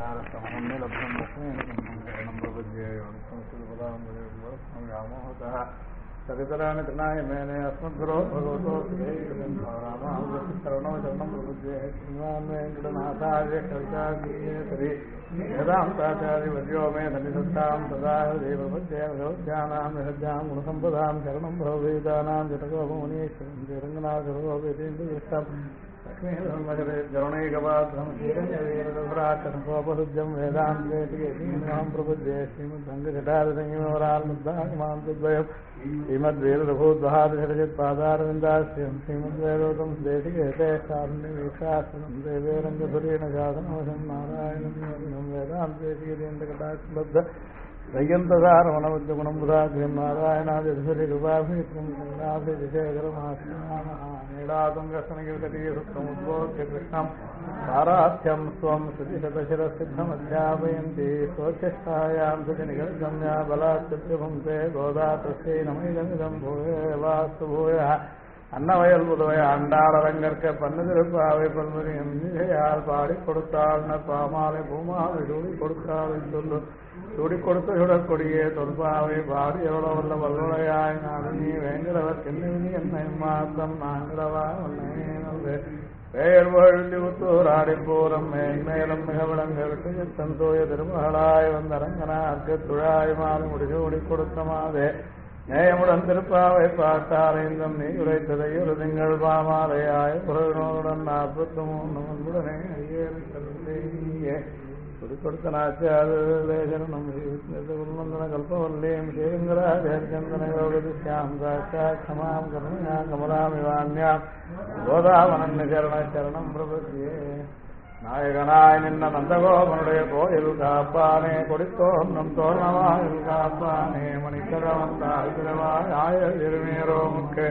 सवितराणि तृणाय मेने अस्मद्गुरो भगवतो शरणो शरणं प्रपद्ये श्रीमान् वेङ्कटनाथार्य कविताग्निकेसरी वेदान्ताचार्यवर्यो मे धनिसत्तां सदा हृदि प्रपद्ये भगवद्भ्यानां निहज्जां गुणसम्पदां शरणं भववेदानां जटकोपमुनीश्वरं श्रीरङ्गनाथरोपेतीन्द्रदृष्टं लक्ष्मीधर्मजरणैकपात्रं श्रीरङ्गवीरदुराकसंकोपसुज्यं वेदान्तेतिकेतीनां प्रपद्ये श्रीमद्भङ्गजटादसंयमवरान्मुद्दामान्तद्वयम् श्रीमद्वीरभूद्वहादशरजित्पादारविन्दास्यं श्रीमद्वेदोतं देशिकेते सारण्यवीक्षासनं देवेरङ्गधुरेण शासनवशं नारायणं वेदान्तेतिकेतेन्द्रकटाक्षलब्ध दय्यन्तसारमणबुद्धगुणं बुधाग्र्यं नारायणादिशरीकृपाभिष्णं नीलातुङ्गस्तनगिरिकटीसुप्तमुद्बोध्य कृष्णं पारार्थ्यं स्वं श्रुतिशतशिरसिद्धमध्यापयन्ति स्वोच्छिष्टायां श्रुतिनिगर्गम्या बलाच्युभुङ्क्ते गोदा तस्यै नमैदमिदं भूये वास्तु भूयः அன்னவயல் புதுவை ஆண்டாளரங்கற்க பன்னதிருப்பாவை பல்முறையும் நிலையால் பாடி கொடுத்தாள் பாமாலை பூமாவை சூடி கொடுத்தாள் சொல்லு சூடி கொடுத்த சுடற்கொடியே தொல்பாவை பாடி எவ்வளோ வல்ல வல்லுடையாய் நானி வேங்கடவர் கென்னி என்னை மாத்தம் நாங்களவா உன்னை பெயர் வழுதி உத்தூராடி போரம் மேன்மேலும் மிக விளங்க விட்டு தந்தோய திருமகளாய் வந்தரங்கனார்க்கு துழாய் மாலை முடிசூடி கொடுத்த மாதே நேயமுடன் திருப்பாவை பார்த்தாரைந்தும் நீ உரைத்ததை ஒரு திங்கள் பாமாலையாய் புறவினோருடன் 43 அன்புடனே ஐயே குடி கொடுத்த நாச்சாரம் கல்பவல்லியம் ஸ்ரீங்கராஜந்தன யோகதிஷ்யாம் சாட்சாட்சமாம் கருணையா கமலாமிவான்யாம் கோதாவனன்ய சரண சரணம் பிரபத்தியே நாயகனாய் நின்ன நந்தகோபனுடைய கோயில் காப்பானே கொடித்தோம் நம் தோரணமாயில் காப்பானே மணிக்கரவந்தாய் திருவாய் ஆயர் திருமேரோமுக்கு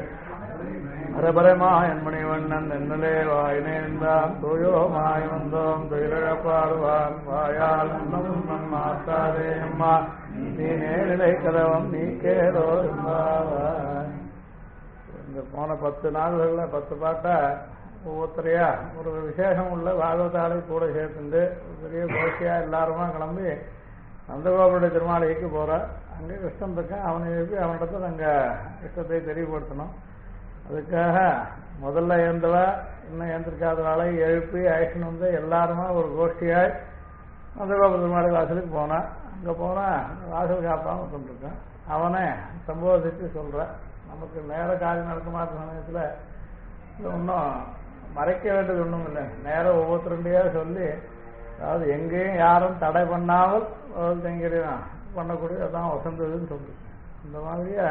அரபரமாயன் மணிவண்ணன் என்னலே வாய் நேர்ந்தான் தூயோமாய் வந்தோம் துயிலழப்பாடுவான் வாயால் உண்ணம் மாத்தாதே அம்மா நீ நேரிலை கதவம் நீ கேடோ இருந்தாவாய். இந்த போன 10 நாள்கள்ல 10 பாட்டா ஒவ்வொருத்தரையா ஒரு விசேஷம் உள்ள பாகவதாலை கூட சேர்த்துண்டு பெரிய கோஷ்டியா எல்லாருமா கிளம்பி நந்தகோபுடைய திருமாலைக்கு போறா. அங்கே கிருஷ்ணன் இருக்கான், அவனை எழுப்பி அவனிடத்துல அங்க இஷ்டத்தை தெரியப்படுத்தணும். அதுக்காக முதல்ல ஏந்தவா இன்னும் ஏந்திருக்காதவாளை எழுப்பி ஆக்ஷன் வந்து எல்லாருமா ஒரு கோஷ்டியாய் நந்தகோபுர திருமாலை வாசலுக்கு போனா. அங்க போனா வாசல் காப்பாம கொண்டிருக்கான். அவனை சம்போதிச்சு சொல்ற, நமக்கு நேர காரியம் நடக்க மாட்ட சமயத்துல ஒன்றும் மறைக்க வேண்டியது ஒன்றும் இல்லை, நேரம் ஒவ்வொருத்தருடையா சொல்லி, அதாவது எங்கேயும் யாரும் தடை பண்ணாமல் தங்கிதான் பண்ணக்கூடியதான் வசந்ததுன்னு சொல்லு. இந்த மாதிரியா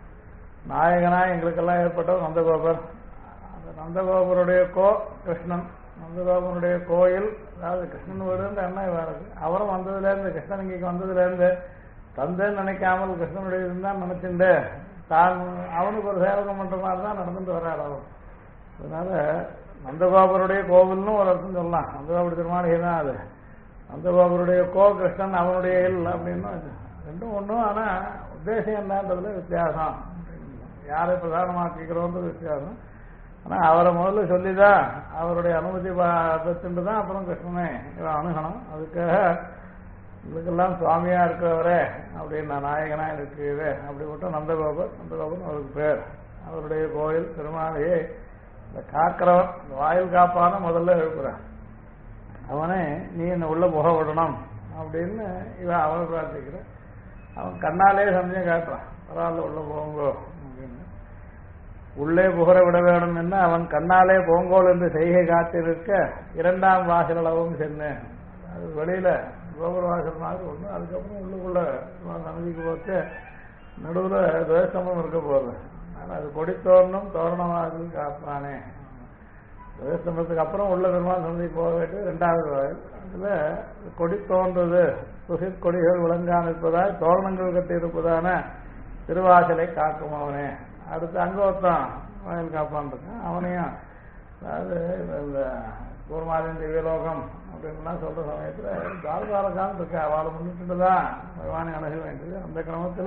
நாயகனா எங்களுக்கெல்லாம் ஏற்பட்டவர் நந்தகோபர். அந்த நந்தகோபருடைய கிருஷ்ணன், நந்தகோபருடைய கோயில், அதாவது கிருஷ்ணன் வீடுன்ற எண்ணம் வேறது. அவரும் வந்ததுலேருந்து கிருஷ்ணன் இங்கே வந்ததுலேருந்து தந்தேன்னு நினைக்காமல் கிருஷ்ணனுடைய இருந்தான் நினைச்சுண்டு தான் அவனுக்கு ஒரு சேவகம் பண்ற மாதிரி தான் நடந்துட்டு வர்றாரு அவர். அதனால நந்தகோபருடைய கோவில்னு ஒரு அர்த்தம் சொல்லலாம். நந்தகோபுர திருமாளிகை தான் அது. நந்தகோபருடைய கிருஷ்ணன் அவனுடைய இல் அப்படின்னு ரெண்டும் ஒன்றும். ஆனா உத்தேசம் என்னன்றதுல வித்தியாசம், யாரை பிரதானமாக்கிக்கிறோன்றது வித்தியாசம். ஆனா அவரை முதல்ல சொல்லிதான் அவருடைய அனுமதி பெற்றுண்டு தான் அப்புறம் கிருஷ்ணனை இவன் அணுகணும். அதுக்காக இதுக்கெல்லாம் சுவாமியா இருக்கிறவரே அப்படின்னு நாயகனா இருக்குது அப்படிப்பட்ட நந்தகோபர். நந்தகோபர் அவருக்கு பேர். அவருடைய கோயில் திருமாலையை இந்த காக்கிறவன் வாயில் காப்பான முதல்ல எழுப்புறான். அவனே நீ என்ன உள்ள புக விடணும் அப்படின்னு இவன் அவனை பிரார்த்திக்கிற. அவன் கண்ணாலே சமயம் காட்டுறான், பரவாயில்ல உள்ள போங்கோ அப்படின்னு. உள்ளே புகர விட வேணும் என்ன அவன் கண்ணாலே போங்கோல் என்று செய்கை காத்திருக்க 2ஆம் வாசல் அளவும் சென்னேன். அது வெளியில கோபுர வாசல் மாதிரி ஒண்ணு. அதுக்கப்புறம் உள்ளுக்குள்ள சமதிக்கு போச்சு நடுவுல துவேஷமும் இருக்க போகுது. அது கொடி தோரணம் தோரணமாக காப்பானே. துவேஷத்துக்கு அப்புறம் உள்ள பெருமாள் சமதிக்கு போக வேண்டியது 2வது வாயில். அதுல கொடி தோன்றது சுசிற் கொடிகள் விளங்கான் இருப்பதால் தோரணங்கள் கட்டி இருப்பதான திருவாசலை காக்கும் அவனே. அடுத்து அங்க ஒருத்தான் வாயில் காப்பான் இருக்கான். அவனையும் அதாவது இந்த கூர்மாதின் திவ்யலோகம் அப்படின்லாம் சொல்ற சமயத்துல தாழ்வாரக்கான் இருக்கா, அவளை முன்னிட்டு தான் பகவானை அணுக வேண்டியது. அந்த கிரமத்துல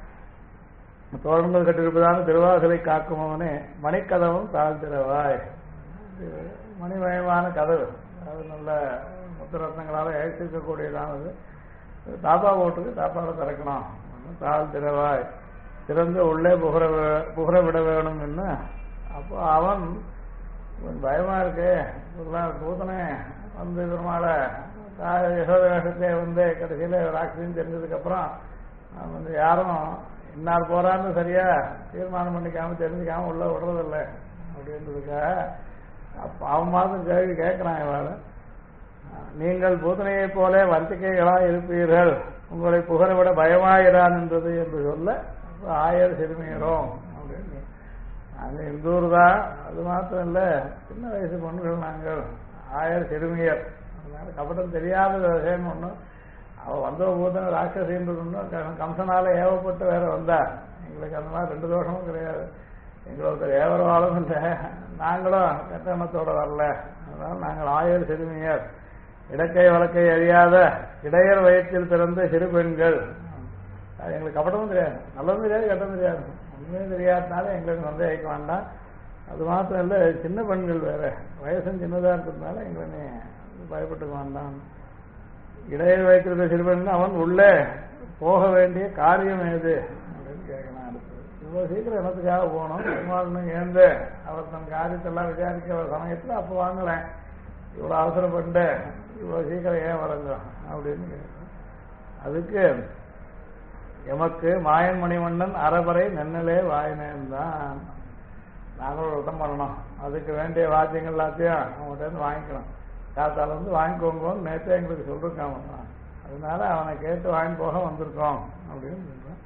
தோரணங்கள் கட்டியிருப்பதான திருவாசலை காக்கும் அவனே மணிக்கதவும் தாழ்த்திரவாய். மணிமயமான கதவு, அது நல்ல முத்துரத்னங்களால் ஏற்றிருக்கக்கூடியதானது. தாப்பா போட்டுக்கு தாப்பாவை திறக்கணும், தாழ் திறவாய் திறந்து உள்ளே புகர விட வேணும் என்ன. அப்போ அவன் பயமா இருக்கு, பூத்தனே வந்து பெருமாளை யசோத வேஷத்தை வந்து கடைசியில் ராட்சசின்னு தெரிஞ்சதுக்கப்புறம் வந்து யாரும் இன்னார் போறான்னு சரியா தீர்மானம் பண்ணிக்காம தெரிஞ்சுக்காம உள்ள விடுறதில்லை அப்படின்றதுக்காக அப்போ அவன் மாதம் கேள்வி கேட்கிறான் இவாள். நீங்கள் பூதனையைப் போல வர்த்திகைகளாக இருப்பீர்கள், உங்களை புகழ விட பயமாயிரான் என்றது என்று சொல்ல ஆயர் சிறுமியரும் அப்படின்னு. நாங்கள் இந்த ஊர் தான், அது மாத்திரம் இல்லை சின்ன வயசு பொண்ணுகள் நாங்கள் ஆயர் சிறுமியர். அதனால கபடம் தெரியாத விஷயம் ஒன்றும் அவள் வந்த பூதனை ராட்சசின்றது ஒன்றும் கம்சனால ஏவப்பட்டு வேற வந்தா. எங்களுக்கு அந்த மாதிரி 2 தோஷமும் கிடையாது. எங்களை ஒருத்தர் ஏவரவாளும் இல்லை, நாங்களும் கட்டணத்தோட வரல. அதனால நாங்கள் ஆயர் சிறுமியர், இடக்கை வழக்கை அறியாத இடையர் வயத்தில் பிறந்த சிறு பெண்கள். அது எங்களுக்கு கபடமும் தெரியாது, நல்லதும் தெரியாது கெட்டதும் தெரியாது. ஒன்றுமே தெரியாதனால எங்களுக்கு சந்தேகிக்க வேண்டாம். அது மாத்திரம் இல்லை, சின்ன பெண்கள் வேற வயசும் சின்னதாக இருக்கிறதுனால எங்களை நீ பயப்பட்டுக்க வேண்டாம். இடையர் வயத்தில் சிறு பெண்கள் அவன் உள்ளே போக வேண்டிய காரியம் ஏது அப்படின்னு கேட்கலாம். இவ்வளோ சீக்கிரம் எனத்துக்காக போகணும், பெருமாள் ஏந்து அவர் தன் காரியத்தெல்லாம் விசாரிக்கிற சமயத்தில் அப்போ வாங்கலேன், இவ்வளோ அவசரப்பட்டு இவ்வளோ சீக்கிரம் ஏன் வரங்க அப்படின்னு கேட்கலாம். அதுக்கு எமக்கு மாயன் மணிவண்ணன் அறபறை நன்னலே வாயினேன் தான். நாங்களும் விரதம் பண்ணணும், அதுக்கு வேண்டிய வாத்தியங்கள் எல்லாத்தையும் அவங்ககிட்ட வாங்கிக்கணும். காத்தால வந்து வாங்கிக்கோங்கன்னு நேற்று எங்களுக்கு சொல்லிருக்காம, அதனால அவனை கேட்டு வாங்கி போக வந்திருக்கோம் அப்படின்னு சொல்றான்.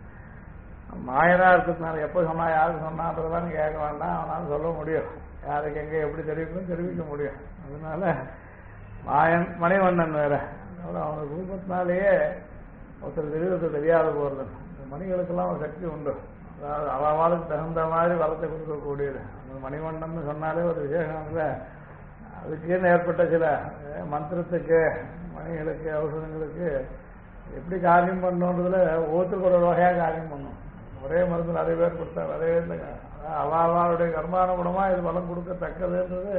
மாயனா இருக்கிறதுனால எப்போ சொன்னா யாருக்கு சொன்னான்றதான் கேட்க வேண்டாம், அவனால சொல்ல முடியும், யாருக்கு எங்க எப்படி தெரிவிக்க முடியும். அதனால மாயன் மணிவண்ணன் வேற, அவனுக்கு ரூபத்தினாலேயே ஒருத்தர் தெரியாத போறது. மணிகளுக்கெல்லாம் ஒரு சக்தி உண்டு, அதாவது அவளுக்கு தகுந்த மாதிரி வளர்த்தை கொடுக்கக்கூடியது. அந்த மணிவண்ணன் சொன்னாலே ஒரு விசேஷம் இல்லை. அதுக்குன்னு ஏற்பட்ட சில மந்திரத்துக்கு மணிகளுக்கு ஔஷதங்களுக்கு எப்படி காரியம் பண்ணுன்றதுல ஒவ்வொருத்தருக்கு ஒரு வகையாக காரியம் பண்ணும். ஒரே மருந்து நிறைய பேர் கொடுத்தாங்க, அதே அவளுடைய கர்மானுகுணமா இது பலம் கொடுக்கத்தக்கதுன்றது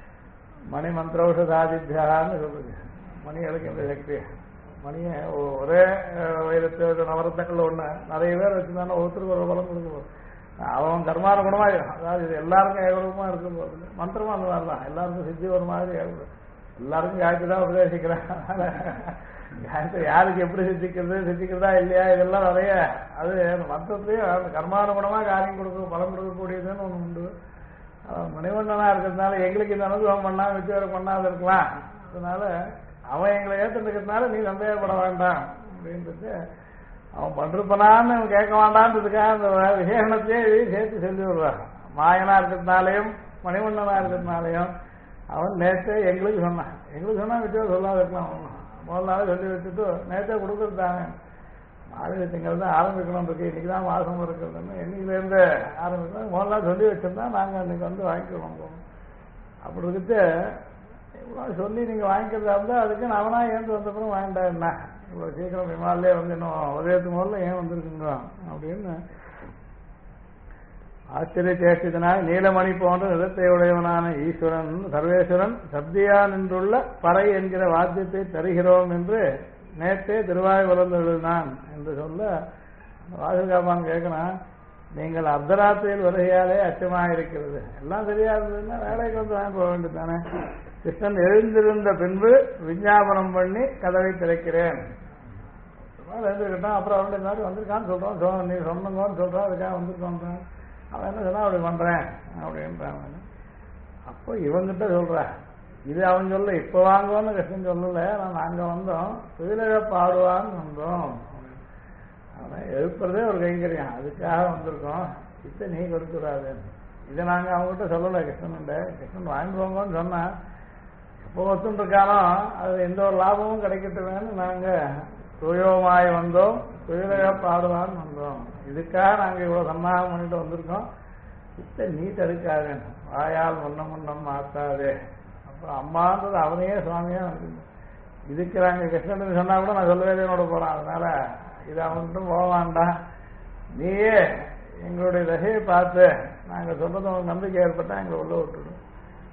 மணி மந்திரௌஷதாதித்யான்னு சொல்றது. மணிகளுக்கு இந்த சக்தி, மணியை ஒரே வைரத்து நவரத்தங்கள் ஒன்று நிறைய பேர் வச்சுருந்தாலும் ஒவ்வொருத்தருக்கு ஒரு பலம் கொடுக்க அவன் கர்மானுகுணமா, அதாவது இது எல்லாருக்கும் ஏகரூபமா இருக்கும் போது மந்திரமும் அந்த மாதிரி தான். எல்லாருக்கும் சித்தி ஒரு மாதிரி எல்லாருக்கும் காய்ச்சி தான் உபதேசிக்கிறேன். காய்ச்சி யாருக்கு எப்படி சித்திக்கிறதா இல்லையா இதெல்லாம் நிறைய அது மந்திரத்திலேயும் கர்மானுகுணமா காரியம் கொடுக்க பலம் கொடுக்கக்கூடியதுன்னு ஒன்று உண்டு. மணிவண்ணனா இருக்கிறதுனால எங்களுக்கு இந்த அனுபவம் பண்ணா வித்தியாரம் பண்ணாத இருக்கலாம். அதனால அவன் எங்களை ஏற்றுக்கிறதுனால நீ சந்தேகப்பட வேண்டாம் அப்படின்றது. அவன் பண்றப்பனான்னு கேட்க வேண்டான்றதுக்காக அந்த விசேஷத்தையே இதையும் சேர்த்து சொல்லி விடுறான். மாயனா இருக்கிறதுனாலையும் மணிவண்ணனா இருக்கிறதுனாலையும் அவன் நேற்று எங்களுக்கு சொன்னான். வித்தியாசம் சொல்லாத இருக்கலாம். முதல் நாள் சொல்லி வச்சுட்டு நேற்றே கொடுக்கறது தானே, மார்கழி திங்கள் தான் ஆரம்பிக்கணும் இருக்கு, இன்னைக்கு தான் மாசம் இருக்கிறதுன்னு என்னைக்குலேருந்து ஆரம்பிக்கணும். முதல் நாள் சொல்லி வச்சிருந்தா நாங்கள் இன்னைக்கு வந்து வாங்கிக்கிறோம். அப்படி இருக்கிட்டு இவ்வளோ சொல்லி நீங்கள் வாங்கிக்கிறதா இருந்தால் அதுக்கு அவனா ஏந்து வந்தப்பறம் வாங்கிட்டா என்ன, இவ்வளோ சீக்கிரம் விமானிலே வந்து இன்னும் உதயத்துக்கு முதல்ல ஏன் வந்திருக்குங்க அப்படின்னு ஆச்சரிய சேஷ்டிதனாக நீலமணி போன்ற நிறத்தை உடையவனான ஈஸ்வரன் சர்வேஸ்வரன் சப்தியா நின்றுள்ள பறை என்கிற வாத்தியத்தை தருகிறோம் என்று நேற்றே திருவாய் வளர்ந்துள்ளான் என்று சொல்ல வாசுகாபான் கேட்கணும், நீங்கள் அர்த்தராத்திரியில் வருகையாலே அச்சமாக இருக்கிறது, எல்லாம் சரியா இருந்ததுன்னா வேலைக்கு வந்து வாங்கி போக வேண்டியது தானே. கிருஷ்ணன் எழுந்திருந்த பின்பு விஞ்ஞாபனம் பண்ணி கதவை திறக்கிறேன் எழுந்திருக்கட்டும், அப்புறம் அவருடைய மாதிரி வந்திருக்கான்னு சொல்றோம், நீ சொன்னங்கன்னு சொல்றான், அதுக்காக வந்திருக்கோன்றான். அவன் என்ன சொன்னா அப்படி பண்றேன் அப்படின்றான். அப்போ இவங்கிட்ட சொல்ற இது அவன் சொல்ல இப்ப வாங்குவோன்னு கிருஷ்ணன் சொல்லல, நாங்க வந்தோம் துயிலக பாடுவான்னு வந்தோம். அவனை எழுப்புறதே ஒரு கைங்கரியம், அதுக்காக வந்திருக்கோம், இத்த நீ கொடுத்துடாது. இதை நாங்க அவங்ககிட்ட சொல்லலை கிருஷ்ணன். கிருஷ்ணன் வாங்கிடுவாங்கன்னு சொன்னா எப்போ ஒத்துன்னு இருக்கானோ அது எந்த ஒரு லாபமும் கிடைக்கட்டுமேன்னு நாங்க துயோமாய் வந்தோம், துயிலக பாடுவான்னு வந்தோம். இதுக்காக நாங்க இவ்வளவு சன்னாகம் பண்ணிட்டு வந்திருக்கோம், இத்த நீ தடுக்காது, வாயால் முன்னம் மாத்தாதே. அப்புறம் அம்மான்றது அவனையே சுவாமியா வந்து இதுக்கு நாங்க கிருஷ்ணன் சொன்னா கூட நான் சொல்லவே என்னோட போறான். அதனால இது அவன்கிட்டும் போக வேண்டாம், நீயே எங்களுடைய தசையை பார்த்து நாங்க சொல்றது உனக்கு நம்பிக்கை ஏற்பட்டா எங்களை உள்ள விட்டுடும்.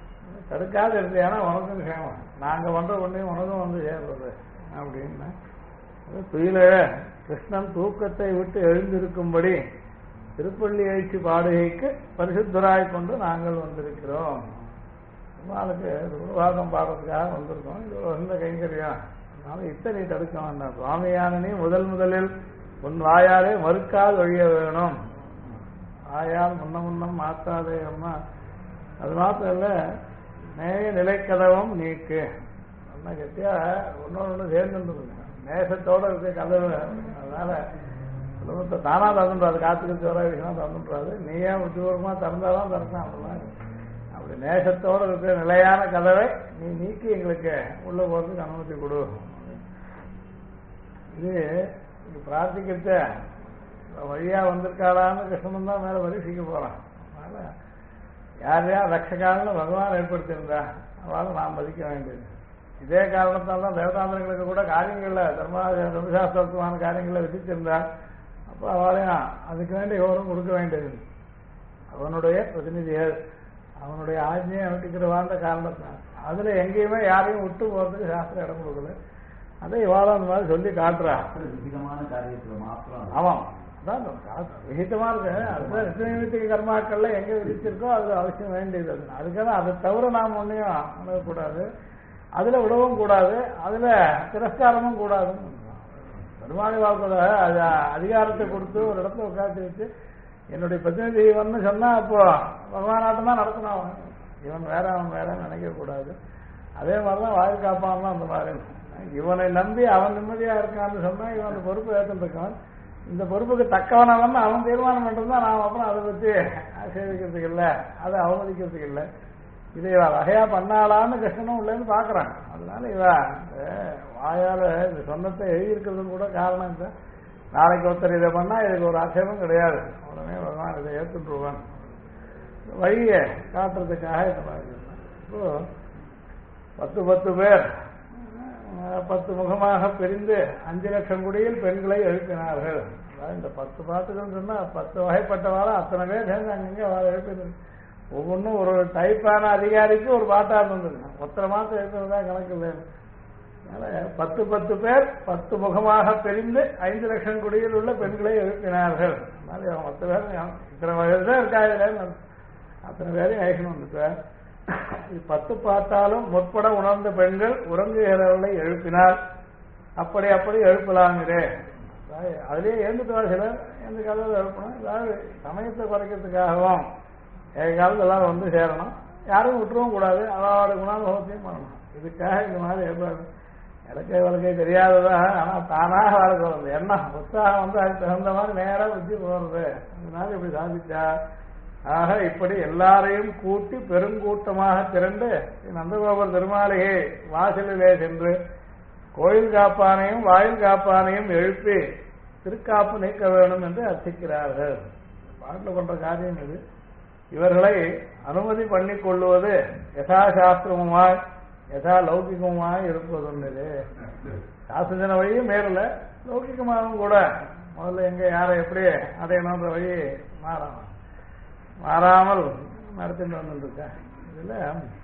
தடுக்காத இருந்தேன்னா உனக்கும் சேமம், நாங்க பண்ற ஒன்றையும் உனக்கும் வந்து சேர்றது அப்படின்னு. துயில கிருஷ்ணன் தூக்கத்தை விட்டு எழுந்திருக்கும்படி திருப்பள்ளி எழுச்சி பாடுகைக்கு பரிசுத்தராய் கொண்டு நாங்கள் வந்திருக்கிறோம். பெருமாளுக்கு சுவாதம் பாடுறதுக்காக வந்திருக்கோம். இது வந்த கைங்கரியம், அதனால இத்தனை தடுக்க வேண்டாம். சுவாமியான நீ முதலில் உன் வாயாலே மறுக்காது ஒழிய வேணும். வாயால் முன்னம் மாத்தாதே அம்மா. அது மாத்திரம் இல்ல, நேய நிலைக்கதவம் நீக்கு. நல்லா கட்டியா ஒன்னொன்னு சேர்ந்துருங்க, நேசத்தோட இருக்க கதவு. அதனால குடும்பத்தை தானா திறந்துன்றாது, காத்துக்கு வர விஷயம் திறந்துன்றாது, நீயே உத்தியோகமா திறந்தாதான் திறக்கலாம். அப்படிலாம் அப்படி நேசத்தோட இருக்கிற நிலையான கதவை நீ நீக்கி எங்களுக்கு உள்ள போறதுக்கு அனுமதி கொடு. இது பிரார்த்திக்கிறத வழியா வந்திருக்காளான்னு கிருஷ்ணன் தான் மேல பரீட்சிக்க போறான். அதனால யார் யார் ரட்சகாலன்னு பகவான் ஏற்படுத்தியிருந்தா அவளால் நாம் மதிக்க வேண்டியது. இதே காரணத்தால் தான் தேவதாந்திரங்களுக்கு கூட காரியங்கள்ல தர்மசாஸ்திரத்துவான காரியங்களை விதிச்சிருந்தா அப்போ அவளையும் அதுக்கு வேண்டிய கௌரவம் கொடுக்க வேண்டியது. அவனுடைய பிரதிநிதிகள் அவனுடைய ஆஜ்ஞையை அனுப்பிக்கிற வாழ்ந்த காரணத்தான் அதுல எங்கேயுமே யாரையும் விட்டு போறதுக்கு சாஸ்திரம் இடம் கொடுக்கல. அதை இவாளும் அந்த மாதிரி சொல்லி காட்டுறா. காரியத்துல மாத்திரம் ஆமாம், அதான் விகிதமா இருக்கு. அதுதான் நித்திய கர்மாக்கள்ல எங்க விதிச்சிருக்கோ அது அவசியம் வேண்டியது. அதுக்காக அதை தவிர நாம் ஒன்னையும் அணுகக்கூடாது, அதுல விடவும் கூடாது, அதுல திரஸ்காரமும் கூடாது. பெருமாளி வாழ்க்கை அதிகாரத்தை கொடுத்து ஒரு இடத்துல உட்காந்து வச்சு என்னுடைய பிரதிநிதி இவன்னு சொன்னா அப்போ பகவானாட்டம் தான் நடத்தணும். அவன் இவன் வேற அவன் வேறன்னு நினைக்க கூடாது. அதே மாதிரிதான் வாயில் காப்பான் அந்த மாதிரி. இவனை நம்பி அவன் நிம்மதியா இருக்கான்னு சொன்னா இவன் அந்த பொறுப்பை ஏற்றுட்டு இருக்கான். இந்த பொறுப்புக்கு தக்கவனவன் அவன் தீர்மானம் பண்றதுதான். நாம் அப்புறம் அதை பத்தி ஆசேவிக்கிறதுக்கு இல்லை, அதை அவமதிக்கிறதுக்கு இல்லை. இதை இவ வகையா பண்ணாளான்னு கிருஷ்ணனும் உள்ளேன்னு பாக்குறான். அதனால இவ வாயால இந்த சொன்னத்தை எழுதியிருக்கிறதுன்னு கூட காரணம் இல்லை. நாளைக்கு ஒருத்தர் இதை பண்ணா இதுக்கு ஒரு ஆட்சேபம் கிடையாது, உடனே பகவான் இதை ஏற்றுருவான். வழியை காட்டுறதுக்காக இந்த மாதிரி இப்போ 10 பேர் 10 முகமாக பிரிந்து 5 லட்சம் குடியில் பெண்களை எழுப்பினார்கள். இந்த 10 பாட்டுகள் சொன்னா 10 வகைப்பட்டவாறு அத்தனை பேர் சேர்ந்து அங்கங்க எழுப்பினது. ஒவ்வொன்றும் ஒரு டைப்பான அதிகாரிக்கு ஒரு பாட்டா இருந்திருக்கு. ஒத்தரை மாதம் எழுப்பினதா கணக்கு இல்லை. அதனால 10 பேர் 10 முகமாக பிரிந்து 5 லட்சம் குடியில் உள்ள பெண்களை எழுப்பினார்கள். அதனால அவன் 10 பேர் இத்தனை வயதுதான் இருக்காது, அத்தனை பேரையும் அழைக்கணும். வந்துட்டார் 10 பார்த்தாலும் முற்பட உணர்ந்த பெண்கள் உறங்குகிறவர்களை எழுப்பினால் அப்படி எழுப்பலாங்கிறே. அதுலயே எழுந்துட்டு சிலர் எந்த காலத்தில் எழுப்பணும். ஏதாவது சமயத்தை குறைக்கிறதுக்காகவும் காலத்தில் எல்லாரும் வந்து சேரணும், யாரும் விட்டுறவும் கூடாது, அவளோட குணானுபவத்தையும் பண்ணணும். இதுக்காக இந்த மாதிரி ஏற்பாடு இலக்கை வழக்கை தெரியாததா, ஆனா தானாக வாழ்க்கை வருது எண்ணம் உற்சாகம் வந்து அதுக்கு தகுந்த மாதிரி நேரம் வச்சு போறது. அதனால இப்படி சாதிச்சா. ஆக இப்படி எல்லாரையும் கூட்டி பெருங்கூட்டமாக திரண்டு நந்தகோபுர திருமாளிகை வாசலிலே சென்று கோயில் காப்பானையும் வாயில் காப்பானையும் எழுப்பி திருக்காப்பு நீக்க வேண்டும் என்று அர்ச்சிக்கிறார்கள். பாட்டில் பண்ற காரியம் இது. இவர்களை அனுமதி பண்ணிக் கொள்வது யதாசாஸ்திரமுமாய் யதா லௌகிகமாய் இருப்பதுன்னது. சாஸ்திர வழியும் மேறல, லௌகிகமாகவும் கூட முதல்ல எங்க யாரை எப்படி அடையணுன்ற வழி மாறாமல் நடத்திட்டு வந்துருக்க. இதுல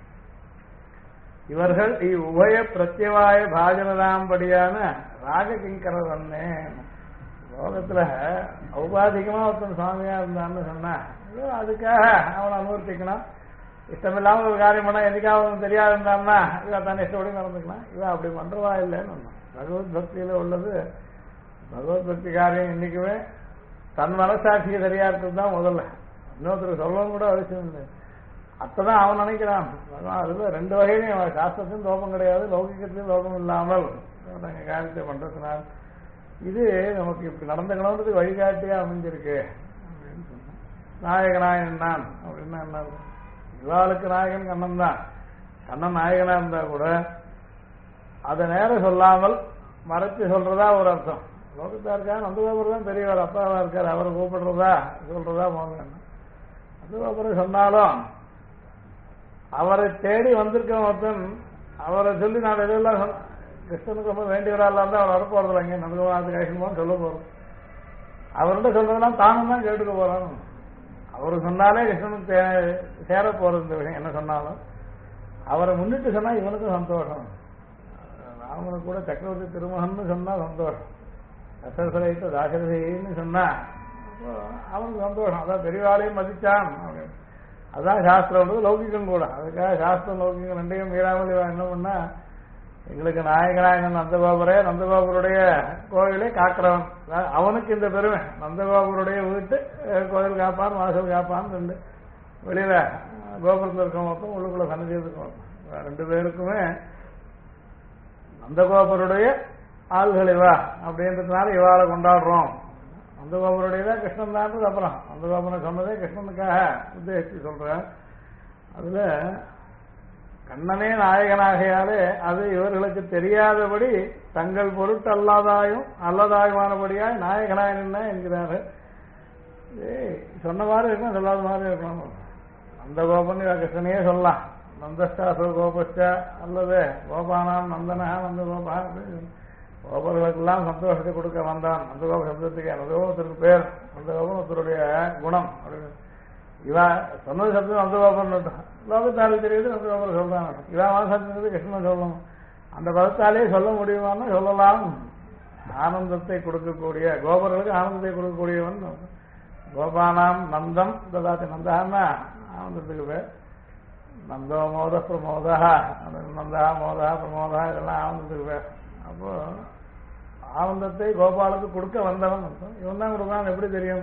இவர்கள் உபய பிரத்யவாய பாஜனதாம்படியான ராஜகிங்கரர் வந்தே. லோகத்துல ஔபாதிகமா ஒருத்தன் சுவாமியா இருந்தான்னு சொன்னா அதுக்காக அவனை அனுவர்த்திக்கணும். இஷ்டமில்லாம ஒரு காரியம் பண்ணா எதுக்காக தெரியாது இருந்தான்னா இவ தன் இஷ்டப்படி நடந்துக்கலாம். இவ அப்படி பண்றவா இல்லைன்னு பகவத் பக்தியில உள்ளது. பகவத் பக்தி காரியம் இன்னைக்குமே தன் மனசாட்சிக்கு சரியா இருக்கிறது தான் முதல்ல. இன்னொருத்தருக்கு சொல்லவும் கூட அவசியம் இல்லை. அப்பதான் அவன் நினைக்கிறான். அதுல 2 வகையிலையும் சாஸ்திரத்திலும் லோகம் கிடையாது, லௌகிகத்திலும் லோகம் இல்லாமல் நாங்கள் காரியத்தை பண்றதுனால இது நமக்கு இப்படி நடந்துக்கணும்ன்றது வழிகாட்டியா அமைஞ்சிருக்கு அப்படின்னு சொன்னேன். நாயகனாயன் நான் அப்படின்னா என்ன? இவாளுக்கு நாயகன் கண்ணன் தான். கண்ணன் நாயகனா இருந்தா கூட அதை நேரம் சொல்லாமல் மறைச்சு சொல்றதா ஒரு அர்த்தம். லோகத்தா இருக்கா நந்தகோபுரம் தான் பெரியவர் அப்பாவா இருக்காரு, அவரை கூப்பிடுறதா சொல்றதா போகணும். நந்தகோபுரம் சொன்னாலும் அவரை தேடி வந்திருக்க ஒருத்தன் அவரை சொல்லி நான் எதெல்லாம் கிருஷ்ணனுக்கு ரொம்ப வேண்டியவராக இருந்தா அவர் வரப்போறதில்ல. இங்கே நந்தகோபுரத்துக்கு அழைக்கணுமோ சொல்ல போறோம். அவர்கிட்ட சொல்றதெல்லாம் தானும் தான் கேட்டுக்க போறான். அவரு சொன்னாலே கிருஷ்ணனுக்கு சேர போறது இந்த விஷயம் என்ன சொன்னாலும். அவரை முன்னிட்டு சொன்னா இவனுக்கும் சந்தோஷம். ராமனுக்கு கூட சக்கரவர்த்தி திருமகன்னு சொன்னா சந்தோஷம், தசரசரைத்த தாசரதின்னு சொன்னா அவனுக்கு சந்தோஷம். அதான் பெரியவாளையும் மதிச்சான் அப்படின்னு. அதான் சாஸ்திரம்ன்றது லௌகிகம் கூட. அதுக்காக சாஸ்திரம் லௌகிகம் ரெண்டையும் மீறாமல் இவன் என்ன பண்ணா, எங்களுக்கு நாயகனாயகன் நந்தகோபுருடைய கோவிலை காக்கிறவன், அவனுக்கு இந்த பெருமை. நந்தகோபுருடைய வீட்டு கோவில் காப்பான், வாசல் காப்பான் ரெண்டு. வெளியில கோபுரத்தில் இருக்க மொத்தம், உள்ளுக்குள்ள சன்னதி இருக்க மொத்தம், ரெண்டு பேருக்குமே நந்தகோபுருடைய ஆள்கள் இவா அப்படின்றதுனால இவாளை கொண்டாடுறோம். நந்தகோபுருடையதான் கிருஷ்ணன் தான். அப்புறம் நந்தகோபுரம் சொன்னதே கிருஷ்ணனுக்காக உத்தேசித்து சொல்றேன். அதுல கண்ணனே நாயகனாகையாலே அது இவர்களுக்கு தெரியாதபடி தங்கள் பொருட்டு அல்லதாயுமானபடியாய் நாயகனாய் நின்ன என்கிறாரு. சொன்ன மாதிரி இருக்கணும், சொல்லாத மாதிரி இருக்கணும். நந்தகோபன் கிருஷ்ணனையே சொல்லலாம். நந்தஸ்தாசோ கோபஸ்டா அல்லது கோபானாம் நந்தனா நந்தகோபா, கோபர்களுக்கெல்லாம் சந்தோஷத்தை கொடுக்க வந்தான். நந்தகோப சப்தத்துக்கு நந்தகோபத்திற்கு பேர், நந்தகோபன் ஒருத்தருடைய குணம் அப்படின்னு. இவன் சொன்னது சப்தம் நந்தகோபன் லோகத்தாலே தெரியுது, நந்தகோபுரம் சொல்றான். இவன் மனசு கிருஷ்ணன் சொல்லணும். அந்த பதத்தாலே சொல்ல முடியுமான்னு சொல்லலாம். ஆனந்தத்தை கொடுக்கக்கூடிய, கோபர்களுக்கு ஆனந்தத்தை கொடுக்கக்கூடியவன். கோபானாம் நந்தம் ததாத்தி, நந்தான்னா ஆனந்தத்துக்கு பேர். நந்தோ மோத பிரமோதா, நந்தா மோதா பிரமோதா இதெல்லாம் ஆனந்தத்துக்கு பேர். அப்போ ஆனந்தத்தை கோபாலுக்கு கொடுக்க வந்தவன். இவன் தான் கொடுக்கான்னு எப்படி தெரியும்?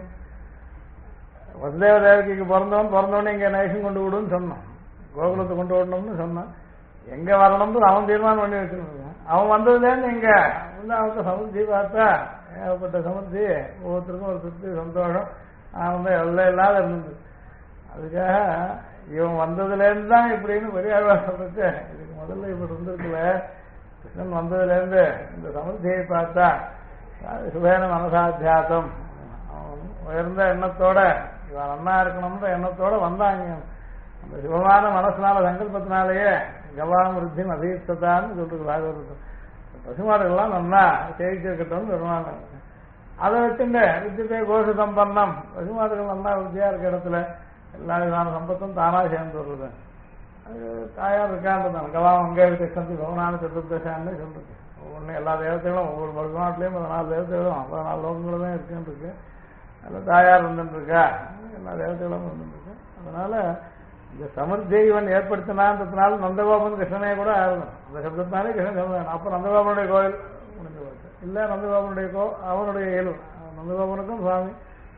வசுதேவ தேவகிக்கு பிறந்தவனே இங்க நைஷம் கொண்டு விடுன்னு சொன்னான், கோகுலத்தை கொண்டு விடணும்னு சொன்னான். எங்க வரணும்னு அவன் தீர்மானம் பண்ணி வச்சுருக்கான். அவன் வந்ததுலேருந்து இங்க வந்து அவனுக்கு சமுத்தி பார்த்தா ஏகப்பட்ட சமுத்தி, ஒவ்வொருத்தருக்கும் ஒரு திருப்தி சந்தோஷம் ஆனந்தம் எல்லாம் இல்லாத இருந்தது. அதுக்காக இவன் வந்ததுலேருந்து தான் இப்படின்னு பெரியாழ்வார் சொல்லிட்டு, இதுக்கு முதல்ல இப்படி இருந்திருக்குல்ல, கிருஷ்ணன் வந்ததுலேருந்து இந்த சமுத்தியை பார்த்தா சுபேன மனசாத்தியாசம், உயர்ந்த எண்ணத்தோட இவன் நன்னா இருக்கணும்ன்ற எண்ணத்தோட வந்தாங்க. அந்த சிவமான மனசுனால சங்கல்பத்தினாலேயே கவாம் விருத்தி அதீப்ததான்னு சொல்றது பாகவதம். பசுமாடுகள்லாம் நன்னா ஜெயிச்சிருக்கட்டும்னு சொல்லுவாங்க. அதை வச்சுட்டு வித்தியத்தை கோஷ சம்பன்னம், பசுமாடுகள் நல்லா விருத்தியா இருக்க இடத்துல எல்லா விதமான சம்பத்தும் தானா சேர்ந்து வருது. அது தாயார் இருக்கான்றதான் கவாம் அங்கே சந்தி பவனான சதுர்தசான்னு சொல்றது. ஒவ்வொன்று எல்லா தேவத்தைகளும் ஒவ்வொரு பகவான்லையும் 14 தேவத்தைகளும் 14 லோகங்களும் தான் இருக்குன்னு இருக்கு. அதில் தாயார் இருந்துருக்கா, எல்லா தேவதைகளும் இருந்துருக்கு. அதனால இந்த சமர்த்தியை இவன் ஏற்படுத்தினான்றதுனால நந்தகோபன் கிருஷ்ணனே கூட ஆகணும். அந்த சப்தத்தினாலே கிருஷ்ணன் சொல்லுவாங்க. அப்போ நந்தகோபனுடைய கோயில் முடிஞ்சு போச்சு. இல்லை நந்தகோபனுடைய அவனுடைய இயல்பு. நந்தகோபனுக்கும் சுவாமி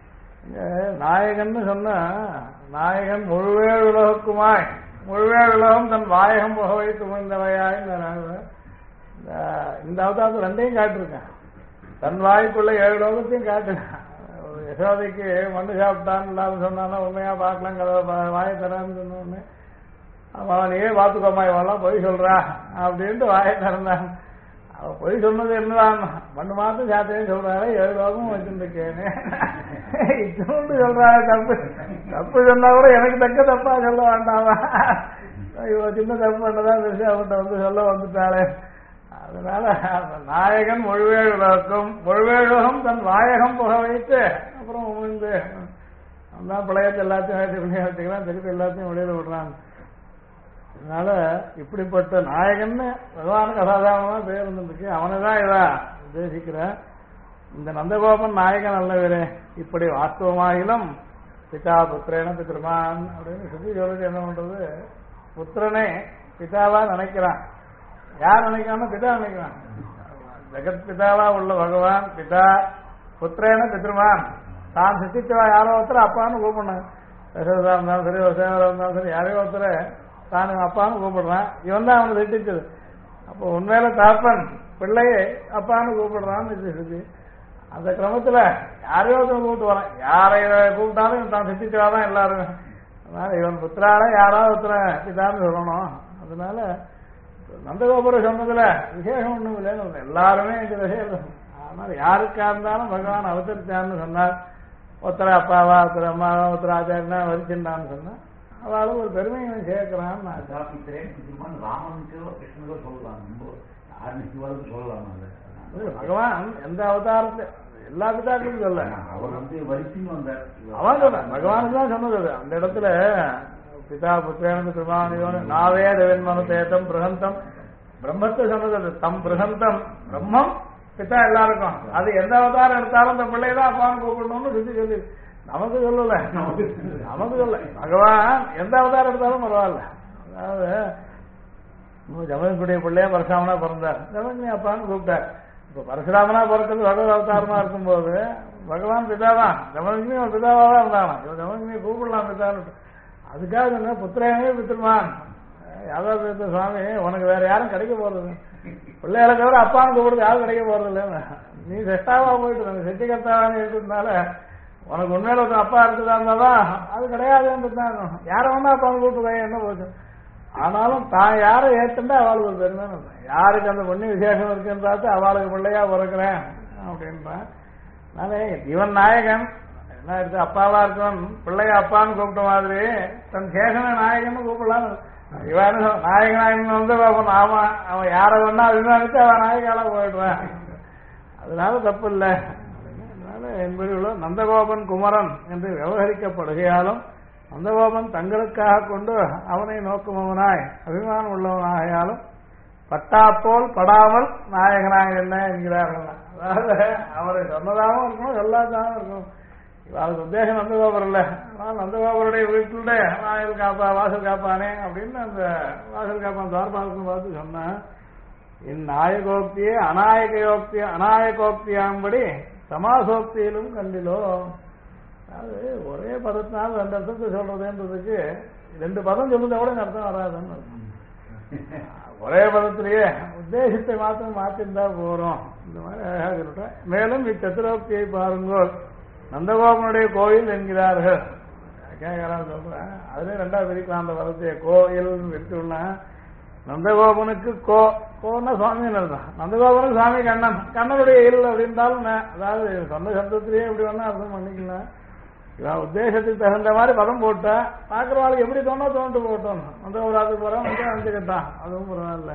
நாயகன்னு சொன்னா, நாயகன் முழுவேழ் உலகுக்குமாய், முழுவேழ் உலகம் தன் வாயகம் புக வைத்து உமிழ்ந்தவையாய். இந்த அவதாரத்தை ரெண்டையும் காட்டிருக்கேன். தன் வாய்க்குள்ள 7 லோகத்தையும் காட்டுறேன். யசோதைக்கு மண்ணு சாப்பிட்டான்னு இல்லாமல் சொன்னான்னா உண்மையா பார்க்கலாம், வாயை தரான்னு சொன்னோடனே அவன் நீயே பார்த்துக்கோமா இவெல்லாம் பொய் சொல்றா அப்படின்ட்டு வாயை திறந்தான். அவன் பொய் சொன்னது என்னதான், மண்ணு மாத்தம் சாத்தையும் சொல்றாரு, 7 லோகமும் வச்சுருக்கேன்னு இத்தோண்டு சொல்றாரு. தப்பு சொன்னா கூட எனக்கு தக்க தப்பா சொல்ல வேண்டாமா, இவன் சின்ன தப்பு பண்ணதான் பெருசு அவன்கிட்ட வந்து சொல்ல வந்துட்டாளே. அதனால நாயகன் மொழிவேழ் உலகம், மொழிவேழுலகம் தன் வாயகம் புக வைத்து அப்புறம் உமிழ்ந்து அந்த பழையத்தை எல்லாத்தையும் வச்சுக்கிறான், திருப்பி எல்லாத்தையும் வெளியில விடுறான். அதனால இப்படிப்பட்ட நாயகன்னு பகவானுக்கு அசாதாரணமா பேர் இருந்துருக்கு. அவனைதான் இதான் உத்தேசிக்கிறேன். இந்த நந்தகோபன் நாயகன் அல்லவரே, இப்படி வாஸ்தவமாகிலும் பிதா புத்திரேன பித்ருமான் அப்படின்னு சொல்லி சொல்லிட்டு என்ன பண்றது, புத்திரனே பிதாவா நினைக்கிறான். யார் நினைக்கிறான்னு பிதா நினைக்கிறான். ஜெகத் பிதாவா உள்ள பகவான் பிதா, புத்திரேன பித்ருமான், தான் சித்திச்சவா யாரோ ஒருத்தர் அப்பான்னு கூப்பிடணும். யசோதா இருந்தாலும் சரி, வசேவரா இருந்தாலும் சரி, யாரையோ ஒருத்தர் தான் அப்பான்னு கூப்பிடுறான். இவன் தான் அவனை திட்டிச்சது. அப்போ உண்மையில தாப்பன் பிள்ளையே அப்பான்னு கூப்பிடுறான்னு சொல்லி அந்த கிரமத்துல யாரையோ ஒருத்தர் கூப்பிட்டு வரான். யாரை கூப்பிட்டாலும் தான் சித்திச்சவாதான் எல்லாரும். அதனால இவன் புத்திரால யாராவது ஒருத்தர் பிதான்னு சொல்லணும். அதனால நந்தகோபுரம் சொன்னதுல விசேஷம் ஒண்ணும் இல்லைன்னு எல்லாருமே இந்த விசேஷம். ஆனால் யாருக்கா இருந்தாலும் பகவான் அவதரித்தான்னு சொன்னார். ஒருத்தர அப்பாவா, ஒருத்தர் அம்மாவா, ஒருத்தர் ஆச்சாரியனா வரிச்சுட்டான்னு சொன்னா அவளும் ஒரு பெருமையை சேர்க்கிறான். ராமனுக்கோ கிருஷ்ணனோ சொல்லலாம், சொல்லலாம். பகவான் எந்த அவதாரத்தை எல்லா பிதாக்களும் சொல்ல, அவர் வந்து வரிசைன்னு வந்தார். அவன் சொல்ல பகவானுக்கு தான் சொன்னது. அந்த இடத்துல பிதா புத்திரனுக்கு திருமானியோன்னு நாவேத வெண்மனு தேத்தம் பிரகந்தம் பிரம்மத்தை சொன்னது தம் பிரகந்தம் பிரம்மம் பிதா எல்லாருக்கும் அது எந்த அவதாரம் எடுத்தாலும் இந்த பிள்ளைதான் அப்பான்னு கூப்பிடணும்னு ருச்சி சொல்லி நமக்கு சொல்லல நமக்கு சொல்ல பகவான் எந்த அவதாரம் எடுத்தாலும் பரவாயில்ல. அதாவது ஜமதனுடைய பிள்ளையா பரசுராமனா பிறந்தார், ஜமதனி அப்பான்னு கூப்பிட்டார். இப்ப பரசுராமனா பிறக்கிறது பகவத் அவதாரமா இருக்கும்போது பகவான் பிதாதான், ஜமதனியும் ஒரு பிதாவாக தான் இருந்தாங்க. ஜமதனியை கூப்பிடலாம் பிதான்னு. அதுக்காக என்ன புத்திரனே பித்திருமான் யாதவ சுவாமி உனக்கு வேற யாரும் கிடைக்க போறது, பிள்ளைகளை தவிர அப்பான்னு கூப்பிடுறது யாரும் கிடைக்க போறது இல்லைன்னு. நீ செட்டாவா போயிட்டு செட்டிகர்த்தாவான்னு இருக்கிறதுனால உனக்கு உண்மையில ஒரு அப்பா இருக்குதா இருந்தாதான் அது கிடையாதுன்றதுதான். யாரை வேணா அப்பான்னு கூப்பிட்டுருக்காங்க என்ன போச்சு. ஆனாலும் தான் யாரை ஏற்றுண்டா அவளுக்கு ஒரு பெருமை, யாருக்கு அந்த பொண்ணு விசேஷம் இருக்குன்னு பார்த்து அவளுக்கு பிள்ளையா பிறக்கிறேன் அப்படின்றான். நானே இவன் நாயகன் என்ன இருக்கு, அப்பாவா இருக்கவன் பிள்ளைய அப்பான்னு கூப்பிட்ட மாதிரி தன் சேஷனை நாயகன்னு கூப்பிடலாம். இவன் நாயகன் வந்து ஆமா அவன் யாரை வேணா அபிமானிச்சு அவன் நாயகால போயிடுவான், அதனால தப்பு இல்லை. அதனால என்பது நந்தகோபன் குமரன் என்று விவகரிக்கப்படுகையாலும் நந்தகோபன் தங்களுக்காக கொண்டு அவனை நோக்குமவனாய் அபிமானம் உள்ளவனாகையாலும் பட்டாப்போல் படாமல் நாயகனாக என்ன என்கிறார்கள். அதாவது அவரை சொன்னதாகவும் இருக்கணும் எல்லாத்தாகவும் இருக்கணும். அதுக்கு உத்தேசம் நந்தகோபுரம் இல்லை, ஆனால் நந்தகோபுருடைய வீட்டுல வாசல் காப்பா வாசல் காப்பானே அப்படின்னு அந்த வாசல் காப்பான் துவாரபாலக்கும் பார்த்து சொன்னேன். இந்நாயகோக்தியே அநாயகோக்தியாம்படி சமாசோக்தியிலும் கண்டிலோ. அதாவது ஒரே பதத்தினால ரெண்டு அர்த்தத்தை சொல்றதுன்றதுக்கு ரெண்டு பதம் சொல்றதை கூட அர்த்தம் வராதுன்னு ஒரே பதத்திலேயே உத்தேசத்தை மாத்திரம் மாற்றிருந்தா போறோம். இந்த மாதிரி அழகாக சொல்லிட்டேன். மேலும் இச்சத்திரோக்தியை பாருங்கள், நந்தகோபனுடைய கோயில் என்கிறார்கள். சொல்றேன் அதுல ரெண்டாவது பிரிக்கலாம் அந்த பதத்தையே கோயில் விட்டுள்ள நந்தகோபனுக்கு கோன்னா சுவாமி தான், நந்தகோபனுக்கு சுவாமி கண்ணன், கண்ணனுடைய இல் அப்படின்றாலும் அதாவது சொந்த சப்தத்திலேயே எப்படி வேணா அர்த்தம் பண்ணிக்கலாம். இவன் உத்தேசத்துக்கு தகுந்த மாதிரி பதம் போட்டா பாக்குறவாளுக்கு எப்படி தோண்டு போட்டோம். நந்தகோபுரத்துக்கு போறான் அஞ்சுக்கிட்டான், அதுவும் பரவாயில்ல.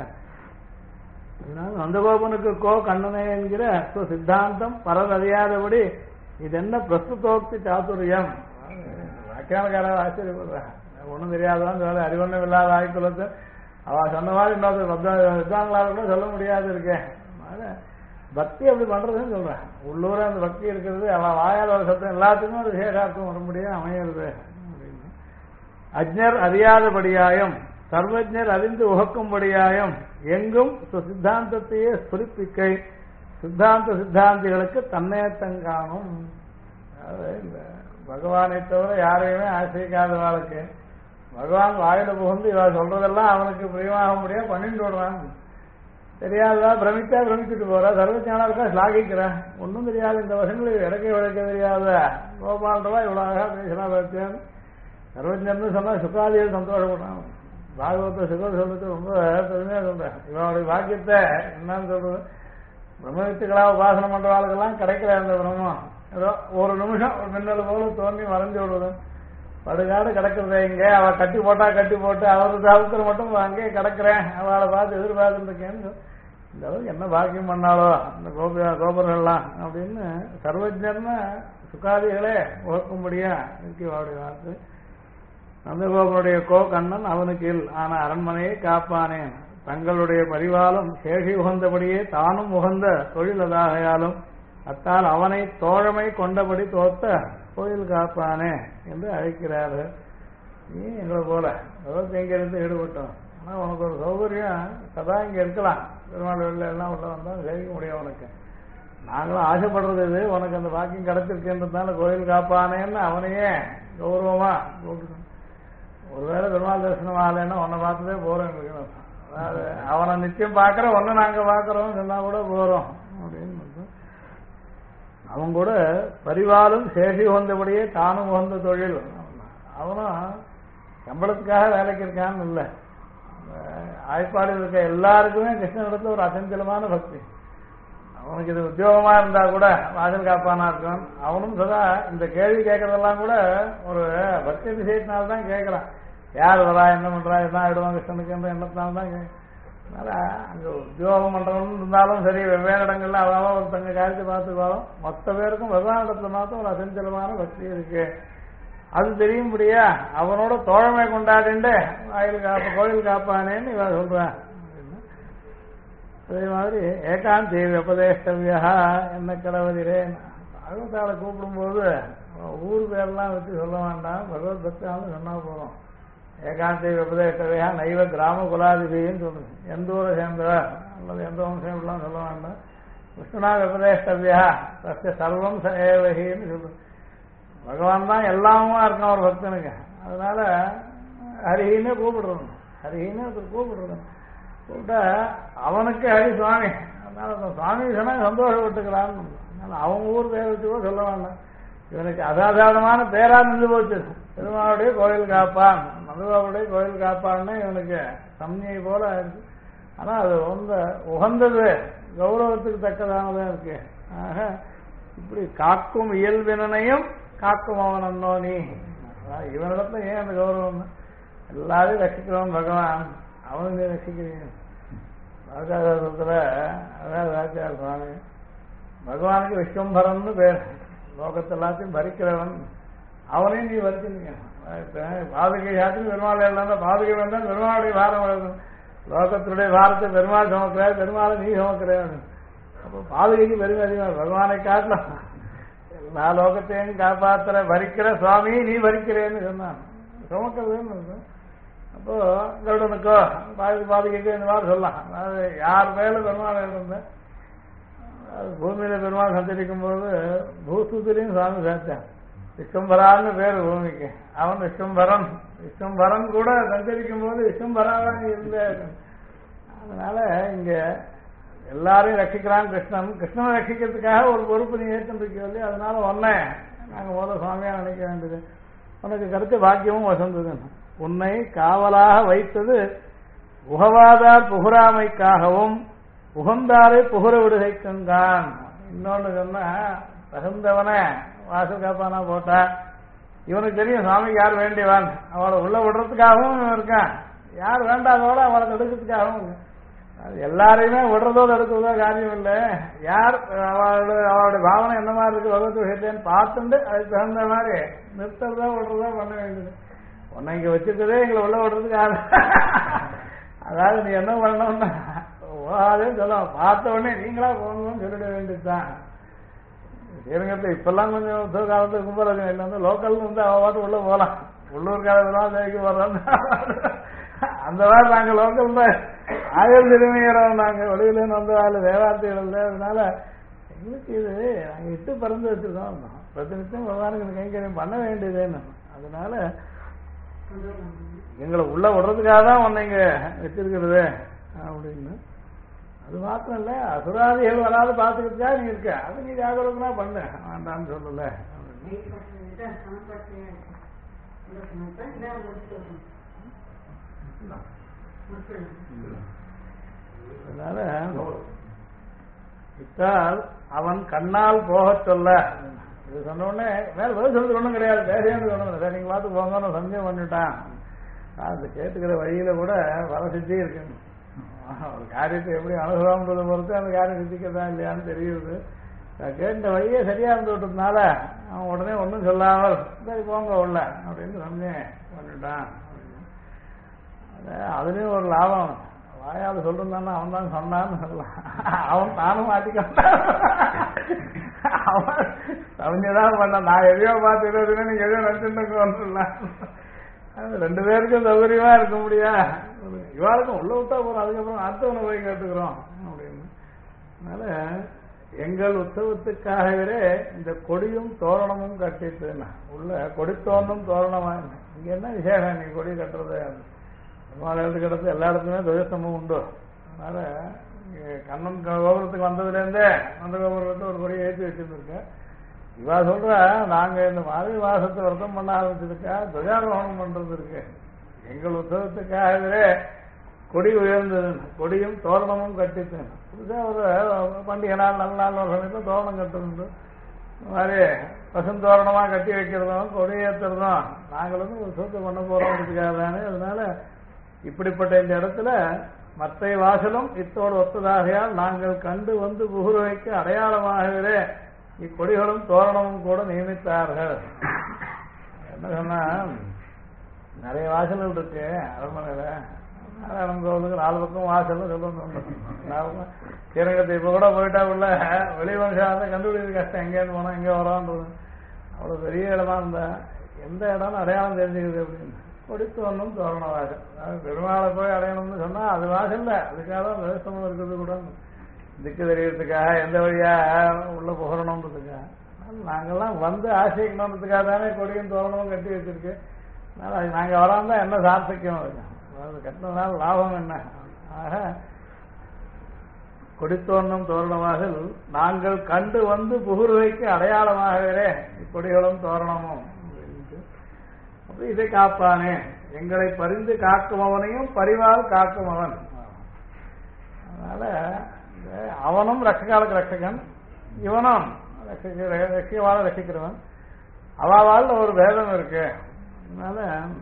அதனால நந்தகோபனுக்கு கண்ணனே என்கிற சித்தாந்தம் பரல் அறியாதபடி இது என்ன பிரஸ்துதோக்தி சாதுரியம். வியாக்கியானக்காரர் ஆச்சரியப்படுறேன், ஒன்றும் தெரியாதான் அறிவொன்னும் இல்லாத ஆய்க்குலத்தை அவ சொன்ன மாதிரி இன்னொரு வித்வான்களால கூட சொல்ல முடியாது இருக்கேன். பக்தி அப்படி பண்றதுன்னு சொல்றேன். உள்ளூர அந்த பக்தி இருக்கிறது அவ வாயால் ஒரு சத்தம் எல்லாத்துக்கும் ஒரு விசேஷார்த்தம் வரும்படியா அமையிறது அப்படின்னு. அஜ்ஞர் அறியாதபடியாயும் சர்வஜர் அறிந்து உகக்கும்படியாயும் எங்கும் சித்தாந்தத்தையே ஸ்புரிப்பிக்கை சித்தாந்திகளுக்கு தன்னையத்தங்காணும். இந்த பகவானை தவிர யாரையுமே ஆசிரிக்காதவாளுக்கு பகவான் வாயில புகுந்து இவ சொல்றதெல்லாம் அவனுக்கு பிரியமாக முடியாது பண்ணிட்டு விடுறான். தெரியாததா பிரமிச்சுட்டு போறா, சர்வஜானா இருக்கா ஸ்லாகிக்கிறேன், ஒன்றும் தெரியாது இந்த வருஷங்களுக்கு விளக்க தெரியாத கோபால்ரவா இவ்வளவு அழகா பேசினா பார்த்தேன். சர்வஜன்னு சொன்னா சுகாதிகள் சந்தோஷப்படுறான். பாகவத சுகம் சொல்றது ரொம்ப பெருமையா சொல்றேன். இவனுடைய பாக்கியத்தை என்னன்னு சொல்றது, பிரம்மவித்துக்களா உபாசனம் பண்றவாளுக்கெல்லாம் கிடைக்கிற அந்த பிரம்மம் ஏதோ ஒரு நிமிஷம் ஒரு மின்னல் போல தோன்றி மறைஞ்சு விடுவது. படுகாடு கிடக்குறத இங்க அவ கட்டி போட்டு அவருக்கு அவுக்கிற மட்டும் அங்கே கிடக்குறேன், அவளை பார்த்து எதிர்பார்த்துட்டு இருக்கேன்னு இந்த என்ன பாக்கியம் பண்ணாலோ இந்த கோபுரங்கள்லாம் அப்படின்னு சர்வஜர்னு சுகாதிகளே உகக்கும்படியா இருக்கு அவருடைய வார்த்தை. நந்தகோபனுடைய கண்ணன் அவனுக்கு இல் ஆனா அரண்மனையை காப்பானேன். தங்களுடைய பரிவாலும் சேஷி உகந்தபடியே தானும் உகந்த தொழிலதாகையாலும் அத்தால் அவனை தோழமை கொண்டபடி தோத்த கோயில் காப்பானே என்று அழைக்கிறார்கள். நீ எங்களை போல விவசாயம் இங்க இருந்து ஈடுபட்டோம், ஆனா உனக்கு ஒரு சௌகரியம் சதா இங்க இருக்கலாம், பெருமாள் வெளில எல்லாம் உள்ள வந்தாலும் சேவிக்க முடியும் உனக்கு. நாங்களும் ஆசைப்படுறது இது, உனக்கு அந்த பாக்கியம் கிடைச்சிருக்குன்றதுனால கோயில் காப்பானேன்னு அவனையே கௌரவமா கூப்பிட்டு. ஒருவேளை பெருமாள் தரிசனம் ஆகலைன்னா உன்னை பார்த்துதே போறோம் எங்களுக்கு. அதாவது அவனை நிச்சயம் பாக்குற ஒன்னு நாங்க பாக்குறோம் சொன்னா கூட போறோம் அப்படின்னு. அவன் கூட பரிவாலும் சேஷி உகந்தபடியே தானும் உகந்த தொழில். அவனும் சம்பளத்துக்காக வேலைக்கு இருக்கான்னு இல்லை, ஆய்ப்பாடியில் இருக்க எல்லாருக்குமே கிருஷ்ணனிடத்துல ஒரு அசஞ்சலமான பக்தி. அவனுக்கு இது உத்தியோகமா இருந்தா கூட வாசல் காப்பானா இருக்கான். அவனும் சதா இந்த கேள்வி கேட்கறதெல்லாம் கூட ஒரு பக்தி விஷயத்தினால்தான் கேட்கறான். யார் வரா என்ன பண்றா என்ன ஆயிடுவான் கிருஷ்ணனுக்கு எண்ணத்தினால்தான். அதனால அங்க உத்தியோகம் பண்றவன்னு இருந்தாலும் சரி, வெவ்வேறு இடங்கள்ல அவ்வளவா ஒரு தங்க காரியத்தை பார்த்துக்காலும் மொத்த பேருக்கும் வெவ்வேறு இடத்துல மாத்திரம் ஒரு அசஞ்சலமான பக்தி இருக்கு. அது தெரியும்படியா அவனோட தோழமை கொண்டாடிண்டு கோயில் காப்பானேன்னு இவன் சொல்றான். அதே மாதிரி ஏகாந்தி உபதேஷ்டவியா என்ன கடவுதிரேன் பகவத்தால கூப்பிடும்போது ஊர் பேரெல்லாம் வச்சு சொல்ல வேண்டாம், பகவத் பக்தாலும் சொன்னா போதும். ஏகாந்தி உபதேஷ்டவியா நைவ கிராம குலாதிபின்னு சொல்லுது. எந்த ஊரை சேர்ந்தவர் அல்லது எந்த வம்சம்லாம் சொல்ல வேண்டாம். விஷ்ணுனா உபதேஷ்டவியா தஸ்ய சர்வம் ஏவகின்னு சொல்லுது. பகவான் தான் எல்லாமா இருக்கான் ஒரு பக்தனுக்கு. அதனால ஹரிஹின்னு கூப்பிடுறோம். ஹரிஹின்னு கூப்பிடுறோம். கூப்பிட்டா அவனுக்கு ஹரி சுவாமி. அதனால சுவாமி சொன்னா சந்தோஷப்பட்டுக்கலான்னு. அதனால அவங்க ஊர் பேர் வச்சு கூட சொல்ல வேண்டாம். இவனுக்கு அசாதாரணமான பேரா நின்று போச்சு. பெருமாளுடைய கோயில் காப்பான், மதுபாவுடைய கோயில் காப்பான்னு இவனுக்கு சம்ஞை போல இருக்கு. ஆனா அது உகந்தது, கௌரவத்துக்கு தக்கதானதான் இருக்கு. ஆக இப்படி காக்கும் இயல்பினையும் காக்கும் அவன் அன்னோனி. இவனிடத்துல ஏன் அந்த கௌரவம்? எல்லாரையும் ரசிக்கிறவன் பகவான், அவனுக்கு ரசிக்கிறீங்க. ராஜாதாரத்துல அதாவது ராஜா சுவாமி பகவானுக்கு விஸ்வம்பரன்னு பேர். லோகத்தை எல்லாத்தையும் பறிக்கிறவன், அவனையும் நீ வரிச்சிருங்க. பாதுகை யாத்திரை பெருமாள் எழுதாங்க, பாதுகை வந்தால் பெருமாளுடைய பாரம் எழுதணும். லோகத்தினுடைய பாரத்தை பெருமாள் சுமக்கிறார், பெருமாளை நீ சுமக்கிறேன். அப்போ பாதுகைக்கு பெருமை அதிகம். பகவானை காட்டலாம், எல்லா லோகத்தையும் காப்பாத்துற பறிக்கிற சுவாமி நீ பறிக்கிறேன்னு சொன்னான். சுமக்கிறதுன்னு அப்போ கருடனுக்கோ பாதுகைக்கோ இந்த மாதிரி சொல்லலாம். அதாவது யார் மேல பெருமாள் எழுதுந்தேன். பூமியில பெருமாள் சஞ்சரிக்கும் போது பூஸ்துதிலையும் சுவாமி சேர்த்தான். விஸ்வம்பரான்னு பேரு பூமிக்கு. அவன் விஸ்வம்பரன். விஸ்வம்பரன் கூட சஞ்சரிக்கும் போது விஸ்வம்பராதான் இருந்த. அதனால இங்க எல்லாரையும் ரட்சிக்கிறான் கிருஷ்ணன். கிருஷ்ணனை ரட்சிக்கிறதுக்காக ஒரு பொறுப்பு நீ ஏற்றுருக்கோ இல்லையா? அதனால உன்னை நாங்க முதல்ல சுவாமியா நினைக்க வேண்டியது. உனக்கு கருத்து பாக்கியமும் வசந்தது. உன்னை காவலாக வைத்தது உகவாதார் புகுராமைக்காகவும் உகந்தாரை புகுர விடுகைக்குங்கான். இன்னொன்னு சொன்னா தகுந்தவன வாசல் காப்பானா போட்டா இவனுக்கு தெரியும் சுவாமிக்கு யார் வேண்டியவான். அவளை உள்ள விடுறதுக்காகவும் இருக்கான், யார் வேண்டாதோட அவளை தடுக்கிறதுக்காகவும். அது எல்லாரையுமே விடுறதோ தடுக்கிறதோ காரியம் இல்லை. யார் அவளுடைய பாவனை என்ன மாதிரி இருக்கு பகவத் விஷயத்தேன்னு பார்த்துட்டு அதுக்கு தகுந்த மாதிரி நிறுத்துறதோ விடுறதோ பண்ண வேண்டியது. உன்னை இங்க வச்சிருக்கதே எங்களை உள்ள விடுறதுக்காக. அதாவது நீ என்ன பண்ணணும்னா போகாதேன்னு சொல்லலாம். பார்த்த உடனே நீங்களா போகணும்னு சொல்லிட வேண்டியதுதான். ஸ்ரீரங்கத்தை இப்பெல்லாம் கொஞ்சம் உத்தவ காலத்துக்கு கும்பராஜன் இல்லை வந்து லோக்கல் வந்து அவ பாட்டு உள்ள போகலாம். உள்ளூர் காலத்துலாம் தேவைக்கு போறோம். அந்த மாதிரி நாங்கள் லோக்கல் தான் ஆயுள் திரும்பிகிறோம். நாங்கள் வெளியிலேருந்து வந்த ஆளு வேதாந்திகள் இல்லை. அதனால எங்களுக்கு இது நாங்கள் இட்டு பறந்து வச்சிருக்கோம். பிரதிநித்தியம் பகவானுக்கு கைங்கரியம் பண்ண வேண்டியதுன்னு. அதனால எங்களை உள்ள விடுறதுக்காக தான் உன்னை இங்க வச்சிருக்கிறது அப்படின்னு. அது மாத்திரம் இல்ல, அசுராதிகள் வராது பார்த்துக்கிறதுக்காக நீ இருக்க. அது நீ ஜாகிரதா பண்ண வேண்டான்னு சொல்லல. அதனால இத்தால் அவன் கண்ணால் போக சொல்ல இது சொன்ன உடனே வேற பதில் சொல்றது ஒண்ணும் கிடையாது. பேசேன்னு சொன்னது சார் நீங்க பார்த்து போங்கன்னு சந்தேகம் பண்ணிட்டான். அது கேட்டுக்கிற வழியில கூட வர சித்தி இருக்கு. ஒரு காரியத்தை எப்படி அனுகூலம்ன்றதை பொறுத்து அந்த காரியம் சித்திக்கிறதா இல்லையான்னு தெரியுது. கேட்ட வழியே சரியா இருந்து விட்டதுனால அவன் உடனே ஒன்றும் சொல்லாமல் சரி போங்க உள்ள அப்படின்னு சந்தேகம் பண்ணிட்டான். அதுலயும் ஒரு லாபம். வாயால சொல்றான்னா அவன் தான் சொன்னான்னு சொல்லலாம். அவன் தானும் மாட்டிக்கான். அவன் சமஞ்சதான் பண்ண நான் எதையோ பார்த்து நீங்க எதையோ நினைச்சுட்டு வந்துடலாம். ரெண்டு பேருக்கும் சௌகரியமா இருக்க முடியா? இவாளுக்கும் உள்ள விட்டா போறோம், அதுக்கப்புறம் அடுத்தவனை போய் கேட்டுக்கிறோம் அப்படின்னு. அதனால எங்கள் உற்சவத்துக்காகவே இந்த கொடியும் தோரணமும் கட்டிட்டுன்னா உள்ள கொடி தோரணம் தோரணமா இங்க என்ன விசேஷம்? நீ கொடி கட்டுறது பெருமாள் கிடத்து எல்லா இடத்துலயுமே துவஜஸ்தம்பம் உண்டு. அதனால கண்ணன் கோபுரத்துக்கு வந்ததுலேருந்தே அந்த கோபுரத்தை ஒரு கொடியை ஏற்றி வச்சிருந்துருக்கேன். இவா சொல்ற நாங்க இந்த மாதிரி மாசத்தை விரதம் பண்ண ஆரம்பிச்சதுக்கா துவஜாரோகணம் பண்றது இருக்கு. எங்கள் உற்சவத்துக்காகவே கொடி உயர்ந்தது, கொடியும் தோரணமும் கட்டிட்டு புதுசா ஒரு பண்டிகை நாள் நல்ல நாள் ஒரு சமயத்தில் தோரணம் கட்டுறது மாதிரி பசுந்தோரணமா கட்டி வைக்கிறதும் கொடி ஏற்றுறதும் நாங்களும் உற்சவத்தை பண்ண போறோம்ன்றதுக்காக தானே. அதனால இப்படிப்பட்ட இந்த இடத்துல மற்ற வாசலும் இத்தோடு ஒத்ததாகையால் நாங்கள் கண்டு வந்து புகுருவைக்கு அடையாளமாகவே இக்கொடிகளும் தோரணமும் கூட நியமித்தார்கள். என்ன சொன்னா நிறைய வாசல்கள் இருக்கு அரண்மனையில. நாராயணன் கோவிலுக்கு 4 பக்கம் வாசல்னு சொல்லணும். ஸ்ரீரங்கத்தை இப்ப கூட போயிட்டா உள்ள வெளிவம்சம் கண்டுபிடிக்கிறது கஷ்டம். எங்கேருந்து போனா எங்க வரோன்றது. அவ்வளவு பெரிய இடமா இருந்தா எந்த இடம்னு அடையாளம் தெரிஞ்சுக்குது அப்படின்னு. கொடுத்து ஒன்றும் தோரண வாசல். பெருமாளை போய் அடையணும்னு சொன்னா அது வாசல் இல்ல, அதுக்காக தான் விவசாயம் இருக்கிறது கூட திக்கு தெரியறதுக்காக எந்த வழியா உள்ள புகழணுன்றதுக்காக. நாங்கெல்லாம் வந்து ஆசைக்கணுன்றதுக்காக தானே கொடியும் தோரணமும் கட்டி வச்சிருக்கு. அதனால அது நாங்க வராம என்ன சார்த்திக்கம் இருக்கும், அதாவது கட்டினதுனால லாபம் என்ன. ஆக கொடித்தோன்னும் தோரணவாசல் நாங்கள் கண்டு வந்து புகுருவைக்கு அடையாளமாகவே இக்கொடிகளும் தோரணமும். அப்படி இதை காப்பானே, எங்களை பரிந்து காக்கும் அவனையும் பரிவால் காக்கும் அவன். அதனால அவனும் ரட்சகாலுக்கு ரட்சகன், இவனும் ரட்சியவாழ ரட்சிக்கிறவன். அவாவால் ஒரு பேதம் இருக்கு. அதனால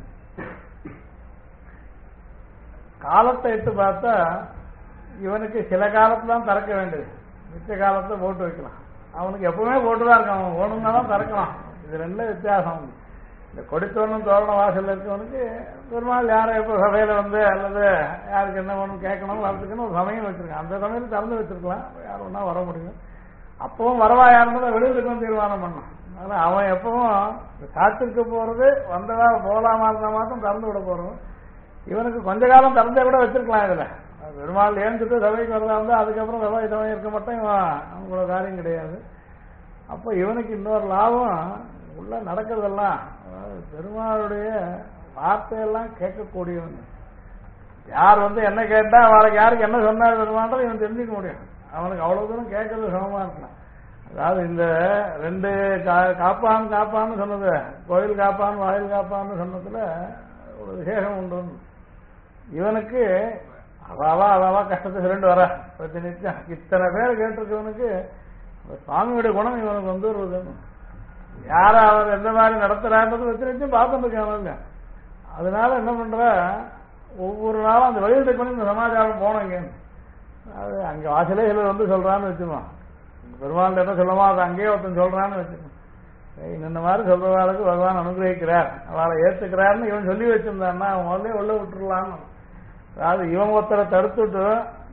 காலத்தை எடுத்து பார்த்தா இவனுக்கு சில காலத்துல தான் திறக்க வேண்டியது, மிச்ச காலத்தை போட்டு வைக்கலாம். அவனுக்கு எப்பவுமே போட்டுதான் இருக்கான், அவன் ஓணும்னா தான் திறக்கலாம். இது ரெண்டு வித்தியாசம். இந்த கொடித்தோணும் தோரண வாசல் இருக்கவனுக்கு பெருமாள் யாரை எப்போ சபையில வந்து அல்லது யாருக்கு என்ன வேணும் கேட்கணும் வளர்த்துக்கணும் ஒரு சமயம் வச்சிருக்கான். அந்த சமயத்தில் திறந்து வச்சிருக்கலாம், யார் ஒன்னா வர முடியும். அப்பவும் வரவா யாருன்னு வெளியில் இருக்கணும் தீர்மானம் பண்ணான். அதனால அவன் எப்பவும் காத்திருக்க போறது வந்ததா போலாமா இருந்தா மாத்திரம் திறந்து விட போறோம். இவனுக்கு கொஞ்ச காலம் திறந்தே கூட வச்சிருக்கலாம். இதுல பெருமாள் ஏந்துட்டு சபைக்கு வரதா இருந்தா அதுக்கப்புறம் சபை இருக்க மாட்டேன், இவன் அவங்களோட காரியம் கிடையாது. அப்போ இவனுக்கு இன்னொரு லாபம் உள்ள நடக்கிறதெல்லாம் பெருமாளுடைய வார்த்தையெல்லாம் கேட்கக்கூடியவன். யார் வந்து என்ன கேட்டா அவளுக்கு யாருக்கு என்ன சொன்னார் பெருமாள் இவன் தெரிஞ்சுக்க முடியும். அவனுக்கு அவ்வளவு தூரம் கேட்கறது சமமா இருக்கலாம். அதாவது இந்த ரெண்டு காப்பான்னு சொன்னது, கோயில் காப்பான் வாயில் காப்பான்னு சொன்னதுல ஒரு விசேஷம் உண்டு. இவனுக்கு அவாவா கஷ்டத்தை சொல்லிட்டு வர பிரச்சனை இத்தனை பேர் கேட்டிருக்கவனுக்கு சுவாமியுடைய குணம் இவனுக்கு வந்து ஒரு யார அவர் எந்த மாதிரி நடத்துறான்றது வச்சு பார்த்துட்டு இருக்காங்க. அதனால என்ன பண்ற, ஒவ்வொரு நாளும் அந்த வெளியிட்டு பண்ணி இந்த சமாச்சாரம் போனோங்க. அது அங்க வாசலே சிலர் வந்து சொல்றான்னு வச்சுக்கோம், பெருமாள் என்ன சொல்லுமா அது அங்கேயே ஒருத்தன் சொல்றான்னு வச்சுக்கோம். இந்த மாதிரி சொல்றவாளுக்கு பகவான் அனுகிரகிக்கிறார், அவளை ஏத்துக்கிறாருன்னு இவன் சொல்லி வச்சிருந்தான்னா அவன் முதல்ல உள்ள விட்டுருலான்னு. அதாவது இவன் ஒருத்தரை தடுத்துட்டு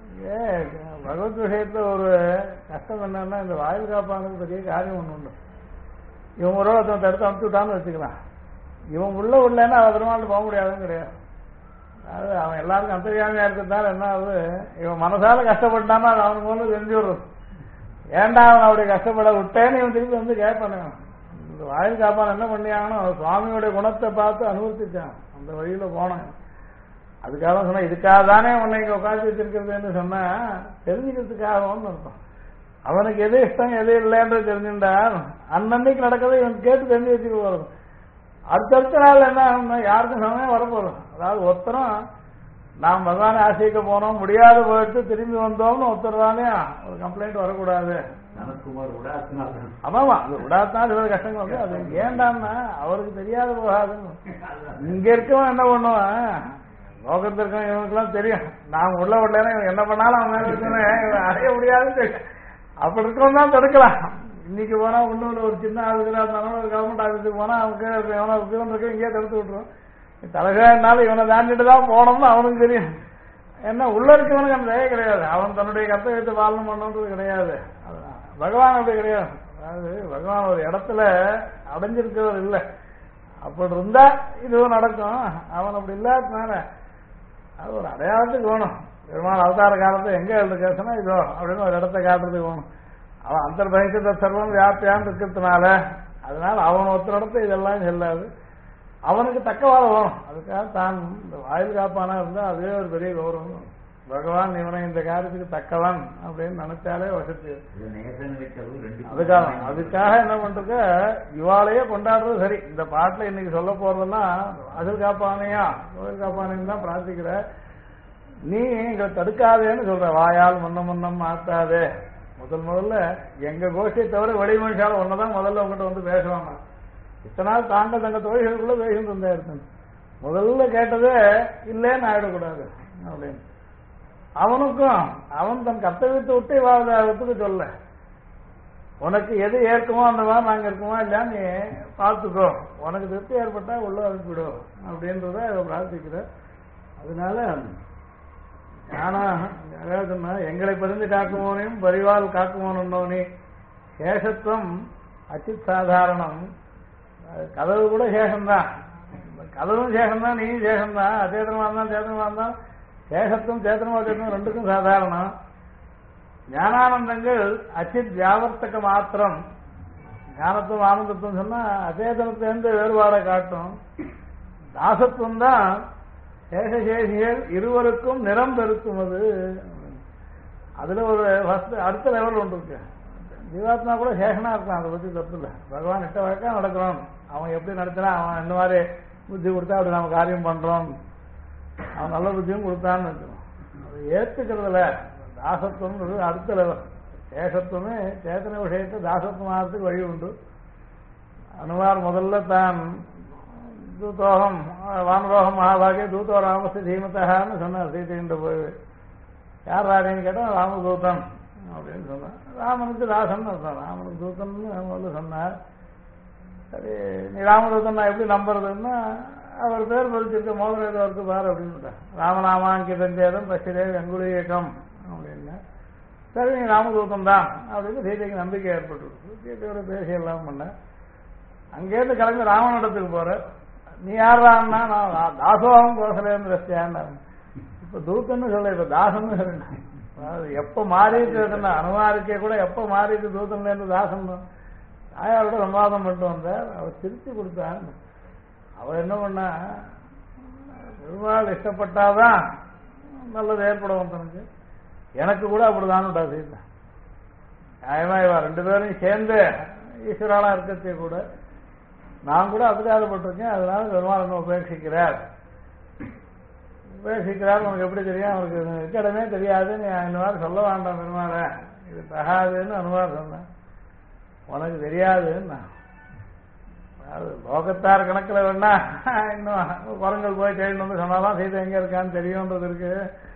பகவத் விஷயத்துல ஒரு கஷ்டம் என்னன்னா இந்த வாயில் காப்பானுக்கு பெரிய காரியம் ஒண்ணு உண்டு. இவன் ஒரு ஒருத்தன் தடுத்து அனுப்பிச்சுட்டான்னு வச்சுக்கலாம். இவன் உள்ளேன்னா அவன் பெருமாள் போக முடியாதுன்னு கிடையாது. அதாவது அவன் எல்லாருக்கும் அந்தரியாமையா இருக்கிறதால என்ன ஆகுது, இவன் மனசால கஷ்டப்பட்டான்னா அது அவனுக்கு ஒன்று தெரிஞ்சு விடுறது. ஏன்டா அவன் அப்படி கஷ்டப்பட விட்டேன்னு இவன் திருப்பி வந்து கேட்பானு. இந்த வாயில் காப்பான் என்ன பண்ணியாங்கன்னா சுவாமியோடைய குணத்தை பார்த்து அனுபவிச்சான், அந்த வழியில போனான். அதுக்காக சொன்னா இதுக்காக தானே உன்னை இங்க உட்காந்து வச்சிருக்கிறதுன்னு சொன்னா தெரிஞ்சுக்கிறதுக்காகவும் இருக்கும். அவனுக்கு எது இஷ்டம் எது இல்லைன்றது தெரிஞ்சுட்டா அன்னன்னைக்கு நடக்கிறத இவன் கேட்டு தெரிஞ்சு வச்சுக்க போறது. அடுத்தடுத்த நாள் என்ன ஆகும்னா யாருக்கும் சமயம் வரப்போறோம். அதாவது ஒருத்தரும் நாம் பகவானை ஆசைக்க போனோம் முடியாது போயிட்டு திரும்பி வந்தோம்னு ஒருத்தர் தானே ஒரு கம்ப்ளைண்ட் வரக்கூடாது. ஆமாமா அது விடாதான் சில கஷ்டங்கள் வந்து அது ஏண்டான்னா அவருக்கு தெரியாது போகாதுன்னு. இங்க இருக்கவன் என்ன பண்ணுவான், லோகத்தில் இருக்க இவனுக்குலாம் தெரியும் நாம் உள்ள விடலன்னா இவன் என்ன பண்ணாலும் அவன் மேல இருக்கணும் அடைய முடியாதுன்னு தெரியும். அப்படி இருக்கவன் தான் தடுக்கலாம். இன்னைக்கு போனா இன்னொரு ஒரு சின்ன ஆளுக்கு இருந்தாலும் ஒரு கவர்மெண்ட் ஆஃபீஸுக்கு போனா அவனுக்கு எவனோ உத்தியோகம் இருக்கு இங்கேயே தடுத்து விட்டுரும். தலைகாயினாலும் இவனை தாண்டிட்டு தான் போனோம்னு அவனுக்கு தெரியும். ஏன்னா உள்ள இருக்கவனுக்கு அந்த தய கிடையாது, அவன் தன்னுடைய கர்த்தவியத்தை பாலனம் பண்ணது கிடையாது. பகவான் அப்படி கிடையாது. அதாவது பகவான் ஒரு இடத்துல அடைஞ்சிருக்கிறவர் இல்லை. அப்படி இருந்தா இதுவும் நடக்கும். அவன் அப்படி இல்லாததுனால அது ஒரு அடையாளத்துக்கு வேணும். பெருமாள் அவதார காலத்தை எங்க எழுதுனா இதோ அப்படின்னு ஒரு இடத்த காட்டுறதுக்கு வேணும். அவன் அந்தர்பகித்த சர்வம் வியாபியான்னு இருக்கிறதுனால அதனால அவன் ஒருத்தர் இடத்த இதெல்லாம் செல்லாது. அவனுக்கு தக்கவாத வேணும். அதுக்காக தான் இந்த வாயில் காப்பானா இருந்தா அதுவே ஒரு பெரிய கௌரவம். பகவான் இவனை இந்த காரியத்துக்கு தக்கவன் அப்படின்னு நினைச்சாலே வசதி. அதுக்காக என்ன பண்றது, இவாளையே கொண்டாடுறது சரி. இந்த பாட்டுல இன்னைக்கு சொல்ல போறதுன்னா வாயில் காப்பானையா கோயில் காப்பானையும் தான் பிரார்த்திக்கிற. நீ எங்களை தடுக்காதேன்னு சொல்ற, வாயால் முன்னம் மாத்தாதே. முதல்ல எங்க கோஷ்டியை தவிர வெளி மனுஷால ஒன்னதான் முதல்ல உங்ககிட்ட வந்து பேசுவாங்க. இத்தனை நாள் தாண்ட தங்க தொழில்களுக்குள்ள பேசிட்டு இருந்தா இருக்கு. முதல்ல கேட்டதே இல்லேன்னு ஆயிடக்கூடாது அப்படின்னு. அவனுக்கும் அவன் தன் கர்த்தவியத்தை விட்டு வாழ்த்துக்கு சொல்ல. உனக்கு எது ஏற்குமோ அந்த மாதிரி நாங்க இருக்குமோ இல்லையா நீ பார்த்துக்கோ, உனக்கு திருப்தி ஏற்பட்டா உள்ள அனுப்பிவிடும் அப்படின்றத பிரார்த்திக்கிற. அதனால ஆனா சொன்னா எங்களை பரிந்து காக்குமோனையும் பரிவால் காக்குமோனோனே சேஷத்துவம் அச்சித் சாதாரணம். கதவு கூட சேஷம்தான், கதவும் சேஷம்தான், நீயும் சேஷம்தான். அச்சேதனமா இருந்தாலும் சேதனமா இருந்தாலும் சேஷத்துவம் சேத்தனமா சேத்தனம் ரெண்டுக்கும் சாதாரணம். ஞானானந்தங்கள் அச்சித் வியாவர்த்தக மாத்திரம். ஞானத்துவம் ஆனந்தத்துவம் சொன்னா அச்சேதனத்திலிருந்து வேறுபாடை காட்டும். தாசத்துவம் தான் சேஷசேஷிகள் இருவருக்கும் நிறம் பெருக்குவது. அதுல ஒரு அடுத்த லெவல் ஒன்று இருக்கு. ஜீவாத்மா கூட சேஷனா இருக்கான், அதை பத்தி தப்பு இல்லை. பகவான் இட்ட வழக்கா நடக்கிறோம், அவன் எப்படி நடத்தினா அவன் இந்த மாதிரி புத்தி கொடுத்தா அப்படி நம்ம காரியம் பண்றோம், அவன் நல்ல புத்தியும் கொடுத்தான்னு வச்சுக்கணும். அதை ஏற்றுக்கிறதுல தாசத்துவம் அடுத்த லெவல். சேஷத்துவமே சேத்தன விஷயத்தை தாசத்துவம் ஆகிறதுக்கு வழி உண்டு. அனுமார் முதல்ல தான் தூத்தோகம் வானரோகம் மகாபாகிய தூத்தோ ராமஸ்து தீமத்தான்னு சொன்னார். சீதைன்ற போய் யார் ராஜன்னு கேட்டால் ராமதூதன் அப்படின்னு சொன்னார். ராமனுக்கு தாசன் அர்த்தம், ராமனுக்கு தூத்தன் முதல்ல சொன்னார். சரி நீ ராமதூதன் நான் எப்படி நம்புறதுன்னா அவர் பேர் பதிச்சிருக்க மோதல் அவருக்கு பாரு அப்படின்னு ராமநாமாங்கிதஞ்சேதம் பசிதேவ் வெங்குளி இயக்கம் அப்படின்னு. சரி நீ ராமதூதன் தான் அப்படின்னு சீதைக்கு நம்பிக்கை ஏற்பட்டு சீதையோட பேசி எல்லாம் பண்ண. அங்கேருந்து கிளம்பி ராமனிடத்துக்கு போற. நீ யார்றான்னா நான் தாசோகம் கோசலேன்னு ரசியான்னு. இப்ப தூத்தன்னு சொல்ல, இப்ப தாசன்னு சொல்ல. எப்ப மாறிட்டு அனுமாருக்கே கூட எப்ப மாறிட்டு தூத்தன்ல இருந்து தாசன் தாயாரோட சம்வாதம் பண்ணிட்டு வந்தார். அவர் திருச்சி கொடுத்தான். அவர் என்ன பண்ணா பெருமாள் இஷ்டப்பட்டாதான் நல்லது ஏற்படும் தனக்கு. எனக்கு கூட அப்படிதான்டா சீதா. நியாயமா இவா ரெண்டு பேரும் சேர்ந்து ஈஸ்வராளா இருக்கச்சே கூட நான் கூட அபராதப்பட்டிருக்கேன். அதனால பெருமாள் என்ன உபேட்சிக்கிறார் உனக்கு எப்படி தெரியும், அவனுக்கு இருக்கடமே தெரியாது, நீ இந்த மாதிரி சொல்ல வேண்டாம் பெருமாள, இது தகாதுன்னு அனுமார் சொன்னேன். உனக்கு தெரியாதுன்னா லோகத்தார் கணக்கில் வேணா இன்னும் குரங்கள் போய் தேடிட்டு வந்து சொன்னாதான் சீதை எங்க இருக்கான்னு தெரியும்ன்றது இருக்கு.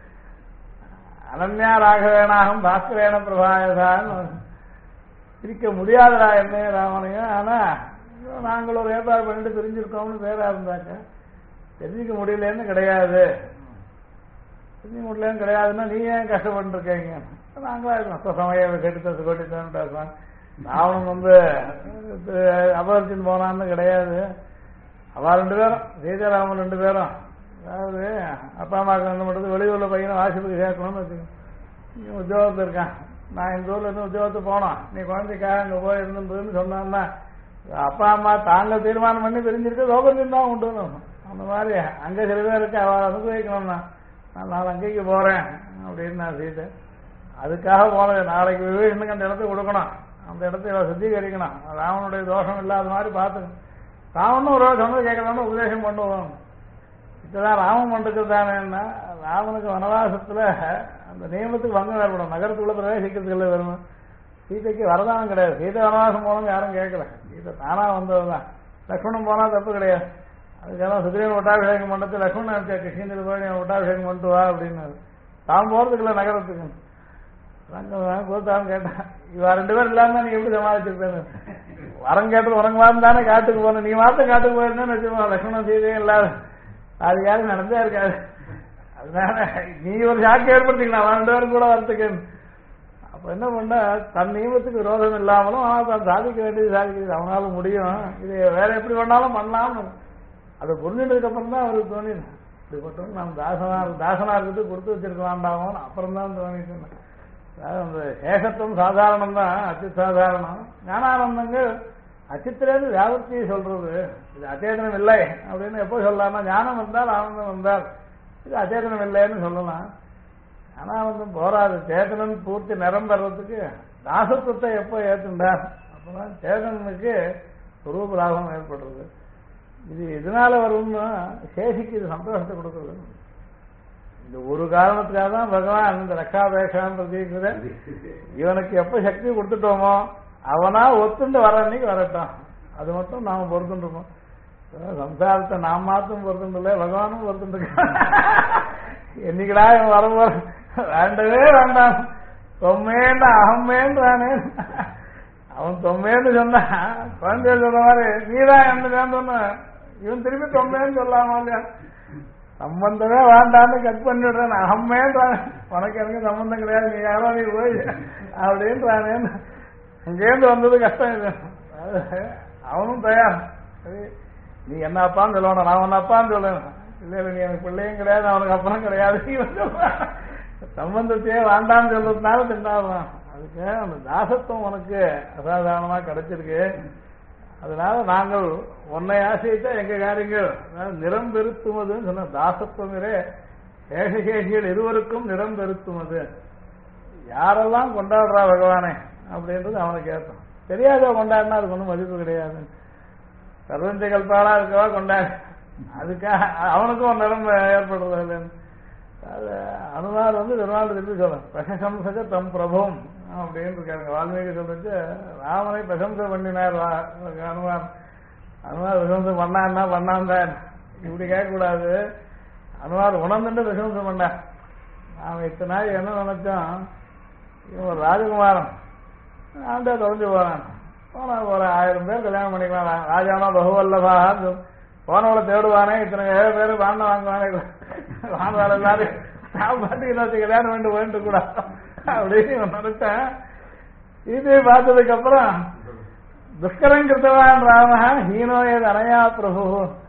அனன்யா ராகவேனாகும் பாஸ்கரேன பிரபாயதான்னு பிரிக்க முடியாதடா என்ன ராமனையும். ஆனா நாங்கள் ஒரு ஏற்பாடு பண்ணிட்டு பிரிஞ்சிருக்கோம்னு பேரா இருந்தாக்க தெரிஞ்சிக்க முடியலன்னு கிடையாது. தெரிஞ்சிக்க முடியலன்னு கிடையாதுன்னா நீ ஏன் கஷ்டப்பட்டு இருக்கீங்க, நாங்களா இருக்கோம் சமயம் கெடுத்தது கொட்டித்தான் பேசுவான். ராவணன் வந்து அபகரிச்சுன்னு போனான்னு கிடையாது. அவ ரெண்டு பேரும் சீதாராமன் ரெண்டு பேரும் அதாவது அப்பா அம்மாவுக்கு என்ன பண்ணுறது, வெளியூர்ல பையனை வாசிப்புக்கு சேர்க்கணும்னு வச்சுக்கோங்க. உத்தியோகத்தில் இருக்கான், நான் இந்த ஊர்ல இருந்து உத்தியோகத்துக்கு போனோம், நீ குழந்தைக்காக அங்கே போய் இருந்துன்னு சொன்னான்னா அப்பா அம்மா தாங்கள் தீர்மானம் பண்ணி தெரிஞ்சிருக்கு லோகத்தையும் தான் உண்டு. அந்த மாதிரி அங்க சில பேர் இருக்கு, அவள் அனுபவிக்கணும்னா நான் அங்கேக்கு போறேன் அப்படின்னு நான் சீதை அதுக்காக போனது. நாளைக்கு விவேகனுக்கு அந்த இடத்த கொடுக்கணும், அந்த இடத்த சுத்திகரிக்கணும், ராவனுடைய தோஷம் இல்லாத மாதிரி பார்த்துக்கணும். ராவனும் ஒரு சொன்னது கேட்கலாம்னு உபதேசம் பண்ணுவோம். இப்பதான் ராமன் பண்றது தானேன்னா ராமனுக்கு வனவாசத்துல அந்த நியமத்துக்கு பங்கம் ஏற்படும். நகரத்துக்குள்ள பிரவேசிக்கிறதுக்கு இல்லை வருமா. சீதைக்கு வரதானம் கிடையாது. சீதை வனவாசம் போனோம் யாரும் கேட்கல, சீதை தானா வந்ததுதான். லக்ஷ்மணன் போனா தப்பு கிடையாது. அதுக்கெல்லாம் சுக்ரீவன் ஒட்டாபிஷேகம் பண்ணது லக்ஷ்மணன் கிருஷ்ணன் போய் ஒட்டாபிஷேகம் பண்ணிட்டு வா அப்படின்னாரு. தான் போறதுக்கு இல்லை நகரத்துக்கு. கூத்தான்னு கேட்டான், இவ ரெண்டு பேரும் இல்லாம நீ எப்படி சமாளிச்சிருப்பேன்னு. வரம் கேட்டு உறங்குவான்னு தானே காட்டுக்கு போன, நீ மாத்த காட்டுக்கு போயிருந்தேன்னு வச்சுக்கோ லக்ஷ்மணன் சீதையும் இல்லாத அது யாரும் நடந்தே இருக்காது. அதனால நீ ஒரு சாக்கு ஏற்படுத்திக்கலாம் ரெண்டு பேரும் கூட வரத்துக்கு. அப்ப என்ன பண்ண தன் நியமத்துக்கு விரோதம் இல்லாமலும் ஆனா தான் சாதிக்க வேண்டியது சாதிக்கிறது அவனால முடியும். இது வேற எப்படி வேணாலும் பண்ணலாம்னு அதை புரிஞ்சுட்டதுக்கு அப்புறம் தான் அவருக்கு தோணிது இப்படிப்பட்டவங்க நம்ம தாசனா இருக்கிறது கொடுத்து வச்சிருக்கலாம்டாவும் அப்புறம் தான் தோணிட்டு. அந்த சேஷத்துவம் சாதாரணம் தான், அச்சித் சாதாரணம். ஞானானந்தங்கள் அச்சித்திலேருந்து வியாபத்தியை சொல்றது. இது அச்சேதனம் இல்லை அப்படின்னு எப்போ சொல்லலாம்னா ஞானம் வந்தால் ஆனந்தம் வந்தால் இது அச்சேதனம் இல்லைன்னு சொல்லலாம். ஞானானந்தம் போராது. சேதனன் பூர்த்தி நிறம் பெறத்துக்கு தாசத்துவத்தை எப்போ ஏற்றுண்டார் அப்பதான் சேதனனுக்கு சுரூப லாபம் ஏற்படுறது. இது இதனால வரும்னா சேஷிக்கு இது சந்தோஷத்தை கொடுக்குறது. இந்த ஒரு காரணத்துக்காக தான் பகவான் இந்த ரக்காபேஷான் பிரதீக்கிற இவனுக்கு எப்ப சக்தி கொடுத்துட்டோமோ அவனா ஒத்துண்டு வர அன்னைக்கு வரட்டும், அது மட்டும் நாம பொறுத்துருக்கோம். சம்சாரத்தை நாம் மாத்தம் பொறுத்துண்டு பகவானும் பொறுத்துட்டு என்னைக்குடா இவன் வர வேண்டவே வேண்டாம், பொம்மேன்ற அகம்மேன்றானே அவன் தொம்பேன்னு சொன்னான், குழந்தைய சொல்ற மாதிரி நீதான் என்னதான் சொன்ன, இவன் திருப்பி தொம்பேன்னு சொல்லாமா இல்லையா? சம்பந்தமே வேண்டான்னு கட் பண்ணிடுறேன், அம்மேன்றான், உனக்கு எனக்கு சம்பந்தம் கிடையாது, நீ யாரோ நீ போய் அப்படின்றானே. அங்கேருந்து வந்தது கஷ்டம் இது. அவனும் தயார், நீ என்ன அப்பான்னு சொல்லணும், நான் உன்ன அப்பான்னு சொல்லணும். இல்ல இல்ல, நீ எனக்கு பிள்ளையும் கிடையாது, அவனுக்கு அப்புறம் கிடையாது, சம்பந்தத்தையே வேண்டான்னு சொல்றதுனால திண்டாடுறான். அதுக்கு அந்த தாசத்துவம் உனக்கு அசாதாரணமா கிடைச்சிருக்கு. அதனால நாங்கள் உன்னை ஆசைத்தா எங்க காரியங்கள் நிறம் பெருத்துமதுன்னு சொன்ன தாசத்துவமே சேஷசேஷிகள் இருவருக்கும் நிறம் பெருத்துமது. யாரெல்லாம் கொண்டாடுறா பகவானே அப்படின்றது அவனுக்கு ஏற்றம். தெரியாத கொண்டாடினா அதுக்கு ஒன்றும் மதிப்பு கிடையாது. சர்வஞ்ச கல்பாலா இருக்கவா கொண்டாடு, அதுக்காக அவனுக்கும் ஒரு நிறம் ஏற்படுறது இல்லைன்னு. அது அனுமார் பெருமாள் திருப்பி சொல்ல பிரசம்சக தம் பிரபும் அப்படின்னு இருக்காங்க. வால்மீகி சொல்லிச்சு ராமனை பிரசம்சை பண்ணினார் அனுமார். அனுமார் பிரசம்சை பண்ணான்னா பண்ணான்தான், இப்படி கேட்கக்கூடாது. அனுமார் உணர்ந்துட்டு பிரசம்சை பண்ணார். நாம இத்தனை நாள் என்ன நினைச்சோம், இவன் ஒரு ராஜகுமாரன் ஆண்டே தொலைஞ்சு போறான், போனா ஒரு 1000 பேர் கல்யாணம் பண்ணிக்கலாம், ராஜானா பகுவல்லபா போனவளை தேடுவானே, இத்தனை 7 பேர் பாண்டம் வாங்குவானே, வாங்க எல்லாரும் நான் பாட்டு இன்னொரு கல்யாணம் வேண்டும் கூட அப்படின்னு நினைச்சேன். இதை பார்த்ததுக்கு அப்புறம் துஷ்கரம் கிருத்தவான் ராம ஹீனோ ஏது அனையா பிரபு,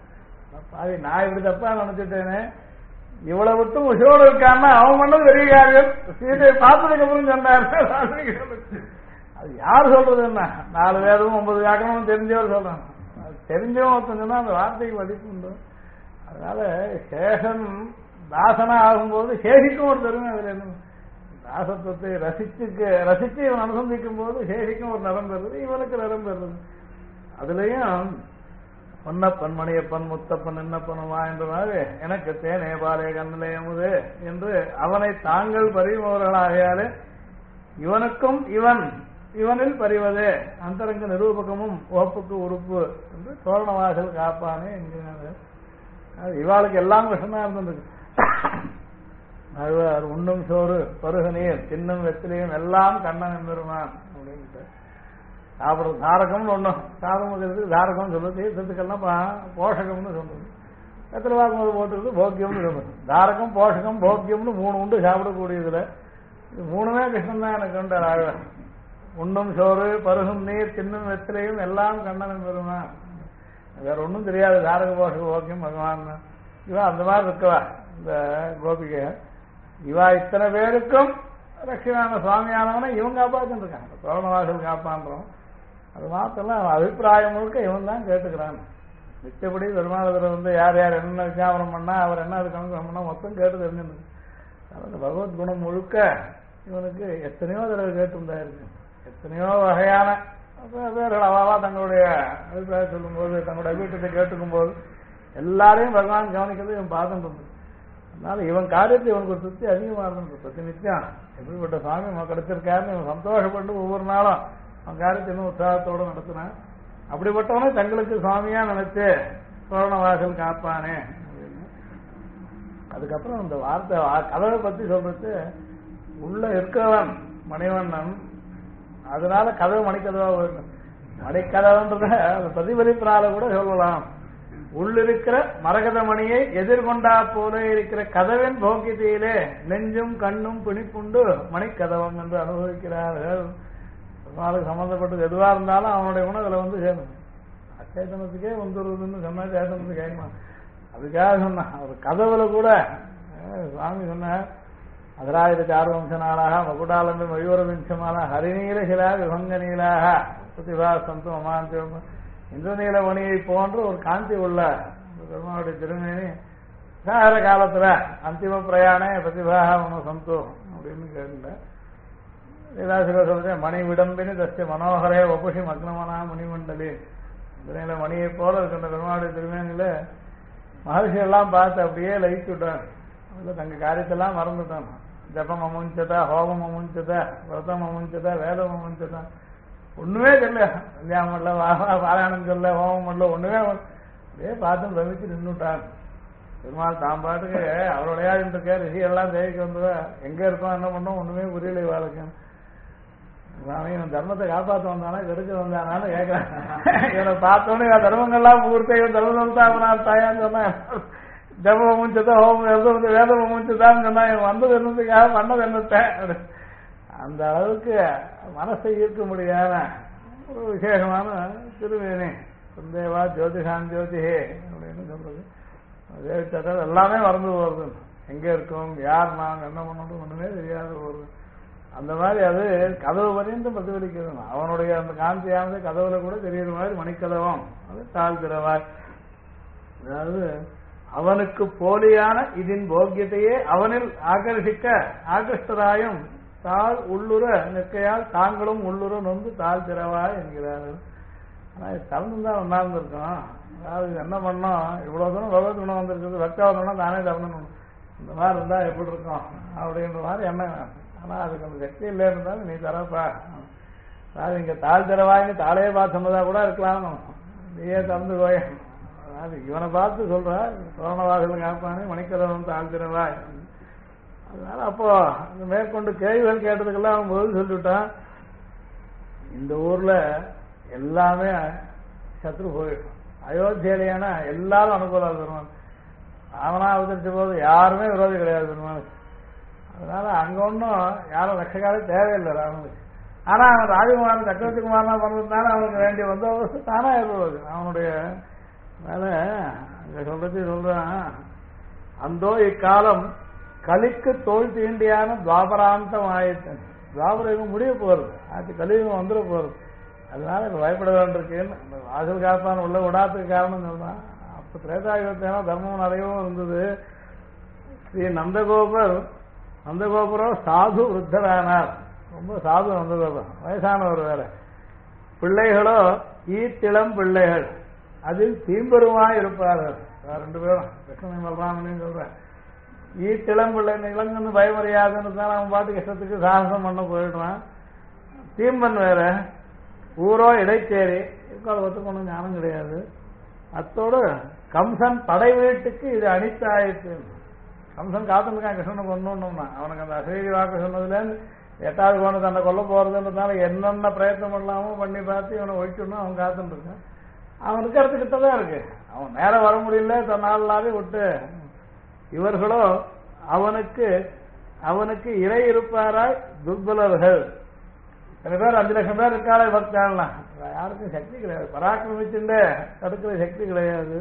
பாதி நான் இப்படி தப்பா நினைச்சிட்டேனே, இவ்வளவு விட்டு உஷோடு இருக்கான்னா அவன் பண்ணது பெரிய காரியம். சீதையை பார்த்ததுக்கு அப்புறம் சொன்னார். அது யார் சொல்றது என்ன, 4 வேதமும் 9 வியாக்கணமும் தெரிஞ்சவர் சொல்றான். தெரிஞ்சவன் ஒருத்தன் சொன்னா அந்த வார்த்தைக்கு மதிப்பு உண்டு. அதனால சேஷன் தாசனா ஆகும்போது சேஷிக்கும் ஒரு பெருமை. அதுல என்ன தாசத்துவத்தை ரசிச்சு இவன் அனுசந்திக்கும் போது சேஷிக்கும் ஒரு நிறம் பெறுது, இவனுக்கு நிறம் பெறுது. அதுலயும் பொன்னப்பன் மணியப்பன் முத்தப்பன் என்னப்பனுமா என்ற மாதிரி எனக்கு தேனே பாலே கண்ணிலையமுது என்று அவனை தாங்கள் பறிபவர்களாகையாலே இவனுக்கும் இவனில் பறிவதே அந்தரங்க நிரூபகமும் ஓப்புக்கு உறுப்பு என்று தோரணவாசல் காப்பானே என்கிறார். இவாளுக்கு எல்லாம் விஷமா இருந்திருக்கு. அழுவார் உண்ணும் சோறு பருக நீர் சின்னம் வெத்திலையும் எல்லாம் கண்ணன் பெருமான் அப்படின்ட்டு சாப்பிடுறது தாரகம்னு ஒண்ணும் சாதம் தாரகம் சொல்லுது, தீர்த்தத்துக்கெல்லாம் போஷகம்னு சொல்றது, எத்தனை வாக்கு போட்டுருக்கு போக்கியம்னு சொல்றது. தாரகம் போஷகம் போக்கியம்னு 3 உண்டு சாப்பிடக்கூடியதுல. இது 3மே கிருஷ்ணன் தான் எனக்கு உண்டு. ஆழ்வார் உண்ணும் சோறு பருகும் நீர் சின்னம் வெத்திலையும் எல்லாம் கண்ணன் பெருமான், வேற ஒன்றும் தெரியாது. தாரக போஷக போக்கியம் பகவான் இவன் அந்த மாதிரி இருக்கவா இந்த கோபிகை. இவா இத்தனை பேருக்கும் ரட்சிதான சுவாமியானவனை இவன் காப்பாற்றின்னு இருக்காங்க, தோரணவாசல் காப்பான்றோம். அது மாத்திரம் அபிப்பிராயம் முழுக்க இவன் தான் கேட்டுக்கிறான். மிச்சப்படி பெருமாளத்தில் யார் யார் என்ன விஞ்ஞாபனம் பண்ணா அவர் என்ன அது கணக்கு பண்ணா மொத்தம் கேட்டு தெரிஞ்சுருக்கு. அந்த பகவத் குணம் முழுக்க இவனுக்கு எத்தனையோ தடவை கேட்டுருந்தா இருக்கு. எத்தனையோ வகையான பேர்கள் அவாவா தங்களுடைய அபிப்பிராயம் சொல்லும் போது தங்களுடைய அபிப்பிராயத்தை கேட்டுக்கும் போது எல்லாரையும் பகவான் கவனிக்கிறது இவன் பார்த்துட்டு இருந்தது. அதனால இவன் காரியத்தை இவனுக்கு ஒரு திருப்தி அதிகமாக இருந்தது. பிரதி நித்தியம் எப்படிப்பட்ட சுவாமி அவன் கிடைச்சிருக்காருன்னு இவன் சந்தோஷப்பட்டு ஒவ்வொரு நாளும் அவன் காரியத்தை இன்னும் உற்சாகத்தோடு நடத்தினான். அப்படிப்பட்டவனே தங்களுக்கு சுவாமியா நினைச்சு தோரணவாசல் காப்பானே அப்படின்னு. அதுக்கப்புறம் இந்த வார்த்தை கதவை பத்தி சொல்றது, உள்ள இருக்கவன் மணிவண்ணன், அதனால கதவு மணிக்கதவா வேண்டும். மணிக்கதவுன்றத பிரதிபலிப்பினால கூட சொல்லலாம். உள்ளிருக்கிற மரகத மணியை எதிர்கொண்டா போல இருக்கிற கதவின் போக்கியத்திலே நெஞ்சும் கண்ணும் பிணிப்புண்டு மணிக்கதவம் என்று அனுபவிக்கிறார்கள். பெருமாளுக்கு சம்பந்தப்பட்டது எதுவா இருந்தாலும் அவனுடைய குணம் இதுல சேரும். அச்சேதனத்துக்கே வந்துருதுன்னு சொன்னா சேதனத்துக்கு கேட்கணும். அதுக்காக சொன்ன ஒரு கதவுல கூட சுவாமி சொன்ன அதராயிரத்தி 6 வம்ச நாளாக மகுடாலம்பி மயூர விம்சமான ஹரிநீல சிலா விபங்க நீலாக பிரதிபா சந்து அமாந்தியம் இந்திரநீல மணியை போன்ற ஒரு காந்தி உள்ள பெருமாளுடைய திருமேனி சாகர காலத்துல அந்திம பிரயாணே பிரதிபாக மன சந்தோ அப்படின்னு கேட்கல. லீலாசில சொல்றேன், மணி விடம்பினி தஸ்ய மனோகரே வபுஷி மக்னமனா மணிமண்டலி. இந்திரநீல மணியை போல இருக்கின்ற பெருமாளுடைய திருமேனில மகர்ஷி எல்லாம் பார்த்து அப்படியே லயிச்சு விட்டாங்க. அதுல தங்க காரியத்தெல்லாம் மறந்துட்டான். ஜபம் அமுஞ்சதா, ஹோமம் அமுஞ்சதா, விரதம் அமுஞ்சதா, வேதம் அமுஞ்சதா, ஒண்ணுமே தெரியல. கல்யாணம் பண்ணல, பாராயணம் சொல்ல, ஹோமம் பண்ணல, ஒண்ணுமே அப்படியே பார்த்து பிரமிச்சு நின்றுட்டான். பெருமாள் தான் பாட்டுக்கு அவருடைய இருக்க ரிஷி எல்லாம் தேவைக்கு வந்ததா எங்க இருக்கோம் என்ன பண்ணோம் ஒண்ணுமே புரியல. வாழ்க்கை இவன் தர்மத்தை காப்பாற்ற வந்தானா கெடுக்க வந்தானான்னு கேட்கிறேன். இவனை பார்த்தோன்னே தர்மங்கள்லாம் பூர்த்தி இவன் தர்மம் தாயான்னு சொன்னா ஜபம் முடிச்சதான் ஹோமம் எழுத வேதம் முடிச்சதான்னு சொன்னா இவன் வந்தது என்னதுக்காக பண்ணது என்னத்த அந்த அளவுக்கு மனசை ஈர்க்க முடியாத ஒரு விசேஷமான திருவேணி சந்தேவா ஜோதிஷான் ஜோதிஹே அப்படின்னு சொல்றது. அதே எல்லாமே மறந்து போறது. எங்க இருக்கும் யார் நாம் என்ன பண்ணணும் ஒண்ணுமே தெரியாத போறது. அந்த மாதிரி அது கதவு வரையும் பிரதிபலிக்கிறது. அவனுடைய அந்த காந்தியானது கதவுல கூட தெரியுற மாதிரி மணிக்கதவம் அது தாழ் திறவாய். அதாவது அவனுக்கு போலியான இதன் போக்கியத்தையே அவனில் ஆகர்ஷ்டராயும் தாழ் உள்ளுற நிற்கையால் தாங்களும் உள்ளுற நொந்து தாழ் திறவாய் என்கிறார்கள். ஆனா திறந்துதான் ஒன்னார்ந்து இருக்கோம். அதாவது என்ன பண்ணோம், இவ்வளவு தூரம் பகவத் குணம் வந்திருக்குது, பக்தாவதுனா தானே திறந்துடணும். இந்த மாதிரி இருந்தா எப்படி இருக்கும் அப்படின்ற மாதிரி எண்ணம். ஆனா அதுக்கு அந்த சக்தி இல்லை இருந்தாலும் நீ தரப்பா. அதாவது இங்க தாழ் திறவாயின்னு தாளையே பார்த்து சொன்னதா கூட இருக்கலாம். நீயே திறந்து போய அது இவனை பார்த்து சொல்ற சோழவாசல் காப்பானே மணிக்கதவன் தாழ் திறவாய். அதனால அப்போ அந்த மேற்கொண்டு கேள்விகள் கேட்டதுக்கெல்லாம் அவன் பதில் சொல்லிவிட்டான். இந்த ஊர்ல எல்லாமே சத்ரு போயிடும். அயோத்தியிலேனா எல்லாரும் அனுகூலம் பெருமாள். அவனா அவதரிச்ச போது யாருமே விரோதி கிடையாது பெருமாள். அதனால அங்க ஒன்றும் யாரும் ரட்சகாலே தேவையில்லை ராமனுக்கு. ஆனா அவன் ராஜகுமாரன் சக்கரவர்த்தி குமாரனா பண்ணதுனால அவனுக்கு வேண்டிய வந்தவசு தானா ஏற்படுவது அவனுடைய மேல. அங்க சொல்றான், அந்தோ இக்காலம் கலிக்கு தோல் தீண்டியான துவாபராந்தம் ஆயிடுச்சு. துவாபரம் முடிய போறது, அது கலியுகம் வந்துட போறது. அதனால இப்ப பயப்பட வேண்டியிருக்கேன்னு அந்த வாசல் காப்பான் உள்ள விடாததுக்கு காரணம் சொல்றான். அப்ப திரேதாயுகத்தேனா தர்மம் நிறையவும் இருந்தது. ஸ்ரீ நந்தகோபுரோ சாது விருத்தரானார். ரொம்ப சாது நந்தகோபுரம், வயசானவர் வேற. பிள்ளைகளோ ஈத்திளம் பிள்ளைகள், அதில் தீம்பெருமாய் இருப்பார்கள். ரெண்டு பேரும் கிருஷ்ணன் பலராமனையும் சொல்றேன். ஈத்திளம் பிள்ளை இளங்கன்னு பயமறியாதுன்னு தான் அவன் பாட்டுக்கு இஷ்டத்துக்கு சாகசம் பண்ண போயிடுறான். தீம்பன் வேற, ஊரோ இடைச்சேரி இருக்கால் ஒத்துக்கொண்டு ஞானம் கிடையாது. அத்தோடு கம்சன் படை வீட்டுக்கு இது அனித்தாயிற்று. கம்சன் காத்துருக்கான் கிருஷ்ணனை கொண்டோம்னா அவனுக்கு அந்த அசரீரி வாக்கு சொன்னதுலேருந்து 8வது கோண தன்னை கொல்ல போறதுன்றதுனால என்னென்ன பிரயத்தனம் இல்லாமல் பண்ணி பார்த்து இவனை ஒழிச்சுடணும் அவன் காத்துட்டு இருக்கான். அவன் இருக்கிறதுக்கிட்ட தான் இருக்கு. அவன் நேரம் வர முடியல, தன்னாலே விட்டு. இவர்களோ அவனுக்கு இறை இருப்பாராய் துர்பலர்கள். சில பேர் 5 லட்சம் பேர் இருக்காளே பக்தாள்லாம், யாருக்கும் சக்தி கிடையாது. பராக்கிரமிச்சுட்டு தடுக்கிற சக்தி கிடையாது.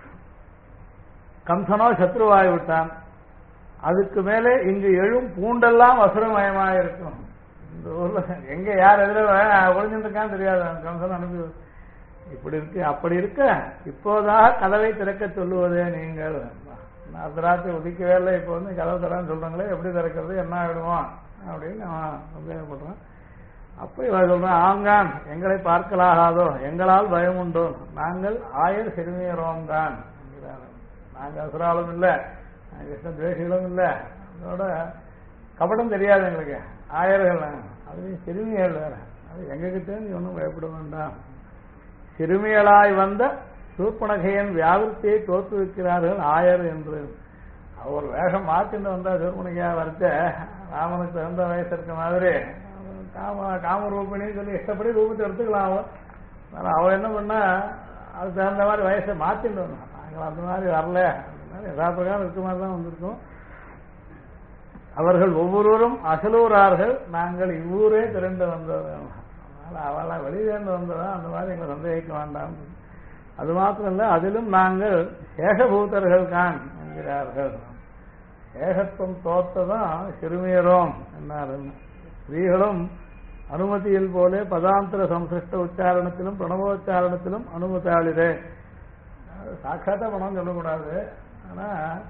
கம்சனோ சத்ருவாய் விட்டான். அதுக்கு மேலே இங்கு எழும் பூண்டெல்லாம் அசுரமயமாயிருக்கும். இந்த ஊர்ல எங்க யார் எதிர ஒழிஞ்சுட்டு இருக்கான்னு தெரியாது. கம்சன் அனுப்பி இப்படி இருக்கு அப்படி இருக்க இப்போதாக கதவை திறக்க சொல்லுவதே நீங்கள். அர்த்தராத்திரி உதிக்கவே இல்லை, இப்போ வந்து கதவை தரான்னு சொல்றாங்களே, எப்படி திறக்கிறது, என்ன ஆயிடுவோம் அப்படின்னு அவன் சந்தேகப்படுறான். அப்ப இவன் சொல்றான், ஆங்கான் எங்களை பார்க்கலாகாதோ, எங்களால் பயம் உண்டோ, நாங்கள் ஆயர் சிறுமியரோம் தான். நாங்கள் அசுராலும் இல்லை, கிருஷ்ண துவேஷிகளும் இல்லை, அதோட கபடம் தெரியாது எங்களுக்கு. ஆயர்கள் அது சிறுமியர்கள் வேற, அது எங்ககிட்ட நீ ஒன்றும் பயப்பட வேண்டாம். சிறுமியலாய் வந்த சூர்பனகையின் வியாபத்தியை தோற்றுவிக்கிறார்கள் ஆயர் என்று. அவர் வேஷம் மாற்றிட்டு வந்தா சூர்பனகையா வரைச்ச ராமனுக்கு தகுந்த வயசு இருக்க மாதிரி காம ரூபிணின்னு சொல்லி இஷ்டப்படி ரூபத்தை எடுத்துக்கலாம். அவள் என்ன பண்ணா அதுக்கு தகுந்த மாதிரி வயசை மாற்றிட்டு வந்தோம். நாங்கள் அந்த மாதிரி வரல, யதாபிரகாரம் இருக்க மாதிரி தான் வந்திருக்கோம். அவர்கள் ஒவ்வொருவரும் அசலூரார்கள், நாங்கள் இவ்வூரே திரண்டு வந்தவர்கள். அதனால அவளை வெளியிலேருந்து வந்ததா அந்த மாதிரி எங்களை சந்தேகிக்க வேண்டாம். அது மாத்திரம் இல்லை, அதிலும் நாங்கள் சேஷபூதர்கள் தான் என்கிறார்கள். சேஷத்துவம் தோற்றதான் சிறுமியரோம் என்னார்கள். ஸ்திரீகளும் அனுமதியில் போலே பதாந்திர சம்சிருஷ்ட உச்சாரணத்திலும் பிரணவோச்சாரணத்திலும் அனுமதியாளிரே. சாட்சாத்தா பணம் சொல்லக்கூடாது, ஆனா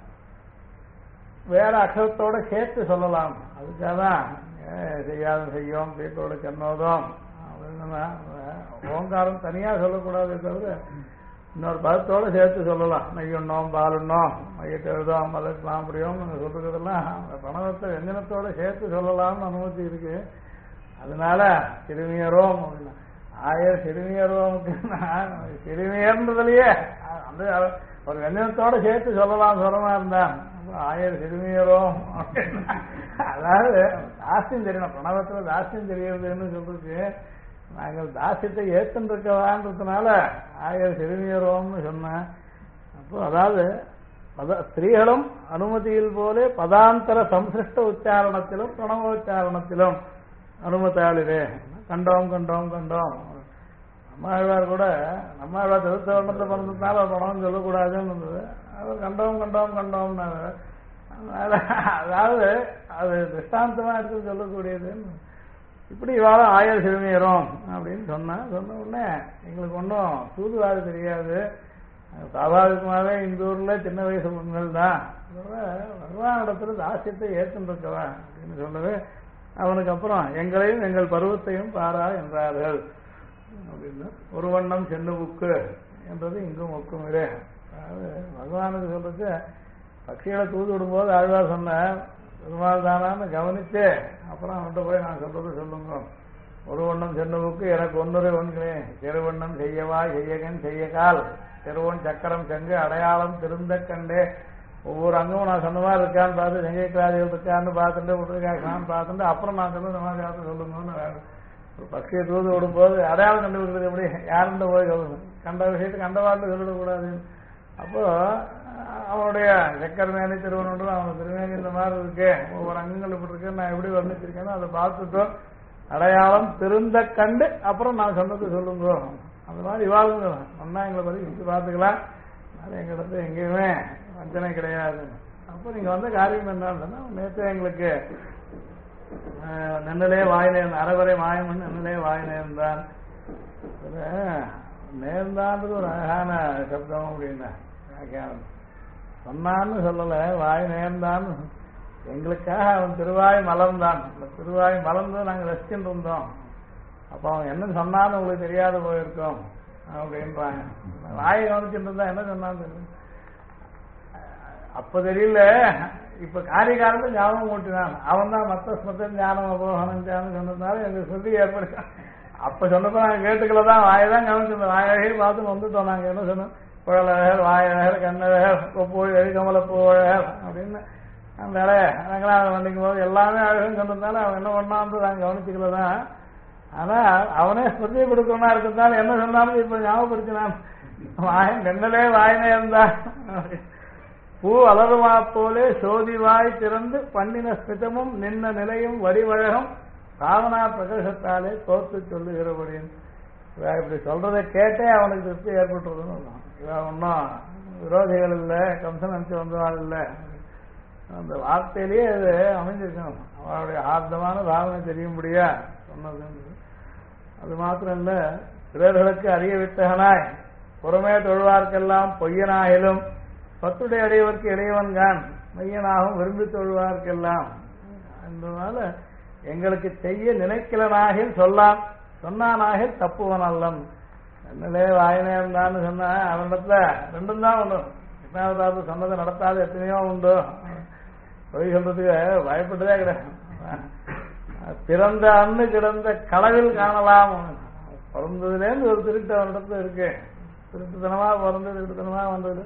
வேற அக்ஷரத்தோட சேர்த்து சொல்லலாம். அதுக்காக தான் செய்யாத செய்யோம் வீட்டோட கண்ணோதம் அப்படின்னா ஓங்காரம் தனியா சொல்லக்கூடாது, தவிர இன்னொரு பதத்தோட சேர்த்து சொல்லலாம். நெய்யுண்ணோம் பாலுண்ணோம் மையத்தை எழுதோம் மதக்கலாம் முடியும் சொல்றதெல்லாம் பணத்தை வெஞ்சனத்தோட சேர்த்து சொல்லலாம்னு அனுமதி இருக்கு. அதனால சிறுமியரோம் அப்படின்னா ஆயர் சிறுமியரோமுக்கு சிறுமியர்ன்றதுலயே அந்த ஒரு வெஞ்சனத்தோட சேர்த்து சொல்லலாம் சொல்லமா இருந்தான். ஆயிரம் சிறுமியரும் அதாவது தாசியம் தெரியணும், பிரணவத்துல தாசியம் தெரியுதுன்னு சொல்றதுக்கு நாங்கள் தாசியத்தை ஏற்றுருக்கவான்றதுனால ஆயிரம் சிறுமியரோம்னு சொன்னேன். அப்போ அதாவது ஸ்திரீகளும் அனுமதியில் போலே பதாந்தர சம்சிருஷ்ட உச்சாரணத்திலும் பிரணவோச்சாரணத்திலும் அனுமதியாளிரே. கண்டோம் கண்டோம் கண்டோம். நம்மாழ்வார் கூட நம்மாழ்வார் திருத்தவர்ணத்தை பிறந்ததுனால பணம் சொல்லக்கூடாதுன்னு இருந்தது. அது கண்டோம் கண்டோம் கண்டோம்னாரு. அதாவது அது திருஷ்டாந்தமா எடுத்து சொல்லக்கூடியதுன்னு இப்படி இவாளும் ஆயிரம் சிறுமியரும் அப்படின்னு சொன்ன உடனே எங்களுக்கு ஒன்றும் சூதுவாது தெரியாது. சாபாவிகமாகவே இந்த ஊர்ல சின்ன வயசு பெண்கள் தான் பகவான் இடத்துல தாசியத்தை ஏற்றுருக்கவா அப்படின்னு சொல்லவே அவனுக்கு அப்புறம் எங்களையும் எங்கள் பருவத்தையும் பாரா என்றார்கள் அப்படின்னு. ஒரு வண்ணம் சென்னு புக்கு என்றது இங்கும் ஒக்கும் இதே. அதாவது பகவானுக்கு சொல்றது பட்சிகளை தூது விடும்போது ஆழ்வார் சொன்ன பெருமாள் தானான்னு கவனிச்சு அப்புறம் அவன்கிட்ட போய் நான் சொல்றது சொல்லுங்க. ஒரு வண்ணம் சென்னு புக்கு எனக்கு ஒன்றுரை ஒன்கிறேன் திருவண்ணம் செய்யவா செய்யகன் செய்யகால் திருவன் சக்கரம் செங்கு அடையாளம் திருந்த கண்டே. ஒவ்வொரு அங்கமும் நான் சொன்ன மாதிரி இருக்கான்னு பார்த்து செங்கைக்கிராதிகள் இருக்கான்னு பார்த்துட்டு விட்டுருக்கான்னு பார்த்துட்டு அப்புறம் நான் சொல்ல மாதிரி சொல்லுங்கன்னு ஒரு பக்தியை தூது விடும்போது அடையாளம் கண்டுபிடிக்கிறது எப்படி யாருன்னு போய் சொல்லணும். கண்ட விஷயத்தை கண்டவாட்டு சொல்லிடக்கூடாது. அப்போ அவனுடைய சக்கரமேனி திருவனூர் அவன் திருமேனி இந்த மாதிரி இருக்கு, ஒவ்வொரு அங்கங்கள் இப்படி இருக்கு, நான் எப்படி வர்ணிச்சிருக்கேனோ அதை பார்த்துட்டோம் அடையாளம் திருந்த கண்டு அப்புறம் நான் சொன்னது சொல்லுங்க. அந்த மாதிரி இவாளுங்க ஒன்னா எங்களை பற்றி வச்சு பார்த்துக்கலாம். அதனால எங்களுக்கு எங்கேயுமே வஞ்சனை கிடையாது. அப்போ நீங்க வந்த காரியம் என்னன்னு சொன்னா நேற்று எங்களுக்கு நென்னலே வாயினேன் அறவரை மாயமன் நென்னலே வாயினேர்ந்தான். நேர்ந்தான்றது ஒரு அழகான சப்தம் அப்படின்னா சொன்னான்னு சொல்லல, வாய் நேர்ந்தான்னு. எங்களுக்காக அவன் திருவாய் மலர்ந்தான். திருவாய் மலர்ந்து நாங்கள் ரசிச்சுட்டு இருந்தோம். அப்போ அவன் என்ன சொன்னான்னு உங்களுக்கு தெரியாத போயிருக்கோம் அப்படின்றாங்க. வாயை கவனிச்சுட்டு இருந்தா என்ன சொன்னான்னு தெரியும். அப்ப தெரியல, இப்ப காரியகாலத்தை ஞாபகம் ஊட்டினான். அவன் தான் மத்த ஸ்மத்தம் ஞானம் அபோகனம் சொன்னதுனால எங்களுக்கு சொல்லி ஏற்படுத்தான். அப்ப சொன்னப்ப நாங்க கேட்டுக்கலதான், வாயதான் கவனிச்சிருந்தோம். வாயகை பார்த்து வந்துட்டோம். நாங்க என்ன சொன்னோம், குழலகர் வாயகர் கண்ணழகர் கொப்போழ கமலப்போழகர் அப்படின்னு அந்த நாங்களாம் வண்டிக்கும் போது எல்லாமே அழகுன்னு சொன்னதுனால அவன் என்ன பண்ணான்னு நாங்க கவனிச்சுக்கலதான். ஆனா அவனே ஸ்மிருதியை கொடுக்கணும்னா இருக்கிறதுனால என்ன சொன்னாலும் இப்ப ஞாபகப்படுத்தினான். வாயன் நென்னலே வாயினே இருந்தா பூ அலருமா போலே சோதிவாய் திறந்து பண்ணின ஸ்மிதமும் நின்ன நிலையும் வடிவழகம் சாவனா பிரகாசத்தாலே கோர்த்து சொல்லுகிறபடின்னு. இப்படி சொல்றதை கேட்டே அவனுக்கு திருப்தி ஏற்பட்டுறதுன்னு இவன் ஒன்றும் விரோதிகள் இல்லை, கம்சன் நினைச்சு வந்தவாள் இல்லை. அந்த வார்த்தையிலேயே அது அமைஞ்சிருக்கணும். அவளுடைய ஆர்த்தமான பாவனை தெரியும்படியா சொன்னது. அது மாத்திரம் இல்ல, பிறர்களுக்கு அறிய வித்தகனாய் புறமே தொழுவார்க்கெல்லாம் பொய்யனாயிலும் பத்துடைய அடையவர்க்கு இடையவன்கான் மையனாகவும் விரும்பி தொழுவார்க்கெல்லாம். அதனால எங்களுக்கு செய்ய நினைக்கலனாகில் சொல்லாம், சொன்னானாகில் தப்புவன் அல்லன். என்னலே வாயினே இருந்தான்னு சொன்ன அவனிடத்துல ரெண்டும் தான் உண்டு. கிருஷ்ணாவதாரத்தை சொன்னதை நடத்தாது எத்தனையோ உண்டு. பொய் சொல்றதுக்கு பயப்பட்டுதே கிடையாது. பிறந்த அன்னு கிடந்த களவில் காணலாம். பிறந்ததுலேருந்து ஒரு திருட்டு அவனிடத்துல இருக்கு. திருட்டுத்தனமா பிறந்து திருட்டுத்தனமா வந்தது.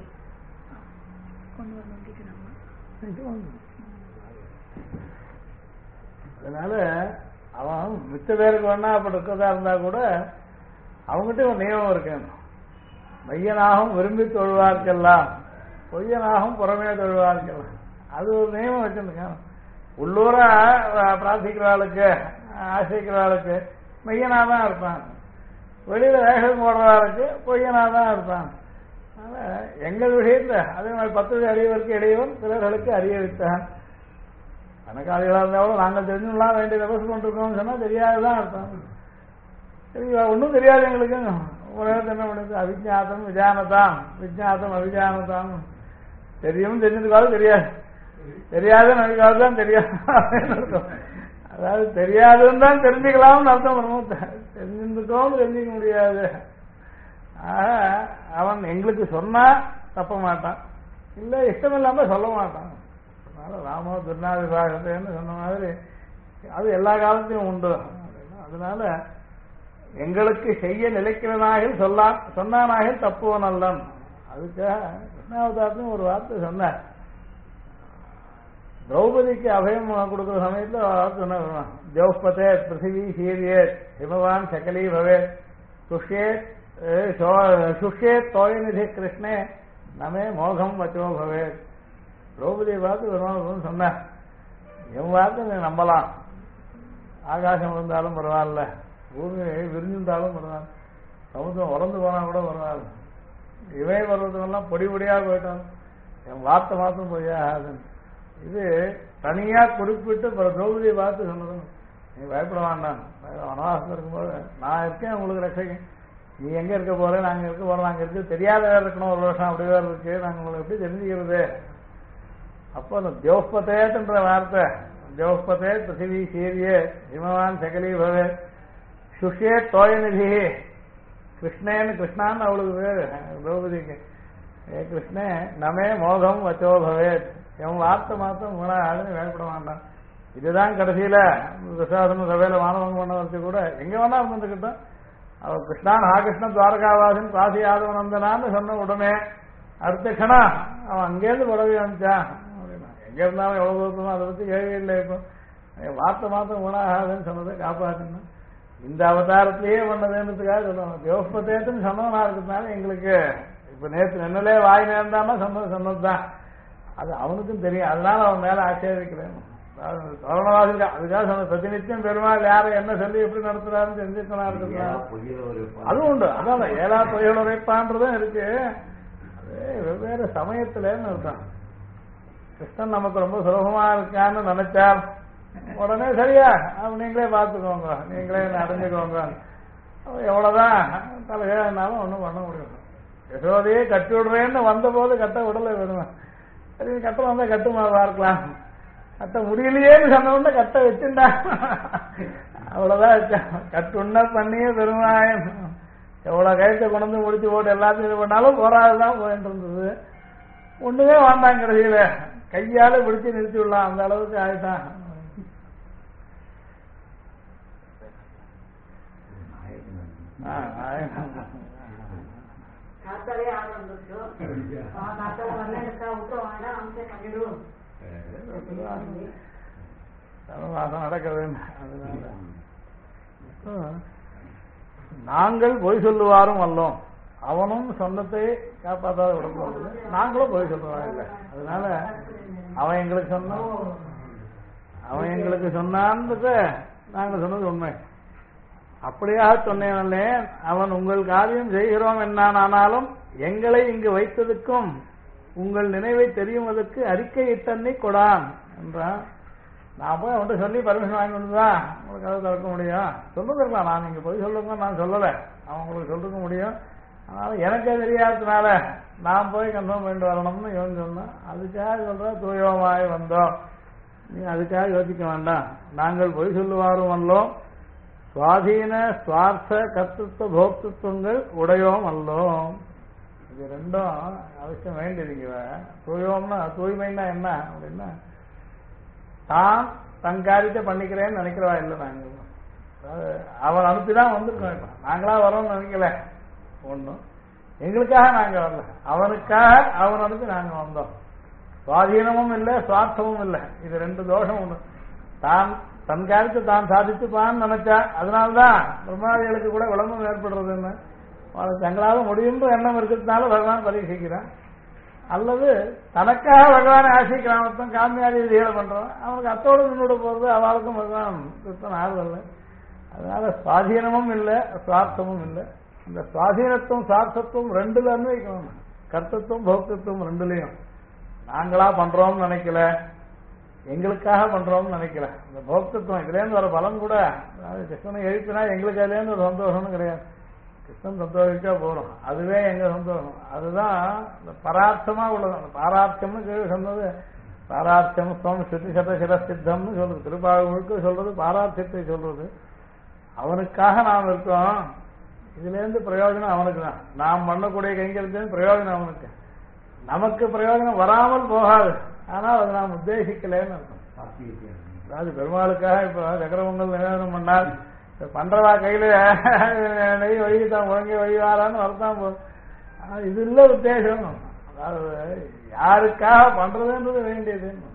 அதனால அவன் மிச்ச பேருக்கு வேணா அப்படி இருக்கிறதா இருந்தா கூட அவங்ககிட்ட ஒரு நியமம் இருக்கு. மையனாகவும் விரும்பி தொழுவார்க்கெல்லாம் பொய்யனாகவும் புறமே தொழுவார்க்கெல்லாம். அது ஒரு நியமம் வச்சிருக்காங்க. உள்ளூர பிரார்த்திக்கிறவாளுக்கு ஆசைக்கிறவாளுக்கு மையனாதான் இருப்பான், வெளியில வேகம் போடுறவாளுக்கு பொய்யனாதான் இருப்பான். அதனால எங்கள் விஷயத்துல அதே மாதிரி 10 அறியவருக்கு இடையவன் பிறர்களுக்கு அறிய வைத்தான். கணக்காளிகளா இருந்தாலும் நாங்கள் தெரிஞ்சுலாம் வேண்டிய விவசாயம் பண்ணிருக்கோம்னு சொன்னா தெரியாதுதான் இருப்பாங்க. சரி, ஒன்றும் தெரியாது எங்களுக்கு. உலகத்தை என்ன பண்ணுது, அவிஜாத்தம் விஜானதாம் விஜாத்தம் அவிஜானதாம். தெரியும் தெரிஞ்சதுக்காவது தெரியாது, தெரியாதுன்னு அதுக்காகதான் தெரியாது அப்படின்னு அர்த்தம். அதாவது தெரியாதுன்னு தான் தெரிஞ்சுக்கலாம்னு அர்த்தம் பண்ணுவோம். தெரிஞ்சுக்கோன்னு தெரிஞ்சுக்க முடியாது. அவன் எங்களுக்கு சொன்னா தப்ப மாட்டான், இல்ல இஷ்டம் இல்லாம சொல்ல மாட்டான். அதனால ராமோ துர்நாவிபாகத்தைன்னு சொன்ன மாதிரி அது எல்லா காலத்தையும் உண்டு. அதனால எங்களுக்கு செய்ய நிலைக்கிறனாக சொல்லாம், சொன்னானாக தப்புவன் அல்லன். அதுக்காக கிருஷ்ணாவதாரத்தையும் ஒரு வார்த்தை சொன்னார். திரௌபதிக்கு அபயம் கொடுக்குற சமயத்தில் ஜௌப்பதே பிருத்திவி சீரியே ஹிமவான் சகலி பவே சுஷ்யே தோயநிதி கிருஷ்ணே நமே மோகம் வச்சோ பவே. திரௌபதியை பார்த்து வருவாங்க சொன்ன என் வார்த்தை நீ நம்பலாம், ஆகாசம் இருந்தாலும் பரவாயில்ல, பூமி விரிஞ்சிருந்தாலும் பரவாயில்ல, சமுத்திரம் உறந்து போனா கூட பரவாயில்ல, இவை பருவத்தெல்லாம் பொடி பொடியாக போயிட்டோம், என் வார்த்தை மாத்திரம் பொய்யா ஆகுதுன்னு. இது தனியா குறிப்பிட்டு திரௌபதியை பார்த்து சொன்னதும் நீ பயப்பட வேண்டாம், வனவாசம் இருக்கும்போது நான் இருக்கேன் உங்களுக்கு ரட்சகன், நீ எங்க இருக்க போற, நாங்க இருக்க போறோம், நாங்க இருக்கு தெரியாத வேற இருக்கணும், ஒரு வருஷம் அப்படி வேற இருக்கு, நாங்க உங்களுக்கு எப்படி தெரிஞ்சுக்கிறது. அப்போ அந்த தியோப்பதேன்ற வார்த்தை, தியோப்பதே பிருத்திவி சீரியே ஹிமவான் சகலி பவே சுஷ்யே தோயநிதி கிருஷ்ணேன்னு, கிருஷ்ணான்னு அவளுக்கு பேரு திரௌபதிக்கு. ஏ கிருஷ்ணே நமே மோகம் வச்சோ பவேத், என் வார்த்தை மாத்திரம் ஆகுதுன்னு பயப்பட வேண்டாம். இதுதான் கடைசியில விசாசன சபையில மாணவங்க பண்ண வச்சு கூட எங்க வேணா இருந்துகிட்டோம், அவன் கிருஷ்ணான் ஆகிருஷ்ண துவாரகாவாசன் காசி யாதவநந்தனான்னு சொன்ன உடனே அடுத்த கணம் அவன் அங்கேருந்து பதவி அனுப்பிச்சான் அப்படின்னா, எங்க இருந்தாலும் எவ்வளவு தூரத்துமோ அதை பத்தி கேள்வி இல்லை. இப்போ வார்த்தை மாத்திரம் குணாகாதுன்னு சொன்னதை காப்பாற்றணும். இந்த அவதாரத்திலேயே பண்ணதுன்றதுக்காக சொல்லுவாங்க. தியோப்பதேத்துன்னு சொன்னவனா இருக்கிறதுனால எங்களுக்கு இப்ப நேற்று நின்னலே வாய் நேர்ந்தாம சொன்னதுதான், அது அவனுக்கும் தெரியும், அதனால அவன் மேல ஆட்சேபிக்கிறேன். தோரணவாதிகள் அதுக்காக சொன்ன பிரதிநித்தியம் பெருமாள் யாரை என்ன சொல்லி எப்படி நடத்துறாருன்னு தெரிஞ்சுக்கணும் இருக்கிறான். அதுவும் உண்டு, அதான் ஏழா பொய்கள் உரைப்பான்றதும் இருக்கு. அது வெவ்வேறு சமயத்துலன்னு இருக்கான். கிருஷ்ணன் நமக்கு ரொம்ப சுலபமா இருக்கான்னு நினைச்சால் உடனே சரியா நீங்களே பார்த்துக்கோங்க, நீங்களே அடைஞ்சுக்கோங்க, எவ்வளவுதான் தலையானாலும் ஒன்றும் பண்ண முடியும். யசோதையே கட்டி விடுறேன்னு வந்த போது கட்ட விடலை வருவேன், சரி கட்ட வந்தா கட்டுமா பார்க்கலாம், கட்ட முடியலையேன்னு சொன்ன உடனே கட்ட வச்சுண்டா, அவ்வளவுதான் கட்டுண்ண பண்ணியே பெருமாயன். எவ்வளவு கயத்தை கொண்டு முடிச்சு போட்டு எல்லாத்தையும் இது பண்ணாலும் போராதுதான் போயிட்டு இருந்தது. ஒண்ணுமே வேண்டாம், கடைசியில கையால பிடிச்சு நிறுத்தி விடலாம், அந்த அளவுக்கு ஆயிட்டான். நடக்குது. நாங்கள் பொய் சொல்லுவாரும் அல்லோம், அவனும் சொந்தத்தை காப்பாற்றாத விடக்கூடாது, நாங்களும் பொய் சொல்லுவாங்க. அதனால அவன் எங்களுக்கு சொன்னான்னு நாங்க சொன்னது உண்மை. அப்படியாக சொன்னேனே, அவன் உங்கள் காரியம் செய்கிறோம் என்னானாலும் எங்களை இங்கு வைத்ததுக்கும் உங்கள் நினைவை தெரியுவதற்கு அறிக்கையிட்டன்னை கொடான் என்றான். நான் போய் அவன்கிட்ட சொல்லி பர்மிஷன் வாங்கி வந்துதான் உங்களுக்கு அதை திறக்க முடியும், சொல்லுங்க, நான் நீங்க போய் சொல்லுங்க, நான் சொல்லலை, அவன் உங்களுக்கு சொல்லிருக்க முடியும், அதனால எனக்கே தெரியாததுனால நான் போய் கன்ஃபார்ம் பண்ணிட்டு வரணும்னு இவன் சொன்னான். அதுக்காக சொல்ற தூயமாய் வந்தோம், நீ அதுக்காக யோசிக்க வேண்டாம், நாங்கள் பொய் சொல்லுவாரும் வந்தோம், சுவாதீன சுவார்த்த கர்த்தத்துவ போக்திருத்தங்கள் உடையோம் அல்லோம். இது ரெண்டும் அவசியம் வேண்டியதுங்க. தூயோம்னா தூய்மைன்னா என்ன அப்படின்னா, தான் தன் காரியத்தை பண்ணிக்கிறேன்னு நினைக்கிறவா இல்லை. நாங்கள் அவன் அனுப்பிதான் வந்திருக்கோம், இப்ப நாங்களா வரோம்னு நினைக்கல, ஒண்ணும் எங்களுக்காக நாங்க வரல, அவனுக்காக அவன் அனுப்பி நாங்க வந்தோம். சுவாதீனமும் இல்லை, சுவார்த்தமும் இல்லை, இது ரெண்டு தோஷம் ஒண்ணு. தான் தன் காரியத்தை தான் சாதிச்சுப்பான்னு நினைச்சா, அதனால்தான் பிரம்மாதிகளுக்கு கூட விளம்பரம் ஏற்படுறதுன்னு தங்களால முடியுன்ற எண்ணம் இருக்கிறதுனால பகவான் பரீட்சிக்கிறான். அல்லது தனக்காக பகவானை ஆசிக்கிறான், மொத்தம் காமியாதி விதிகளை பண்றான், அவனுக்கு அத்தோடு முன்னோட போறது அவளுக்கும் பகவான் கிருஷ்ணன் ஆறுதல்ல. அதனால சுவாதீனமும் இல்லை, சுவார்த்தமும் இல்லை. இந்த சுவாதீனத்துவம் சுவார்த்தத்துவம் ரெண்டுல வைக்கணும், கர்த்தத்துவம் போக்தத்துவம் ரெண்டுலையும். நாங்களா பண்றோம்னு நினைக்கல, எங்களுக்காக பண்றோம்னு நினைக்கல. இந்த போக்தத்துவம் இதுல இருந்து வர பலம் கூட, அதாவது கிருஷ்ணனை எழுப்பினா எங்களுக்கு அதுல இருந்து ஒரு சந்தோஷம்னு கிடையாது, கிருஷ்ணன் சந்தோஷிச்சா போறோம், அதுவே எங்க சந்தோஷம். அதுதான் இந்த பரார்த்தமா உள்ளது. அந்த பாரார்த்தம்னு கேள்வி சொன்னது, பாரார்த்தம் ஸ்வம் ஸ்ருதி சத சிரசித்தம்னு சொல்றது, திருப்பாவுக்கு சொல்றது பாரார்த்தத்தை சொல்றது. அவனுக்காக நாம் இருக்கோம், இதுல இருந்து பிரயோஜனம் அவனுக்கு தான். நாம் பண்ணக்கூடிய கைங்கிறது பிரயோஜனம் அவனுக்கு, நமக்கு பிரயோஜனம் வராமல் போகாது, ஆனால் அதை நாம் உத்தேசிக்கலன்னு இருக்கும். அதாவது பெருமாளுக்காக இப்ப சக்கரமங்கல் நிவேதனம் பண்ணால் பண்றவா கையில நெய் வழிதான் முழங்கி வழிவாரான்னு வரத்தான் போதும். இது இல்ல உத்தேசம். அதாவது யாருக்காக பண்றதுன்றது வேண்டியது.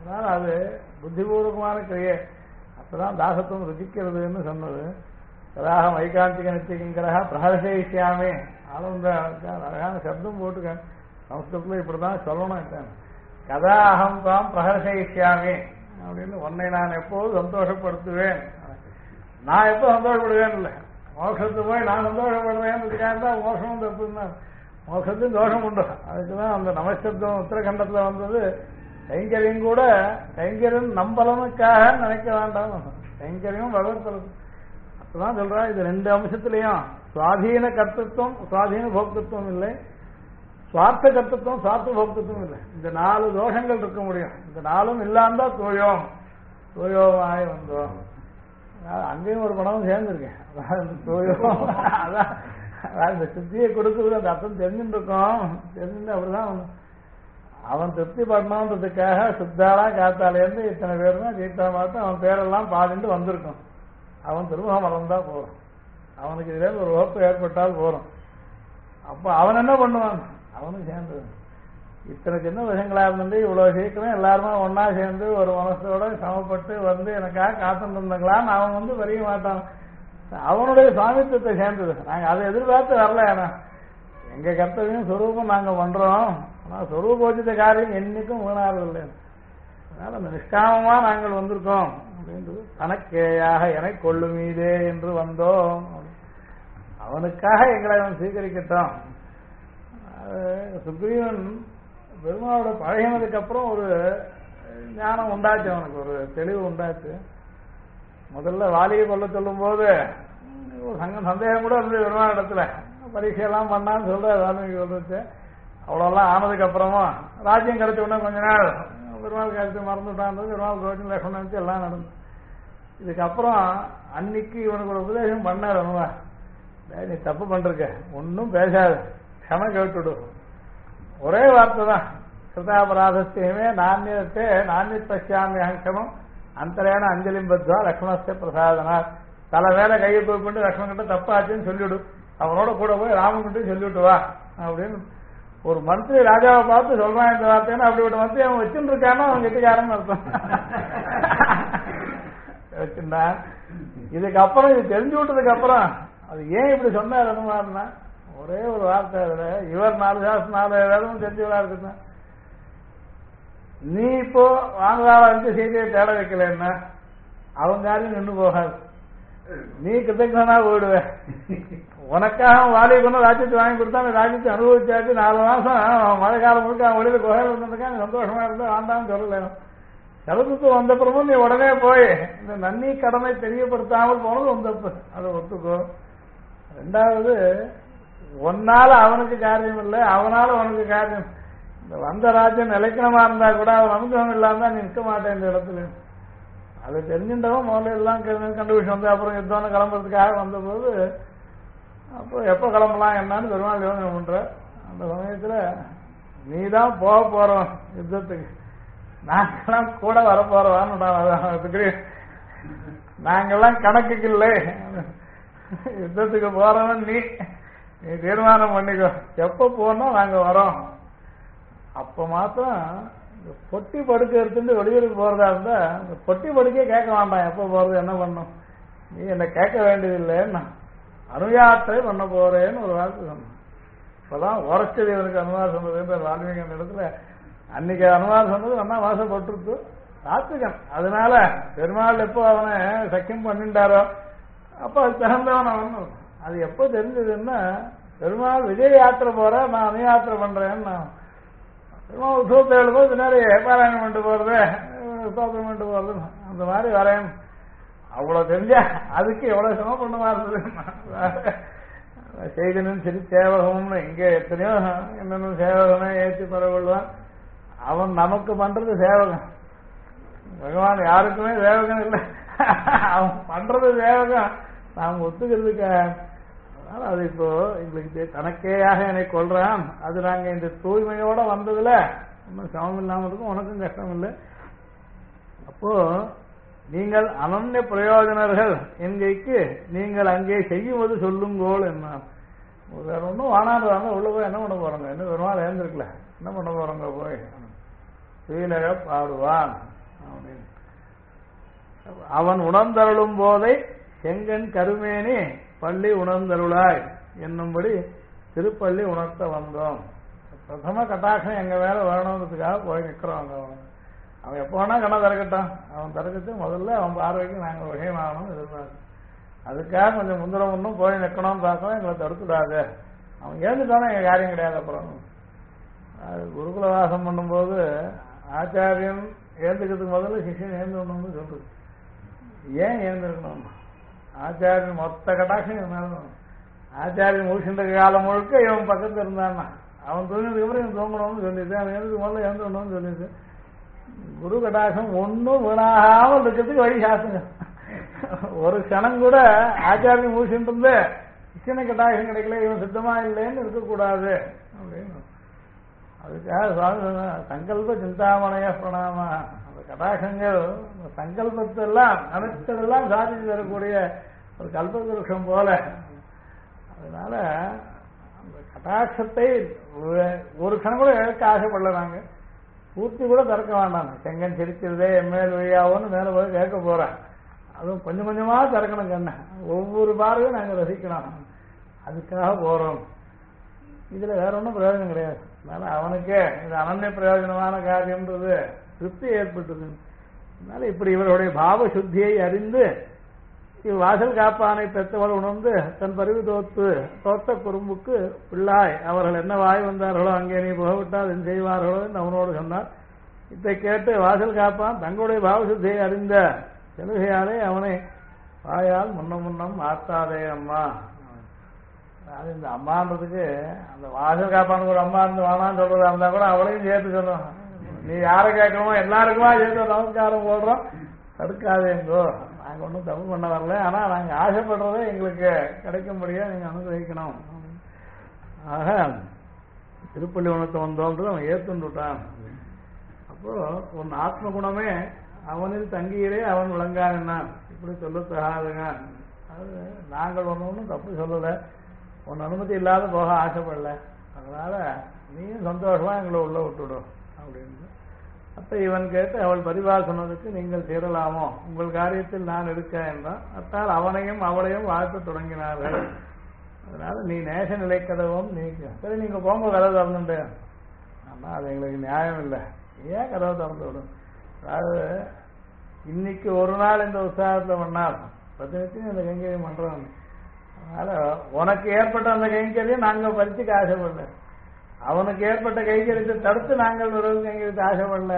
அதனால அது புத்திபூர்வமான கிரியை. அப்பதான் தாசத்துவம் ருச்சிக்கிறதுன்னு சொன்னது. கதாகம் வைகாந்திக நித்தியங்கிறா பிரகர்ஷயிஷ்யாமே. ஆளுந்த அழகான சப்தம் போட்டுக்க. சம்ஸ்கிருதத்தில் இப்படிதான் சொல்லணும். கதா அகம் தாம் பிரகர்ஷயிஷ்யாமே அப்படின்னு உன்னை நான் எப்போது சந்தோஷப்படுத்துவேன். நான் எப்போ சந்தோஷப்படுவேன் இல்லை, மோட்சத்து போய் நான் சந்தோஷப்படுவேன்றதுக்காக தான் மோட்சம் தப்புன்னா மோட்சத்தும் தோஷம் உண்டு. அதுக்குதான் அந்த நமசப்தம் உத்தரகண்டத்தில் வந்தது. கைங்கரியம் கூட கைங்கரியம் நம்பலனுக்காக நினைக்க வேண்டாம், கைங்கரியம் வளர்த்தது. அப்பதான் சொல்றா இது ரெண்டு அம்சத்திலையும் சுவாதீன கர்த்தத்துவம் சுவாதீன போக்தத்துவம் இல்லை, சுவார்த்த கர்த்தத்துவம் சுவார்த்த போக்தத்துவம் இல்லை. இந்த 4 தோஷங்கள் இருக்க முடியும். இந்த 4ம் இல்லாம தோயோம் தோயோமாய் வந்தோம். அங்கேயும் ஒரு படம் சேர்ந்துருக்கேன். தோயோம் அதான் இந்த சித்தியை கொடுக்குறது அந்த அர்த்தம் தெரிஞ்சுட்டு இருக்கோம். தெரிஞ்சுட்டு அப்படிதான் அவன் திருப்தி பண்ணணுன்றதுக்காக சுத்தாளா காத்தாலேருந்து இத்தனை பேர் தான் கீதா மாட்டும் அவன் பேரெல்லாம் பாடிட்டு வந்திருக்கும். அவன் திருமுகம் வளர்ந்தா போறோம், அவனுக்கு இதே ஒரு வகுப்பு ஏற்பட்டால் போறோம். அப்ப அவன் என்ன பண்ணுவான், அவனும் சேர்ந்து இத்தனை சின்ன விஷயங்களா இருந்து இவ்வளவு சீக்கிரம் எல்லாருமே ஒன்னா சேர்ந்து ஒரு மனசோட சமப்பட்டு வந்து எனக்காக காத்துட்டு இருந்தாங்களான்னு அவன் வரிய மாட்டான். அவனுடைய சுவாமித்துவத்தை சேர்ந்தது. நாங்க அதை எதிர்பார்த்து வரல. ஏன்னா எங்க கர்த்தவியம் சொரூபம் நாங்க பண்றோம். ஆனா சொரூபோச்சித்த காரியம் என்னைக்கும் வீணாறதில்லை. அதனால அந்த நிஷ்காமமா நாங்கள் வந்திருக்கோம் அப்படின்றது. தனக்கேயாக என கொள்ளுமீதே என்று வந்தோம். அவனுக்காக எங்களை அவன் சீகரிக்கட்டும். சுக்ரீவன் பெருமாளோட பழகினதுக்கு அப்புறம் ஒரு ஞானம் உண்டாச்சு, அவனுக்கு ஒரு தெளிவு உண்டாச்சு. முதல்ல வாலியை கொல்ல சொல்லும் போது ஒரு சந்தேகம் கூட இருந்தது பெருமாள் இடத்துல. பரீட்சையெல்லாம் பண்ணான்னு சொல்ற வால்மீகி சொல்லிச்சு. அவ்வளோலாம் ஆனதுக்கு அப்புறமா ராஜ்யம் கிடைச்ச உடனே கொஞ்ச நாள் பெருமாள் கழித்து மறந்துட்டான்றது பெருமாள் கோவில் லட்சணம் வச்சு எல்லாம் நடந்து. இதுக்கப்புறம் அன்னைக்கு இவனுக்கு ஒரு உபதேசம் பண்ணார். நீ தப்பு பண்றிருக்க, ஒன்னும் பேசாது, க்ஷம கேட்டுடு. ஒரே வார்த்தை தான், கிருதாபராதத்தையுமே நானியத்தை நானியத்தாமி அங்கமம் அந்தரையான அஞ்சலிம் பத்வா லக்ஷ்மணஸ்த பிரசாதனார். தலை வேலை கையை போய்ட்டு லக்ஷ்மணன் கிட்ட தப்பாச்சுன்னு சொல்லிவிடு, அவனோட கூட போய் ராமன் கிட்ட சொல்லிவிட்டு வா அப்படின்னு ஒரு மந்திரி ராஜாவை பார்த்து சொல்றான் இந்த வார்த்தைன்னு. அப்படி ஒரு மந்திரி அவன் வச்சுட்டு இருக்கானோ அவன் கெட்டிக்காரன்னு அர்த்தம் வச்சுட்டா. இதுக்கப்புறம் இது தெரிஞ்சு விட்டதுக்கு அப்புறம் அது ஏன் இப்படி சொன்னார் அனுமார்னா ஒரே ஒரு வார்த்தை. அதுல இவர் 4 சாஸ்திரம் 4 வேதமும் தெரிஞ்சவரா இருக்குன்னா நீ இப்போ வாங்கலாள வந்து செய்தியை தேட வைக்கலன்னா அவங்க யாரையும் நின்று போகாது, நீ கிருத்தனா போயிடுவ. உனக்காக வாலியை கொண்டு ராஜ்யத்தை வாங்கி கொடுத்தா அந்த ராஜ்யத்தை அனுபவிச்சாச்சு. 4 மாசம் மழை காலம் முழுக்க அவன் வெளியில கோயில் இருந்திருக்கான், சந்தோஷமா இருந்தா ஆண்டான்னு சொல்லல. சரத்துக்கு வந்தப்புறமும் நீ உடனே போய் இந்த நன்னி கடமை தெரியப்படுத்தாமல் போனது வந்தப்ப அதை ஒத்துக்கோ. 2வது ஒன்னால அவனுக்கு காரியம் இல்லை, அவனால உனக்கு காரியம். இந்த வந்த ராஜ்யம் நிலைக்கணமா இருந்தா கூட அவன் அனுபவம் இல்லாம நீ நிற்க மாட்டேன் இந்த இடத்துல. அது தெரிஞ்சுட்டவன் முதல்ல எல்லாம் கண்டுபிடிச்சு வந்து அப்புறம் யுத்தம் கிளம்புறதுக்காக வந்த போது அப்போ எப்போ கிளம்பலாம் என்னன்னு பெருமாள் யோசனை பண்ற. அந்த சமயத்துல நீ தான் போக போறோம் யுத்தத்துக்கு, நாங்கெல்லாம் கூட வர போறவான்னு நாங்கெல்லாம் கணக்குக்கு இல்லை, யுத்தத்துக்கு போறவன் நீ தீர்மானம் பண்ணிக்கோ, எப்ப போனா நாங்க வரோம். அப்ப மாத்திரம் பொட்டி படுக்க எடுத்துட்டு வெளியூருக்கு போறதா இருந்தா இந்த பொட்டி படுக்கே கேட்க வேண்டாம், எப்ப போறது என்ன பண்ணும், நீ என்ன கேட்க வேண்டியதில்லைன்னா அனுயாத்திரை பண்ண போறேன்னு ஒரு வார்த்தை சொன்ன. இப்பதான் உரைச்சது இவனுக்கு அனுமார் சொன்னது வால்மீகி இடத்துல. அன்னைக்கு அனுமார் சொன்னது நல்லா வாசப்பட்டுருக்கு சாத்துக்கன். அதனால பெருமாள் எப்போ அவனை சக்கியம் பண்ணிட்டாரோ அப்போ அது பிறந்தவன் அவன். அது எப்போ தெரிஞ்சதுன்னா பெருமாள் விஜய யாத்திரை போற, நான் அணு யாத்திரை பண்றேன்னு. பெருமாள் உற்சவத்தை எழுதும்போது பின்னாடி பாராயணம் பண்ணிட்டு போறது, ஸ்தோத்திரம் பண்ணிட்டு போறது, அந்த மாதிரி வரேன். அவ்வளவு தெரிஞ்சா அதுக்கு எவ்வளவு சிரமம் பண்ணுவா இருந்தது. செய்தனும் சரி சேவகம்னு இங்க எத்தனையோ என்னென்ன சேவகமே ஏற்றி பரவல்வான். அவன் நமக்கு பண்றது சேவகம், பகவான் யாருக்குமே சேவகம் இல்லை, அவன் பண்றது சேவகம் நாம் ஒத்துக்கிறதுக்கு. அதனால அது இப்போ எங்களுக்கு தனக்கேயாக என்னை கொள்றான். அது நாங்க இந்த தூய்மையோட வந்ததுல ஒன்றும் சமம் இல்லாம இருக்கும், உனக்கும் கஷ்டம் இல்லை. அப்போ நீங்கள் அனன்ய பிரயோஜனர்கள் என்கைக்கு நீங்கள் அங்கே செய்யுவது சொல்லுங்கோள் என்ன. வேற ஒன்றும் வானாடுறாங்க, உள்ள போய் என்ன பண்ண போறாங்க, என்ன ஒரு நாள் ஏந்திருக்கல, என்ன பண்ண போறாங்க போய் வீலக பாடுவான் அப்படின்னு. அவன் உணர்ந்தருளும் போதை செங்கன் கருமேனி பள்ளி உணர்ந்தருளாய் என்னும்படி திருப்பள்ளி உணர்த்த வந்தோம். பிரதம கட்டாட்சம் எங்க மேல வரணுன்றதுக்காக போய் நிக்கிறோம். அவன் எப்போ வேணா கண்ணை திறக்கட்டும், அவன் திறக்கத்து முதல்ல அவன் பார்வைக்கு நாங்கள் விஷயமாகணும் எதிர்பார்க்கணும். அதுக்காக கொஞ்சம் முந்திரம் ஒன்றும் போய் நிற்கணும்னு பார்க்கணும், எங்களை தடுத்துடாது. அவன் ஏந்துட்டானா எங்க காரியம் கிடையாது. அப்புறம் குருகுல வாசம் பண்ணும்போது ஆச்சாரியன் ஏந்துக்கிறதுக்கு முதல்ல சிஷியன் ஏந்துக்கணும்னு சொல்றது. ஏன் ஏந்திருக்கணும்? ஆச்சாரியன் மொத்த கட்டாட்சம் இவன் மேல. ஆச்சாரியன் முடிச்சுட்ட காலம் முழுக்க இவன் பக்கத்துல இருந்தான்னா அவன் தூங்கினதுக்கு அப்புறம் இவன் தூங்கணும்னு சொல்லிட்டு, அவன் எழுதுக்கு முதல்ல எழுந்துடணும்னு சொல்லிட்டு, குரு கடாட்சம் ஒன்னும் வீணாகாமல் இருக்கிறதுக்கு வழி சாத்துங்க. ஒரு கணம் கூட ஆச்சாரியம் முடிச்சுட்டு இருந்து சின்ன கட்டாட்சம் கிடைக்கல, இவன் சுத்தமா இல்லைன்னு இருக்கக்கூடாது அப்படின்னு. அதுக்காக சுவாமி சங்கல்ப சிந்தாமணைய பிரணாம. அந்த கடாட்சங்கள் சங்கல்பத்தெல்லாம் அனைத்தெல்லாம் சாதிச்சு தரக்கூடிய ஒரு கல்பவருஷம் போல. அதனால அந்த கடாட்சத்தை ஒரு கணம் கூட இழக்க ஆசைப்படல. நாங்க பூர்த்தி கூட திறக்க வேண்டாம். செங்கன் சிரிக்கிறதே எம்மேல் வழியாவோன்னு மேல போய் கேட்க போறேன். அதுவும் கொஞ்சம் கொஞ்சமா திறக்கணும் கண்ண. ஒவ்வொரு பார்வையும் நாங்க ரசிக்கணும். அதுக்காக போறோம். இதுல வேற ஒன்றும் பிரயோஜனம் கிடையாது. அதனால அவனுக்கே இது அனன்ய பிரயோஜனமான காரியம்ன்றது திருப்தி ஏற்பட்டது. அதனால இப்படி இவருடைய பாவ சுத்தியை அறிந்து வாசல் காப்பானை பெற்றவள் உணர்ந்து தன் பரிவு தோத்த குறும்புக்கு பிள்ளாய் அவர்கள் என்ன வாய் வந்தார்களோ அங்கே நீ புகவிட்டால் என் செய்வார்களோ என்று அவனோடு சொன்னார். இதை கேட்டு வாசல் காப்பான் தங்களுடைய பாவசுத்தியை அறிந்த செலுகையாலே அவனை வாயால் முன்னம் ஆத்தாதே அம்மா. அது இந்த அம்மான்றதுக்கு அந்த வாசல் காப்பானுக்கு ஒரு அம்மா இருந்து வானான்னு சொல்றதா இருந்தா கூட அவளையும் சேர்த்து சொல்றோம். நீ யாரை கேட்கணுமோ எல்லாருக்குமா சேர்த்து நமஸ்காரம் போடுறோம், தடுக்காதேங்கோ. நாங்க ஒன்றும் தப்பு பண்ண வரல, ஆனா நாங்க ஆசைப்படுறதை எங்களுக்கு கிடைக்கும்படியா நீங்க அனுகிரகிக்கணும். ஆக திருப்பள்ளி உணர்த்த வந்தோன்றது அவன் ஏத்துட்டான். அப்போ உன் ஆத்ம குணமே அவனில் தங்கியிலே அவன் விளங்கான். இப்படி சொல்லத்தகாதுங்க. அது நாங்கள் ஒன்றும் தப்பு சொல்லலை, உன் அனுமதி இல்லாத போக ஆசைப்படல, அதனால நீயும் சந்தோஷமா எங்களை உள்ள விட்டுடும் அப்படின்னு. அப்ப இவன் கேட்டு அவள் பரிவார் சொன்னதுக்கு நீங்கள் சேரலாமோ, உங்கள் காரியத்தில் நான் இருக்க என்றான். அத்தால் அவனையும் அவளையும் வாழ்த்து தொடங்கினார்கள். அதனால நீ நேச நிலை கதவும் நீக்க. சரி நீங்க போங்க கதவை திறந்துட்டு. ஆனா அது எங்களுக்கு நியாயம் இல்லை. ஏன் கதவை திறந்து விடும்? அதாவது இன்னைக்கு ஒரு நாள் இந்த உற்சாகத்துல பண்ணார், பிரதிநிதியும் இந்த கைங்கரியம் பண்றோம். அதனால உனக்கு ஏற்பட்ட அந்த கைங்கரியம் நாங்க பறிச்சுக்க ஆசைப்படல, அவனுக்கு ஏற்பட்ட கைங்கரியத்தை தடுத்து நாங்கள் ஒரு கைங்கரியத்தை ஆசைப்படல.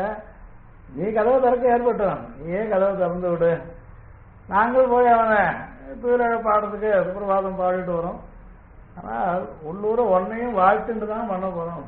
நீ கதவை திறக்க ஏற்பட்டவன், நீயே கதவை திறந்து விடு. நாங்கள் போய் அவனை தூர பாடுறதுக்கு சுப்பிரபாதம் பாடிட்டு வரோம். ஆனால் உள்ளூர ஒன்னையும் வாழ்த்துட்டு தான் பண்ண போறோம்.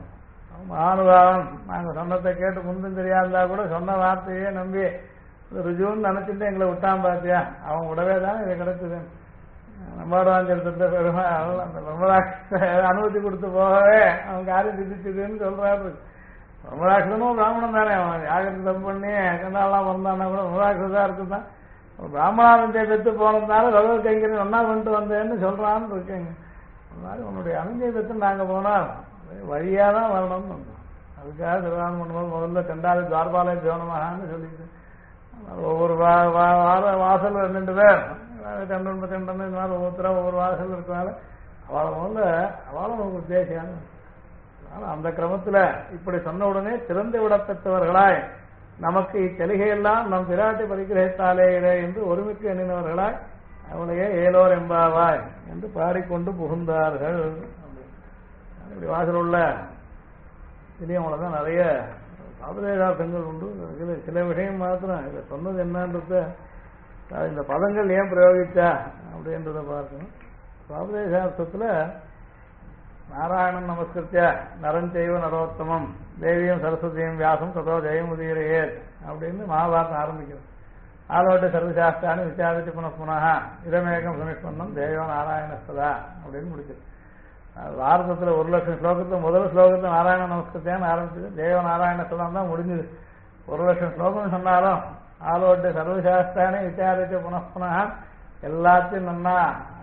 ஆணுபாவம் நாங்க சொன்னதை கேட்டு முந்தும் தெரியாதா கூட சொன்ன வார்த்தையே நம்பி ருஜுன்னு நினைச்சிட்டு எங்களை விட்டான் பாத்தியா, அவன் விடவே தான் இதை கிடைச்சது. நம்மாடாஞ்சலத்தை பெருமை அந்த பிரம்மராட்ச அனுமதி கொடுத்து போகவே அவன் காரியம் சிதிச்சுதுன்னு சொல்றாரு. பிரம்மராட்சனும் பிராமணன் தானே, அவன் யாகத்தை தப்பு பண்ணி கண்டாலாம் வந்தானா கூட பிரம்மராட்சதான் இருக்குதான். பிராமணானந்தை பெற்று போனதுனால பகவத் கைங்கரியம் ஒன்னா கொண்டு வந்தேன்னு சொல்றான்னு இருக்கேங்க. அதனால உன்னுடைய அனுமதியை பெற்று நாங்க போனால் வழியாதான் வரணும்னு வந்தோம். அதுக்காக திருவாரூர் பண்ணும்போது முதல்ல கண்டாலே துவாரபாலய ஜோனமாகான்னு சொல்லிட்டு ஒவ்வொரு வாசல் 2 பேர் கண்டன் இந்த மாதிரி ஒவ்வொருத்தரா ஒவ்வொரு வாசல் இருக்கனால அவளை முதல்ல அவளும் ஒரு உத்தேசியான. அந்த கிரமத்துல இப்படி சொன்ன உடனே திறந்து விடப்பட்டவர்களாய் நமக்கு இச்சலுகையெல்லாம் நம் பிராட்டி பரிகிரகித்தாலே என்று ஒருமிக்கு எண்ணினவர்களாய் அவளையே ஏலோர் எம்பாவாய் என்று பாடிக்கொண்டு புகுந்தார்கள். இப்படி வாசல் உள்ள இதுலேயும் அவ்வளோதான் நிறைய சாபதேகார்த்தங்கள் உண்டு. சில விஷயம் மாத்திரம் இதை சொன்னது என்னன்றத இந்த பதங்கள் ஏன் பிரயோகிச்சா அப்படின்றத பார்க்கணும். சாபதேகார்த்தத்தில் நாராயணன் நமஸ்கிருத்திய நரஞ்செய்வ நரோத்தமம் தேவியம் சரஸ்வதியும் வியாசம் ததோ ஜெயமுதீரையே அப்படின்னு மகாபாரதம் ஆரம்பிக்கிறது. ஆலோட்ட சர்வசாஸ்திரானி விசாரித்து புனః இதமேகம் சுனிஷ்மன்னம் தேவோ நாராயணஸ்ததா அப்படின்னு முடிச்சது. பாரதத்தில் 1,00,000 ஸ்லோகத்தில் முதல் ஸ்லோகத்தில் நாராயண நமஸ்கிருத்தியான்னு ஆரம்பிச்சது. தேவ நாராயணஸ்ததம் தான் முடிஞ்சது. 1,00,000 ஸ்லோகம் சொன்னாலும் ஆலோட்ட சர்வசாஸ்திரானி விசாரித்து புனః எல்லாத்தையும் நன்னா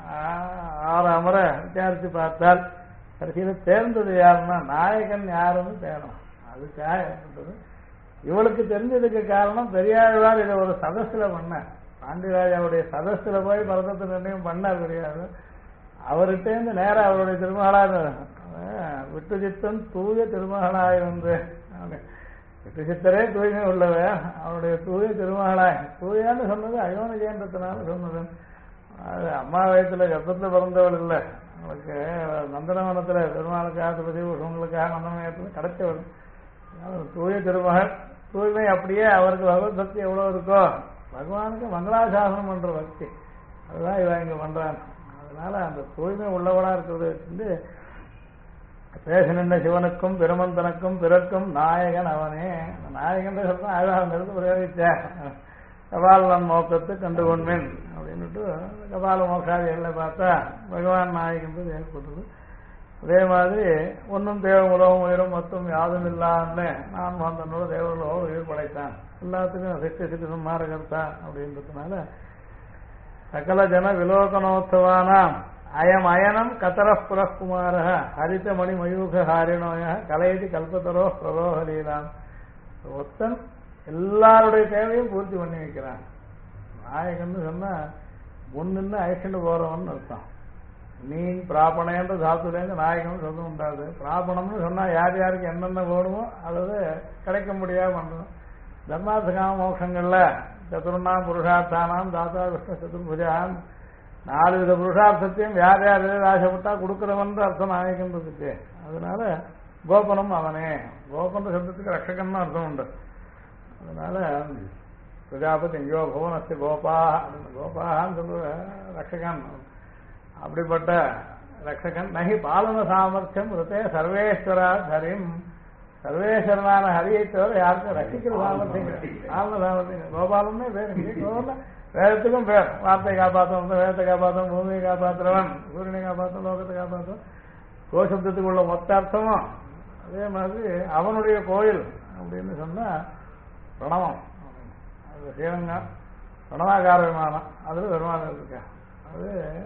6 அமர விசாரித்து பார்த்தால் கடைசியில் தேர்ந்தது யாருன்னா நாயகன் யாருன்னு தேடும். அதுக்காக ஏற்பட்டது. இவளுக்கு தெரிஞ்சதுக்கு காரணம் பெரியாழ்வார் இதை ஒரு சதஸ்ல பண்ணார். பாண்டியராஜாவுடைய சதஸ்ல போய் பரதத்தை நிர்ணயம் பண்ணார் பெரியாழ்வார். அவர்கிட்டேருந்து நேரம் அவருடைய திருமகளாக விட்டு சித்தன் தூய திருமகளாய் வந்து விட்டு சித்தரே தூய்மை உள்ளவ அவருடைய தூய திருமகளாய் தூயான்னு சொன்னது அயோனிஜேன்றதுனால சொன்னது. அது அம்மா வயத்துல கர்ப்பத்தில் பிறந்தவள் இல்லை, அவளுக்கு நந்தனவனத்துல பெருமாளுக்காக பதி உங்களுக்காக நந்தனவனத்துல கிடைச்சவள். தூய திருமகள் தூய்மை அப்படியே அவருக்கு பகவத் பக்தி எவ்வளவு இருக்கோ பகவானுக்கு மங்களாசாசனம் பண்ற பக்தி அதுதான் இவன் இங்க பண்றான். அதனால அந்த தூய்மை உள்ளவளா இருக்கிறது வந்து பேச நின்ற சிவனுக்கும் பெருமந்தனுக்கும் பிறக்கும் நாயகன் அவனே. நாயகன் சொல்றான் அழகாங்கிறது பிரயோகிச்சார். கபாலன் மோக்கத்து கண்டு கொண்மேன் அப்படின்னுட்டு கபால மோக்காதிகளை பார்த்தா பகவான் நாயகன்றது ஏற்பட்டது. அதே மாதிரி ஒன்னும் தேவ உலகம் உயிரும் மொத்தம் யாதும் இல்லான்னு நான் வந்தனோட தேவர்களோ உயிர் படைத்தான் எல்லாத்துக்கும் சித்தி சம்மாரகர்த்தான் அப்படின்றதுனால சகல ஜன விலோகனோத்சவானாம் அயம் அயனம் கதர புரகுமார ஹரித மணி மயூக ஹாரிணோய கலையதி கல்பத்தரோ பிரரோகலீலாம். ஒத்தன் எல்லாருடைய தேவையும் பூர்த்தி பண்ணி வைக்கிறான். நாயகன் சொன்னா முன்னு அழைச்சிட்டு போறவன் அர்த்தம். மீன் பிராபணன்ற சாத்துலேருந்து நாயகன் சொல்ல உண்டாது. பிராபணம்னு சொன்னா யார் யாருக்கு என்னென்ன வேணுமோ அதாவது கிடைக்க முடியாம பண்றோம். தர்மார்த்த காம மோட்சங்கள்ல சதுர்ணாம் புருஷார்த்தானாம் தாத்தா விஷ்ணு சதுர்புஜான் 4 வித புருஷார்த்தத்தையும் யார் யார் ஆசைப்பட்டா கொடுக்கிறவன் அர்த்தம் நாயகன்றதுக்கு. அதனால கோபனம் அவனே. கோபன்ற சப்தத்துக்கு ரட்சகன் அர்த்தம் உண்டு. அதனால பிரஜாபதி எங்கேயோ புவனஸ்தி கோபா கோபான்னு சொல்ற ரட்சகன். அப்படிப்பட்ட ரட்சகன் நகி பாலன சாமர்த்தியம் ருத்தே சர்வேஸ்வரா ஹரிம். சர்வேஸ்வரனான ஹரியை தவிர யாருக்கும் ரசிக்கிற சாமர்த்தியம் பாலன சாமர்த்தியம். கோபாலன்னே பேர் வேதத்துக்கும் பேர். வார்த்தை காப்பாற்றும் வேதத்தை காப்பாற்றும் பூமியை காப்பாற்றுறவன் சூரியனை காப்பாற்றும் லோகத்தை காப்பாற்றும் கோசப்தத்துக்கு உள்ள மொத்த அர்த்தமும். அதே மாதிரி அவனுடைய கோயில் அப்படின்னு சொன்னா பிரணவம். அது ஸ்ரீரங்கம் பிரணவாகார விமானம் அதில் பெருமாள் இருக்கா. அது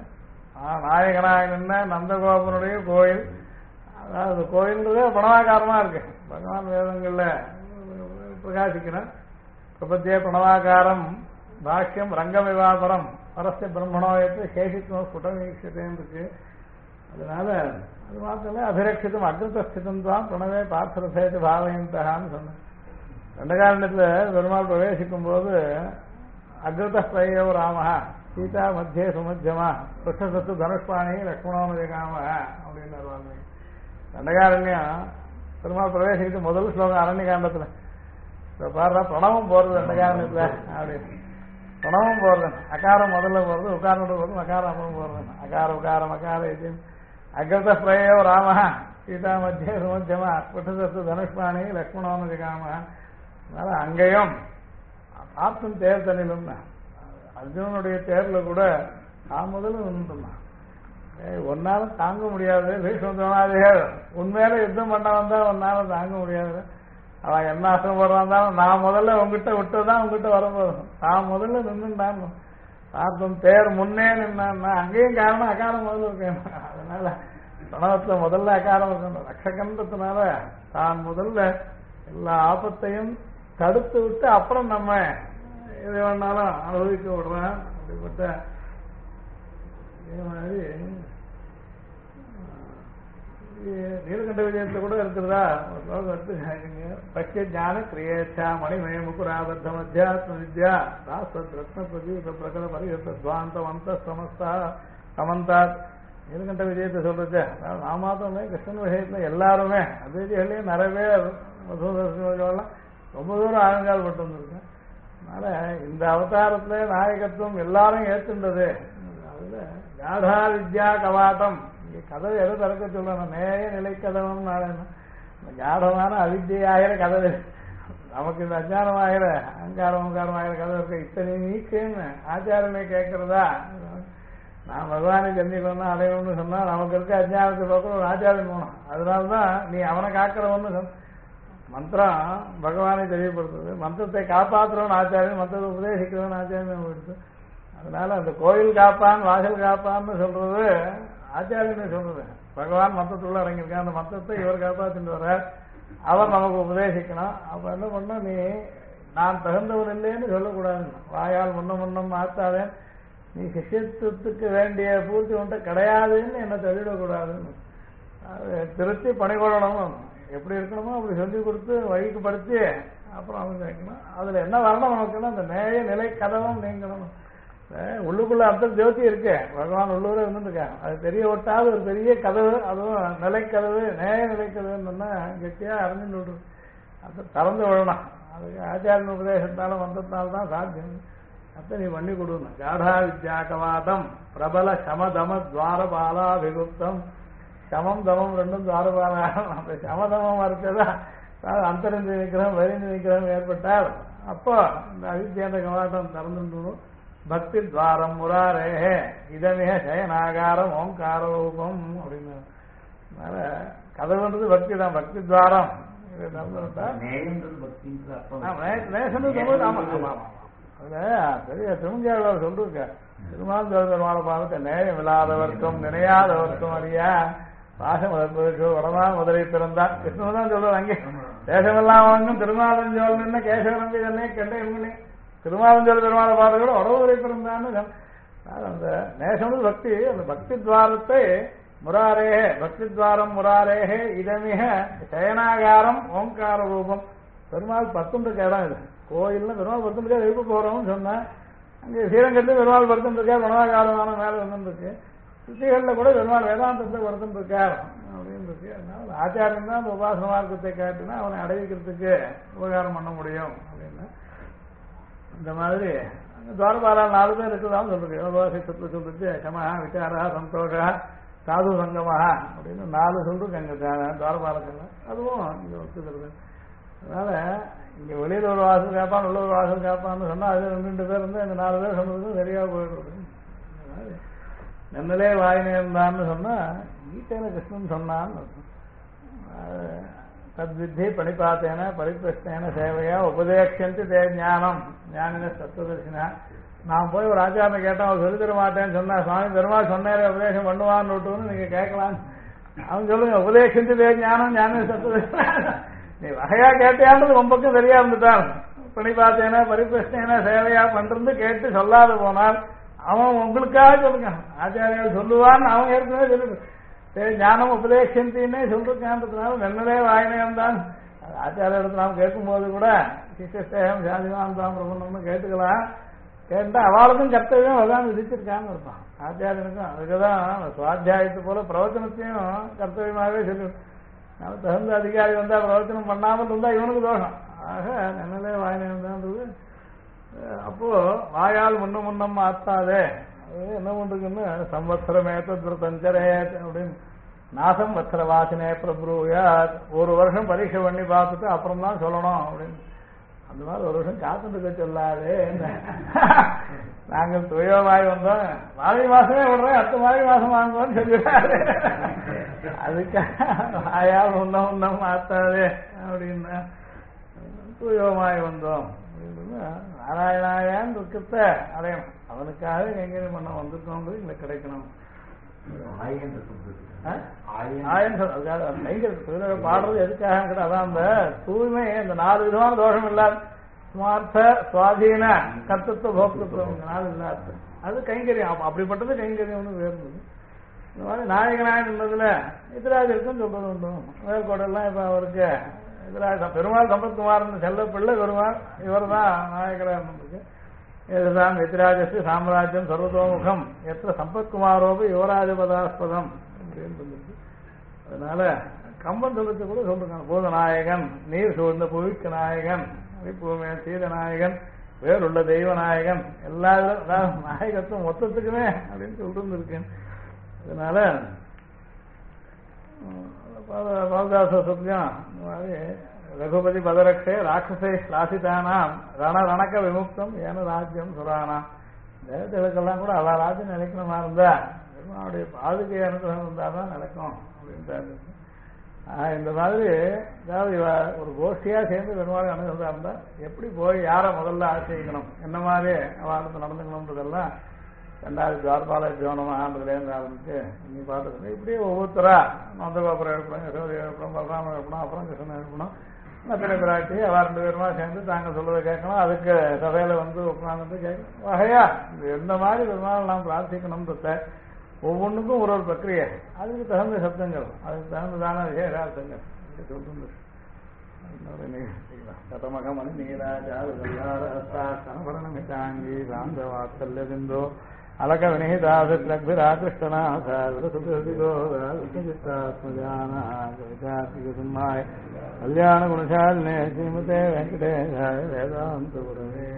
நாயகனாக நின்ன நந்தகோபனுடைய கோயில். அதாவது கோயில்ன்றதே பிரணவாகாரமா இருக்கு. பகவான் வேதங்கள்ல பிரகாசிக்கிறான். பிரபத்திய பிரணவாகாரம் பாக்கியம் ரங்க விவாபரம் பரஸ்ய பிரம்மணோயத்தை சேஷித்துவம் ஸ்புடமீட்சத்தேன்னு இருக்கு. அதனால அது மாத்திரமே அபிரட்சிதம் அக்ரதஸ்திதம் தான் பிரணவே பார்த்தரசேத்து பாவயந்தான்னு சொன்னேன். தண்டகாரண்யத்துல பெருமாள் பிரவேசிக்கும் போது அக்ரதஸ்தயோ ராமஹா சீதா மத்தியே சுமத்தியமா கிருஷ்ணசத்து தனுஷ்பாணி லக்ஷ்மணோன ஜெகாம அப்படின்னு வருவாங்க. தண்டகாரண்யம் பெருமாள் பிரவேசிக்கிட்டு முதல் ஸ்லோகம் அரண்ய காண்டத்துல பாடுறா பிரணவம் போறது தண்டகாரண்யத்துல அப்படின்னு. பிரணவம் போறது அகாரம் முதல்ல போறது உக்காரோட போறது அகாரம் அப்புறம் போறது அகார உகாரம் அகார இது அக்ரத ஸ்ரயோ ராமஹா சீதா மத்தியே சுமத்தியமா கிருஷ்ணசத்து தனுஷ்பாணி லக்ஷ்மணோன ஜெகாம. அதனால அங்கேயும் ஆப்தம் தேர் தண்ணிலும் அர்ஜுனனுடைய தேர்ல கூட நான் முதல்ல நின்றுட்டான். ஒன்னால தாங்க முடியாது பீஷ்மதேவனாதிகள் உண்மையில யுத்தம் பண்ண வந்தா ஒன்னால தாங்க முடியாது. அவன் என்ன ஆசிரம் போடுறான் நான் முதல்ல உங்ககிட்ட விட்டுதான் உங்ககிட்ட வரப்போதும். நான் முதல்ல நின்றுட்டான். ஆப்தம் தேர் முன்னே நின்னா அங்கேயும் காரணம் அகாரம் முதல்ல இருக்கேன். அதனால பிரணவத்துல முதல்ல அகாரம் இருக்கணும். ரட்சகன்றதுனால தான் முதல்ல எல்லா ஆபத்தையும் தடுத்து விட்டு அப்புறம் நம்ம எது வேணாலும் அனுபவிக்க விடுறேன். அப்படிப்பட்ட இதே மாதிரி நீலகண்ட விஜயத்துல கூட இருக்கிறதா எடுத்துக்காங்க. பட்ச ஜான கிரியேச்சா மணிமய முகுராபத்த மத்தியாத்ம வித்யா ராஸ்வத் ரத்ன பிரதீப பிரகல பரிஹத்வாந்தவந்த சமஸ்தா சமந்தாத். நீலகண்ட விஜயத்தை சொல்றது நான் மாத்திரமே கிருஷ்ணன் விஷயத்துல எல்லாருமே அத்வைதிகளே நிறைய பேர் மசூதர்லாம் ரொம்ப தூரம் ஆழங்கால் பட்டு வந்திருக்கேன். அதனால இந்த அவதாரத்துல நாயகத்துவம் எல்லாரும் ஏற்றுண்டது. அதுல காடா வித்யா கவாட்டம் இங்க கதவு எதை திறக்க சொல்லணும் நேய நிலை கதவம் காடமான அவித்தியாகிற கதவு நமக்கு இந்த அஜானமாகிற அங்காரமாகிற கதவு இருக்க இத்தனை நீக்குன்னு ஆச்சாரமே கேட்கறதா. நான் பகவானை தெரிஞ்சுக்கணும்னா அடையணும்னு சொன்னா நமக்கு இருக்க அஜானத்தை பார்க்க ஒரு ஆச்சாரம் போகணும். அதனால்தான் நீ அவனை காக்கிறவன்னு சொன்ன மந்திரம் பகவானை தெரியப்படுத்துறது. மந்திரத்தை காப்பாற்றுறவன் ஆச்சாரியன் மந்திரத்தை உபதேசிக்கிறவன் ஆச்சாரியன் போயிடுது. அதனால அந்த கோயில் காப்பான் வாசல் காப்பான்னு சொல்றது ஆச்சாரியனை சொல்றது. பகவான் மந்திரத்துள்ள இறங்கியிருக்கான். அந்த மந்திரத்தை இவர் காப்பாற்றிட்டு வர அவர் நமக்கு உபதேசிக்கணும். அப்ப என்ன பண்ண, நீ நான் தகுந்தவன் இல்லைன்னு சொல்லக்கூடாது. வாயால் முன்னம் மாத்தாதே, நீ சிஷ்யத்துவத்துக்கு வேண்டிய பூர்த்தி உண்ட கிடையாதுன்னு என்ன தள்ளிடக்கூடாதுன்னு திருத்தி பணிகொள்ளணும். எப்படி இருக்கணுமோ அப்படி சொல்லி கொடுத்து வழிக்கு படுத்தி அப்புறம் அவங்க வைக்கணும். அதுல என்ன வரணும் நமக்குன்னா, அந்த நேய நிலை கதவும் நீங்கணும். உள்ளுக்குள்ள அர்த்தம் ஜோதி இருக்கு, பகவான் உள்ளூரே இருந்துருக்காங்க. அது தெரிய விட்டாது ஒரு பெரிய கதவு, அதுவும் நிலைக்கதவு, நேய நிலைக்கதவுன்னு கெட்டியா அறிஞ்சுட்டு விடுறது. அது திறந்து விடணும். அதுக்கு ஆச்சாரிய உபதேசத்தால வந்ததுனால்தான் சாத்தியம். அத்தை நீ பண்ணி கொடுக்கணும். காடா வித்யாகவாதம் பிரபல சமதம துவாரபாலாபிகுப்தம். சமம் தமம் ரெண்டும் துவாரபாலம். அந்த சமதமம் வரைச்சதா அந்தரந்து நிற்கிறோம் வரிந்து நிற்கிறோம் ஏற்பட்டால் அப்போ இந்த அவித்யாந்த கவாட்டம் திறந்துடும். பக்தி துவாரம் முராரேஹே இதமிக சயனாகாரம் ஓங்கார ரூபம் அப்படின்னு. அதனால கதவுன்றது பக்தி தான், பக்தி துவாரம். இதை திறந்து விட்டா அதுல பெரிய திருமஞ்சாளர் சொல்லிருக்க, திருமால் பெருமாளை பார்த்து நேயம் இல்லாதவர்க்கும் நினையாதவர்க்கும் அறியா பாசம் வளர்ப்பதற்கு வடமான் முதலை பிறந்தான். கிருஷ்ணன் தான் சொல்றாரு. அங்கே தேசமெல்லாம் வாங்கும் திருமாலஞ்சோல் நின்று கேசவ நம்பி தன்னே கண்டே திருமாலஞ்சோல் பெருமாளை பார்த்து கூட உடவுரை பிறந்தான்னு. அந்த நேசம் பக்தி, அந்த பக்தி துவாரத்தை முராரேகே பக்தி துவாரம் முராரேகே இதமிக சயனாகாரம் ஓங்கார ரூபம். பெருமாள் 10 இடம் இது. கோயில்ல பெருமாள் 10 எழுப்பு போறோம்னு சொன்னா, அங்கே ஸ்ரீரங்கத்தில் பெருமாள் 10 மனோகாரமான மேல வந்துருக்கு. சுத்திகளில் கூட பெருமாள் வேதாந்தத்தை வருத்திருக்கார் அப்படின்னு இருக்கு. அதனால ஆச்சாரியன் தான் அந்த உபாசன மார்க்கத்தை காட்டினா அவனை அடைவிக்கிறதுக்கு உபகாரம் பண்ண முடியும் அப்படின்னு. இந்த மாதிரி துவாரபாலா 4 பேர் இருக்குதான் சொல்லிருக்கு. யோகாசித்து சொல்லிட்டு சமஹா விசாரா சந்தோஷா சாது சங்கமஹா அப்படின்னு 4 சொல்லிருக்கு அங்க துவாரபாலத்தில். அதுவும் இங்க ஒத்துக்கிறது. அதனால இங்க வெளியில ஒரு வாசல் கேட்பான், உள்ள ஒரு வாசல் கேட்பான்னு சொன்னா அது 2 பேர் இருந்து இந்த 4 பேர் சொன்னதுக்கும் சரியா போயிடுறது. நன்னலே வாயினேந்தான்னு சொன்னா கீதையில கிருஷ்ணன் சொன்னான்னு தத்வித்தி பணிபாத்தேன பரிபிரஷ்டேன சேவையா உபதேசந்தி தே ஞானம் ஞானின தத்துவதர்சினா. நான் போய் ஒரு ஆச்சாரனை கேட்டேன், அவர் சொல்லி தர மாட்டேன்னு சொன்னா, சுவாமி பெருமாள் சொன்னேன் உபதேசம் பண்ணுவான்னு விட்டுன்னு நீங்க கேட்கலாம். அவங்க சொல்லுங்க உபதேசந்தி தே ஞானம் ஞானின தத்துவதர்சினா. நீ வகையா கேட்டியான்றது உன் பக்கம் சரியா இருந்துட்டான். பணிபாத்தேன பரிபிரஷ்டேன சேவையா பண்றது கேட்டு சொல்லாத போனால் அவன் உங்களுக்காக சொல்லுங்க. ஆச்சாரியால் சொல்லுவான்னு அவன் ஏற்கனவே சொல்லிடு. ஞானம் உபதேசத்தின்னே சொல்லிருக்கான்றதுனால நன்னலே வாயினேன் தான். ஆச்சாரியத்தை நாம் கேட்கும் போது கூட சிஷ்யஸ்தேகம் சாதிவான் தான் பிரபந்தம்னு கேட்டுக்கலாம். கேட்டா அவளுக்கும் கர்த்தவியம் அதான் விதிச்சிருக்கான்னு இருப்பான். ஆச்சாரியனுக்கும் அதுக்குதான் சுவாத்தியாயத்து போல பிரவச்சனத்தையும் கர்த்தவியமாகவே சொல்லிடும். நம்ம தகுந்த அதிகாரி வந்தா பிரவச்சனம் பண்ணாமல் இருந்தா இவனுக்கு தோஷம். ஆக நன்னலே வாயினேன் தான்றது. அப்போ வாயால் முன்னம் ஆத்தாதே. என்ன பண்றதுன்னு சம்வத்சரமேத்தஞ்சரே அப்படின்னு நாசம் வத்சர வாசனே பிரபுயா. ஒரு வருஷம் பரீட்சை பண்ணி பார்த்துட்டு அப்புறம் தான் சொல்லணும் அப்படின்னு. அந்த மாதிரி ஒரு வருஷம் காத்துட்டு சொல்லாது. நாங்கள் துயவாய் வந்தோம், மாலை மாசமே விடுறேன், அடுத்த மாலை மாசம் வாங்குவோம்னு சொல்லிடுறாரு. அதுக்காக வாயால் முன்னம் ஆத்தாதே அப்படின்னா துயமாய் வந்தோம். நாராயணாயான் துக்கத்தை அடையணும். அவனுக்காக எங்கேயும் பண்ண வந்திருக்கோம், இங்க கிடைக்கணும். பாடுறது எதுக்காக? அதான் அந்த தூய்மை, இந்த 4 விதமான தோஷம் இல்லாத ஸ்மார்த்த சுவாதீன கர்த்தத்துவ போக்தத்துவம் 4 இல்லாத அது கைங்கரியம். அப்படிப்பட்டது கைங்கரியம் வேறுபடுது. இந்த மாதிரி நாயகனாக இருந்ததுல எதிராஜருக்கும் சொல்றது உண்டு. மேற்கோடெல்லாம் இப்ப அவருக்கு எதிராக பெருமாள் சம்பத்குமார்னு செல்ல பிள்ளை பெருமாள் இவர் தான் நாயகராக இருந்திருக்கு. இதுதான் எதிராஜஸ்து சாம்ராஜ்யம் சர்வதோமுகம் எத்த சம்பத்குமாரோபி யுவராஜபதாஸ்பதம் அப்படின்னு இருந்திருக்கு. அதனால கம்பன் சொல்லத்தை கூட சொல்றாங்க. பூதநாயகன், நீர் சூழ்ந்த புவிக்கு நாயகன், பூமே சீதநாயகன், வேறுள்ள தெய்வநாயகன், எல்லா நாயகத்துவம் மொத்தத்துக்குமே அப்படின்னு சொல்லிட்டு இருக்கேன். அதனால பாலதாசத்தியம் இந்த மாதிரி ரகுபதி பதரக்ஷே ராட்சசை ஸ்லாசிதானாம் ரணக்க விமுக்தம் ஏன ராஜ்யம் சுரானாம். தேவதைகளுக்கெல்லாம் கூட அவ ராஜ்யம் நினைக்கணுமா இருந்தா பெருமானுடைய பாதுகை அனுகிரகம் இருந்தாதான் நடக்கும் அப்படின்றாரு. இந்த மாதிரி அதாவது ஒரு கோஷ்டியா சேர்ந்து பெருமாள் அனுகிரகம் இருந்தா எப்படி போய் யாரை முதல்ல ஆசிரியக்கணும், என்ன மாதிரி அவளுக்கு நடந்துக்கணும்ன்றதெல்லாம் ரெண்டாவது துவாரபால ஜோனமான்றதுலேருந்து ஆரம்பிச்சு நீ பார்த்துக்கணும். இப்படியே ஒவ்வொருத்தரா நந்தகோபுரம் எழுப்பணும், யசோதை எழுப்பணும், பலராம எழுப்பணும், அப்புறம் கிருஷ்ணன் எழுப்பணும். பிற பிராட்டி அவ 2 பேருமா சேர்ந்து தாங்க சொல்றதை கேட்கணும். அதுக்கு சபையில வந்து உட்கார்ந்து கேட்கணும். வகையா எந்த மாதிரி பெருமாள் நாம் பிரார்த்திக்கணும்ன்றத ஒவ்வொன்றுக்கும் ஒரு ஒரு பிரக்கிரியை, அதுக்கு தகுந்த சப்தங்கள், அதுக்கு தகுந்ததான விசேஷார்த்தங்கள் சொல்லுங்க. கதமகமணி நீராஜாங்கி சாந்த வாத்சல்ய சிந்தோ அலக வினிதாத்மஜானாத்மஜானாய கல்யாண குணசாலினே ஸ்ரீமதே வெங்கடேஷாய வேதாந்த குரவே